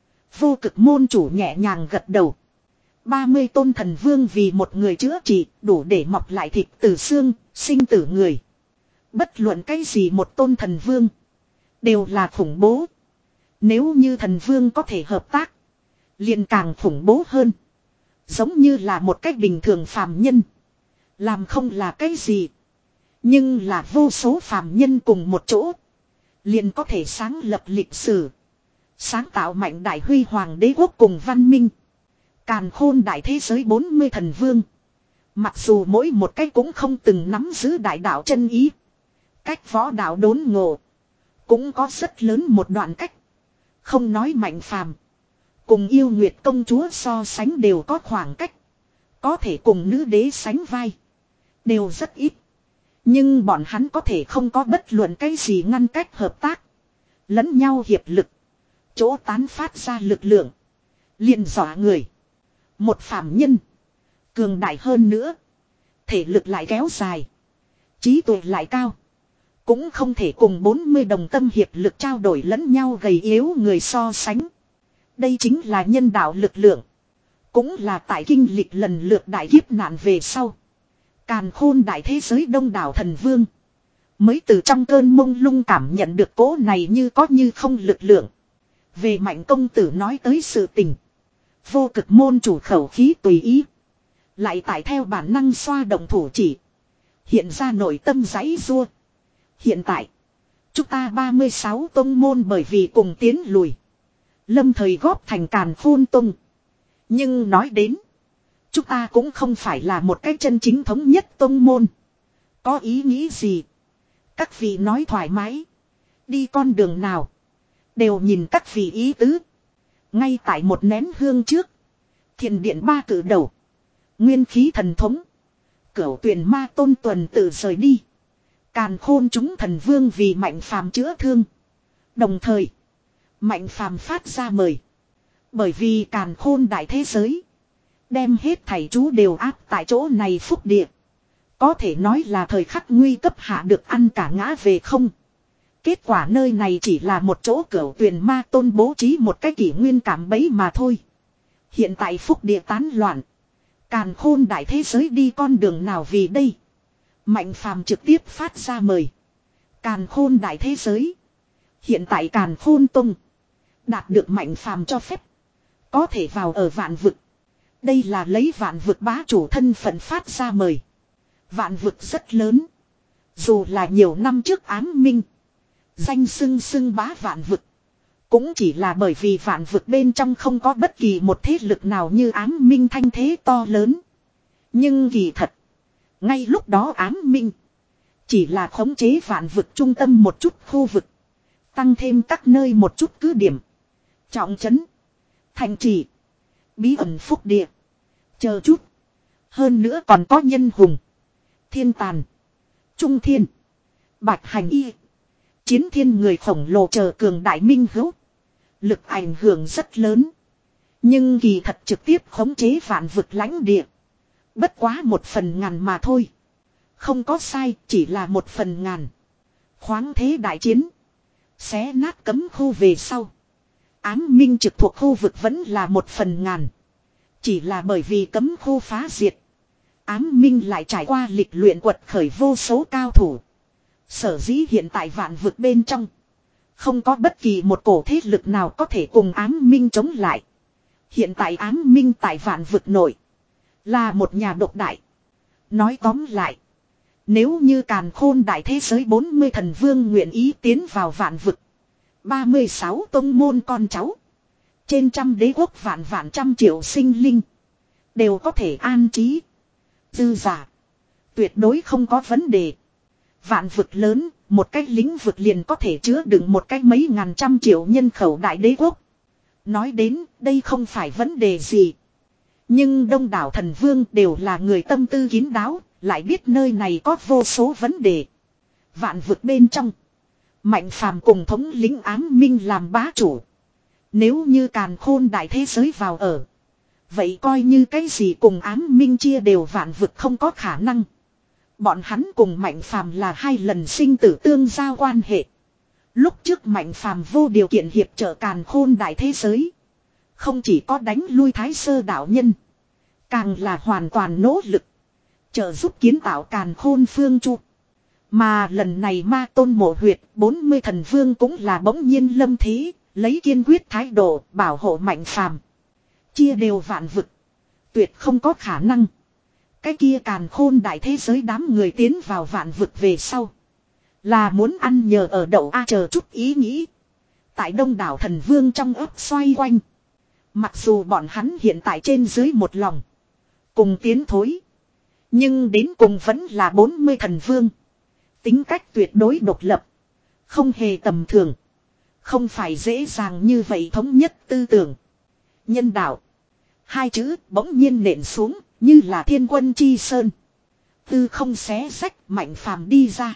Vô cực môn chủ nhẹ nhàng gật đầu. ba mươi tôn thần vương vì một người chữa trị, đủ để mọc lại thịt từ xương, sinh tử người. Bất luận cái gì một tôn thần vương, đều là khủng bố. Nếu như thần vương có thể hợp tác, liền càng khủng bố hơn. Giống như là một cách bình thường phàm nhân. Làm không là cái gì. Nhưng là vô số phàm nhân cùng một chỗ. Liền có thể sáng lập lịch sử. Sáng tạo mạnh đại huy hoàng đế quốc cùng văn minh. Càn khôn đại thế giới bốn mươi thần vương. Mặc dù mỗi một cách cũng không từng nắm giữ đại đạo chân ý. Cách võ đạo đốn ngộ. Cũng có rất lớn một đoạn cách. Không nói mạnh phàm. Cùng yêu nguyệt công chúa so sánh đều có khoảng cách. Có thể cùng nữ đế sánh vai. Đều rất ít. Nhưng bọn hắn có thể không có bất luận cái gì ngăn cách hợp tác. Lẫn nhau hiệp lực. Chỗ tán phát ra lực lượng. Liền dọa người. Một phàm nhân. Cường đại hơn nữa. Thể lực lại kéo dài. Trí tuệ lại cao. Cũng không thể cùng bốn mươi đồng tâm hiệp lực trao đổi lẫn nhau gầy yếu người so sánh. Đây chính là nhân đạo lực lượng. Cũng là tại kinh lịch lần lượt đại kiếp nạn về sau. Càn khôn đại thế giới đông đảo thần vương. Mới từ trong cơn mông lung cảm nhận được cỗ này như có như không lực lượng. Về Mạnh công tử nói tới sự tình. Vô cực môn chủ khẩu khí tùy ý. Lại tại theo bản năng xoa động thủ chỉ. Hiện ra nội tâm giãy rua. Hiện tại. Chúng ta ba mươi sáu tông môn bởi vì cùng tiến lùi. Lâm thời góp thành Càn Khôn Tông. Nhưng nói đến. Chúng ta cũng không phải là một cái chân chính thống nhất tông môn. Có ý nghĩ gì? Các vị nói thoải mái. Đi con đường nào. Đều nhìn các vị ý tứ. Ngay tại một nén hương trước. Thiền điện ba cử đầu. Nguyên khí thần thống. Cửu tuyển ma tôn tuần tự rời đi. Càn khôn chúng thần vương vì Mạnh phàm chữa thương. Đồng thời. Mạnh phàm phát ra mời. Bởi vì càn khôn đại thế giới. Đem hết thảy chú đều áp tại chỗ này phúc địa. Có thể nói là thời khắc nguy cấp hạ được ăn cả ngã về không. Kết quả nơi này chỉ là một chỗ cửu tuyển ma tôn bố trí một cái kỷ nguyên cảm bấy mà thôi. Hiện tại phúc địa tán loạn. Càn khôn đại thế giới đi con đường nào vì đây. Mạnh phàm trực tiếp phát ra mời. Càn khôn đại thế giới. Hiện tại càn khôn tông. Đạt được Mạnh phàm cho phép. Có thể vào ở vạn vực. Đây là lấy vạn vực bá chủ thân phận phát ra mời. Vạn vực rất lớn. Dù là nhiều năm trước ám minh. Danh xưng xưng bá vạn vực. Cũng chỉ là bởi vì vạn vực bên trong không có bất kỳ một thế lực nào như ám minh thanh thế to lớn. Nhưng kỳ thật. Ngay lúc đó ám minh. Chỉ là khống chế vạn vực trung tâm một chút khu vực. Tăng thêm các nơi một chút cứ điểm. Trọng trấn. Thành trì. Bí ẩn phúc địa. Chờ chút. Hơn nữa còn có nhân hùng. Thiên tàn. Trung thiên. Bạch hành y. Chiến thiên người khổng lồ chờ cường đại minh hữu. Lực ảnh hưởng rất lớn. Nhưng kỳ thật trực tiếp khống chế vạn vực lãnh địa. Bất quá một phần ngàn mà thôi. Không có sai, chỉ là một phần ngàn. Khoáng thế đại chiến. Xé nát cấm khu về sau. Ám minh trực thuộc khu vực vẫn là một phần ngàn. Chỉ là bởi vì cấm khu phá diệt. Ám minh lại trải qua lịch luyện quật khởi vô số cao thủ. Sở dĩ hiện tại vạn vực bên trong. Không có bất kỳ một cổ thế lực nào có thể cùng ám minh chống lại. Hiện tại ám minh tại vạn vực nội. Là một nhà độc đại. Nói tóm lại. Nếu như càn khôn đại thế giới bốn mươi thần vương nguyện ý tiến vào vạn vực. ba mươi sáu tông môn con cháu. Trên trăm đế quốc vạn vạn trăm triệu sinh linh. Đều có thể an trí. Dư giả. Tuyệt đối không có vấn đề. Vạn vực lớn, một cái lĩnh vực liền có thể chứa đựng một cái mấy ngàn trăm triệu nhân khẩu đại đế quốc. Nói đến, đây không phải vấn đề gì. Nhưng đông đảo thần vương đều là người tâm tư kín đáo, lại biết nơi này có vô số vấn đề. Vạn vực bên trong. Mạnh phàm cùng thống lĩnh ám minh làm bá chủ. Nếu như càn khôn đại thế giới vào ở. Vậy coi như cái gì cùng ám minh chia đều vạn vực không có khả năng. Bọn hắn cùng Mạnh phàm là hai lần sinh tử tương giao quan hệ. Lúc trước Mạnh phàm vô điều kiện hiệp trợ càn khôn đại thế giới. Không chỉ có đánh lui thái sơ đạo nhân. Càng là hoàn toàn nỗ lực. Trợ giúp kiến tạo càn khôn phương chu. Mà lần này ma tôn mộ huyệt bốn mươi thần vương cũng là bỗng nhiên lâm thế. Lấy kiên quyết thái độ bảo hộ Mạnh phàm. Chia đều vạn vực. Tuyệt không có khả năng. Cái kia càn khôn đại thế giới đám người tiến vào vạn vực về sau. Là muốn ăn nhờ ở đậu a chờ chút ý nghĩ. Tại đông đảo thần vương trong ấp xoay quanh. Mặc dù bọn hắn hiện tại trên dưới một lòng. Cùng tiến thối. Nhưng đến cùng vẫn là bốn mươi thần vương. Tính cách tuyệt đối độc lập. Không hề tầm thường. Không phải dễ dàng như vậy thống nhất tư tưởng. Nhân đạo. Hai chữ bỗng nhiên nện xuống. Như là thiên quân chi sơn. Tư không xé rách, Mạnh Phàm đi ra.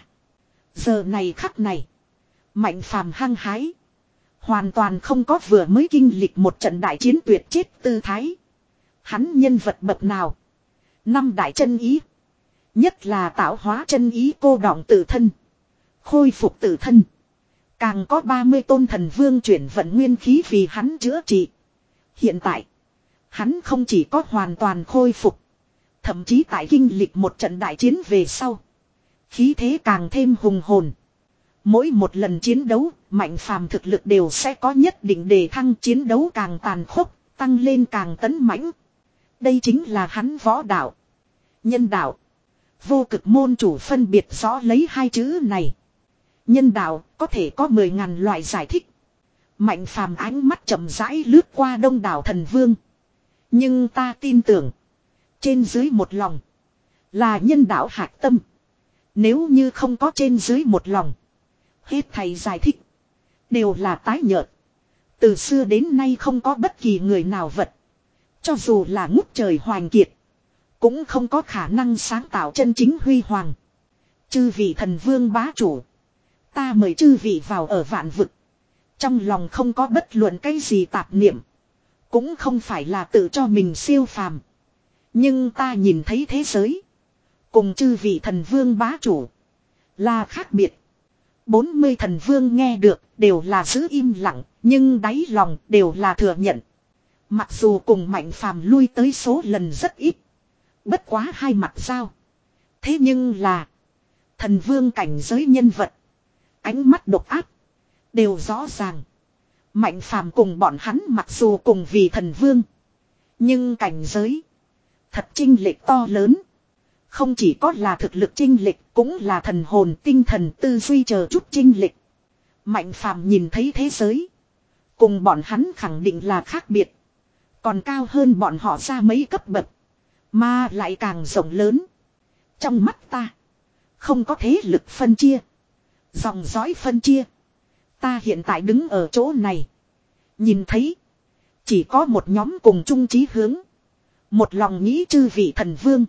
Giờ này khắc này, Mạnh Phàm hăng hái, hoàn toàn không có vừa mới kinh lịch một trận đại chiến tuyệt chết tư thái. Hắn nhân vật bậc nào? Năm đại chân ý. Nhất là tạo hóa chân ý cô đọng tự thân, khôi phục tự thân. Càng có ba mươi tôn thần vương chuyển vận nguyên khí vì hắn chữa trị. Hiện tại, hắn không chỉ có hoàn toàn khôi phục, thậm chí tại kinh lịch một trận đại chiến về sau, khí thế càng thêm hùng hồn. Mỗi một lần chiến đấu, Mạnh Phàm thực lực đều sẽ có nhất định đề thăng, chiến đấu càng tàn khốc, tăng lên càng tấn mãnh. Đây chính là hắn võ đạo. Nhân đạo. Vô cực môn chủ phân biệt rõ lấy hai chữ này. Nhân đạo có thể có mười ngàn loại giải thích. Mạnh Phàm ánh mắt chậm rãi lướt qua đông đảo thần vương. Nhưng ta tin tưởng, trên dưới một lòng là nhân đạo hạch tâm. Nếu như không có trên dưới một lòng, hết thầy giải thích đều là tái nhợt. Từ xưa đến nay không có bất kỳ người nào vật, cho dù là ngút trời hoàng kiệt, cũng không có khả năng sáng tạo chân chính huy hoàng. Chư vị thần vương bá chủ, ta mời chư vị vào ở vạn vực. Trong lòng không có bất luận cái gì tạp niệm, cũng không phải là tự cho mình siêu phàm. Nhưng ta nhìn thấy thế giới, cùng chư vị thần vương bá chủ là khác biệt. bốn mươi thần vương nghe được đều là giữ im lặng, nhưng đáy lòng đều là thừa nhận. Mặc dù cùng Mạnh Phàm lui tới số lần rất ít, bất quá hai mặt sao. Thế nhưng là thần vương cảnh giới nhân vật, ánh mắt độc ác, đều rõ ràng. Mạnh Phàm cùng bọn hắn mặc dù cùng vì thần vương, nhưng cảnh giới thật chênh lệch to lớn. Không chỉ có là thực lực chênh lệch, cũng là thần hồn tinh thần tư duy chờ chút chênh lệch. Mạnh Phàm nhìn thấy thế giới, cùng bọn hắn khẳng định là khác biệt, còn cao hơn bọn họ ra mấy cấp bậc, mà lại càng rộng lớn. Trong mắt ta, không có thế lực phân chia, dòng dõi phân chia. Ta hiện tại đứng ở chỗ này, nhìn thấy chỉ có một nhóm cùng chung chí hướng, một lòng nghĩ chư vị thần vương.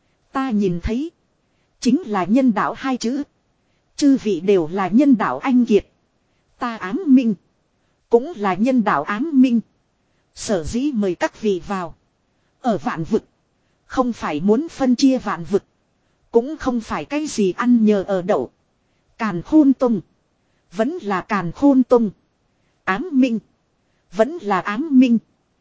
Ta nhìn thấy chính là nhân đạo hai chữ. Chư vị đều là nhân đạo anh kiệt, ta ám minh cũng là nhân đạo ám minh. Sở dĩ mời các vị vào ở vạn vực, không phải muốn phân chia vạn vực, cũng không phải cái gì ăn nhờ ở đậu. Càn Khôn Tông vẫn là Càn Khôn Tông, ám minh vẫn là ám minh.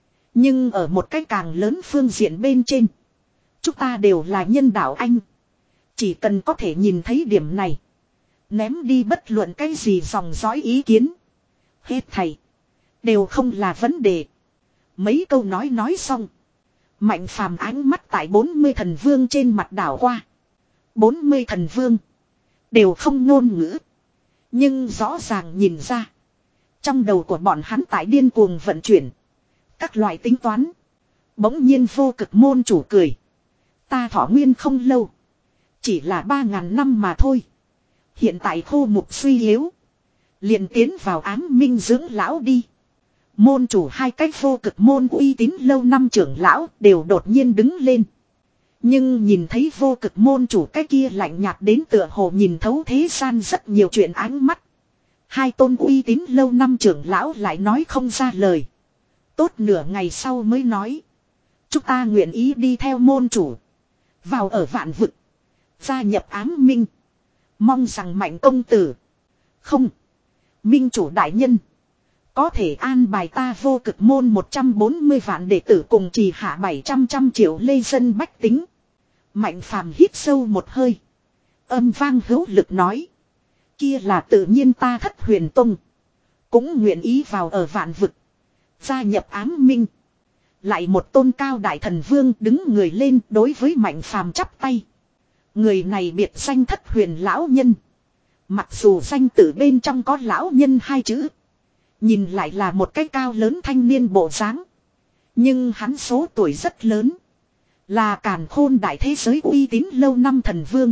Nhưng ở một cái càng lớn phương diện bên trên, chúng ta đều là nhân đạo anh. Chỉ cần có thể nhìn thấy điểm này, ném đi bất luận cái gì dòng dõi ý kiến, hết thầy đều không là vấn đề. Mấy câu nói nói xong, Mạnh Phàm ánh mắt tại bốn mươi thần vương trên mặt đảo qua. bốn mươi thần vương đều không ngôn ngữ, nhưng rõ ràng nhìn ra, trong đầu của bọn hắn tại điên cuồng vận chuyển các loại tính toán. Bỗng nhiên vô cực môn chủ cười. Ta thọ nguyên không lâu, chỉ là ba ngàn năm mà thôi. Hiện tại khô mục suy yếu, liền tiến vào ám minh dưỡng lão đi. Môn chủ hai cách vô cực môn uy tín lâu năm trưởng lão đều đột nhiên đứng lên. Nhưng nhìn thấy vô cực môn chủ cái kia lạnh nhạt đến tựa hồ nhìn thấu thế gian rất nhiều chuyện ánh mắt, hai tôn uy tín lâu năm trưởng lão lại nói không ra lời. Tốt nửa ngày sau mới nói, chúng ta nguyện ý đi theo môn chủ vào ở vạn vực, gia nhập ám minh. Mong rằng Mạnh công tử. Không, minh chủ đại nhân, có thể an bài ta vô cực môn một trăm bốn mươi vạn đệ tử cùng trì hạ bảy trăm trăm triệu lê dân bách tính. Mạnh Phàm hít sâu một hơi, âm vang hữu lực nói, kia là tự nhiên, ta Thất Huyền Tông cũng nguyện ý vào ở vạn vực, gia nhập ám minh. Lại một tôn cao đại thần vương đứng người lên đối với Mạnh Phàm chắp tay. Người này biệt danh Thất Huyền lão nhân. Mặc dù danh tử bên trong có lão nhân hai chữ, nhìn lại là một cái cao lớn thanh niên bộ dáng, nhưng hắn số tuổi rất lớn, là càn khôn đại thế giới uy tín lâu năm thần vương.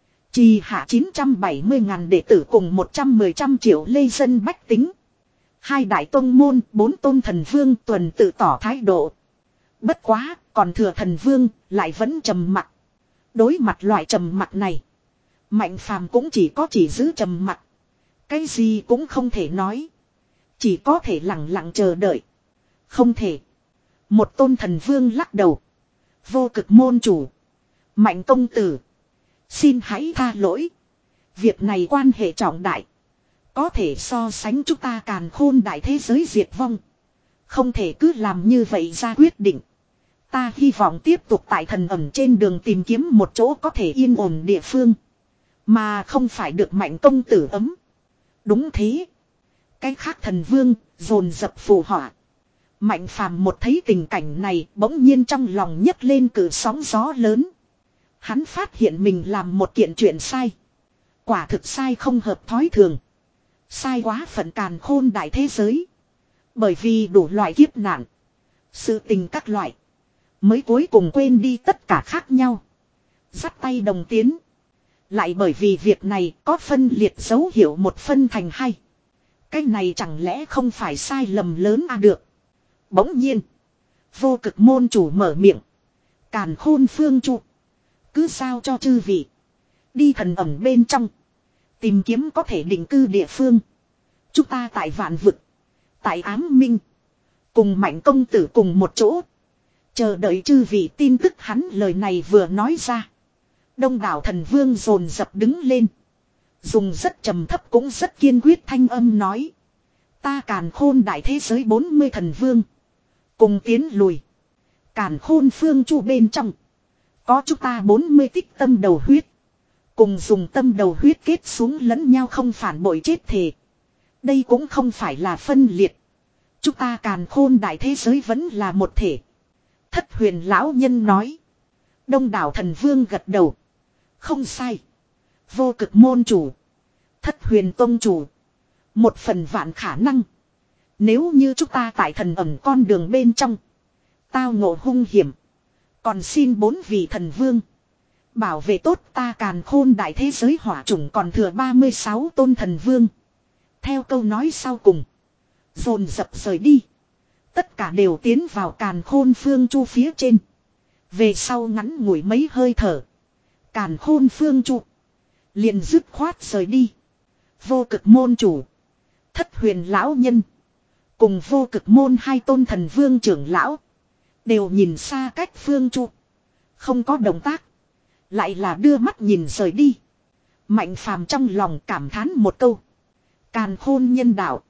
Trì hạ chín trăm bảy mươi ngàn đệ tử cùng một trăm mười trăm triệu lê dân bách tính. Hai đại tông môn, bốn tôn thần vương tuần tự tỏ thái độ. Bất quá, còn thừa thần vương lại vẫn trầm mặc. Đối mặt loại trầm mặc này. Mạnh phàm cũng chỉ có chỉ giữ trầm mặc. Cái gì cũng không thể nói. Chỉ có thể lặng lặng chờ đợi. Không thể. Một tôn thần vương lắc đầu. Vô cực môn chủ. Mạnh công tử. Xin hãy tha lỗi. Việc này quan hệ trọng đại. Có thể so sánh chúng ta càn khôn đại thế giới diệt vong. Không thể cứ làm như vậy ra quyết định. Ta hy vọng tiếp tục tại thần ẩn trên đường tìm kiếm một chỗ có thể yên ổn địa phương. Mà không phải được mạnh công tử ấm. Đúng thế. Cái khác thần vương dồn dập phù họa. Mạnh phàm một thấy tình cảnh này bỗng nhiên trong lòng nhấc lên cự sóng gió lớn. Hắn phát hiện mình làm một kiện chuyện sai. Quả thực sai không hợp thói thường. Sai quá phận càn khôn đại thế giới. Bởi vì đủ loại kiếp nạn. Sự tình các loại. Mới cuối cùng quên đi tất cả khác nhau. Dắt tay đồng tiến. Lại bởi vì việc này có phân liệt dấu hiệu một phân thành hai. Cái này chẳng lẽ không phải sai lầm lớn à được. Bỗng nhiên. Vô cực môn chủ mở miệng. Càn khôn phương chu. Cứ sao cho chư vị. Đi thần ẩm bên trong. Tìm kiếm có thể định cư địa phương. Chúng ta tại vạn vực. Tại ám minh. Cùng mạnh công tử cùng một chỗ. Chờ đợi chư vị tin tức hắn lời này vừa nói ra. Đông đảo thần vương dồn dập đứng lên. Dùng rất trầm thấp cũng rất kiên quyết thanh âm nói. Ta càn khôn đại thế giới bốn mươi thần vương. Cùng tiến lùi. Càn khôn phương chu bên trong. Có chúng ta bốn mươi tích tâm đầu huyết. Cùng dùng tâm đầu huyết kết xuống lẫn nhau không phản bội chết thề. Đây cũng không phải là phân liệt. Chúng ta càn khôn đại thế giới vẫn là một thể. Thất huyền lão nhân nói. Đông đảo thần vương gật đầu. Không sai. Vô cực môn chủ. Thất huyền tông chủ. Một phần vạn khả năng. Nếu như chúng ta tại thần ẩn con đường bên trong. Tao ngộ hung hiểm. Còn xin bốn vị thần vương. Bảo vệ tốt ta càn khôn đại thế giới hỏa chủng còn thừa ba mươi sáu tôn thần vương. Theo câu nói sau cùng. Dồn dập rời đi. Tất cả đều tiến vào càn khôn phương chu phía trên. Về sau ngắn ngủi mấy hơi thở. Càn khôn phương chu. Liền dứt khoát rời đi. Vô cực môn chủ. Thất huyền lão nhân. Cùng vô cực môn hai tôn thần vương trưởng lão. Đều nhìn xa cách phương chu. Không có động tác. Lại là đưa mắt nhìn rời đi. Mạnh phàm trong lòng cảm thán một câu. Càn khôn nhân đạo.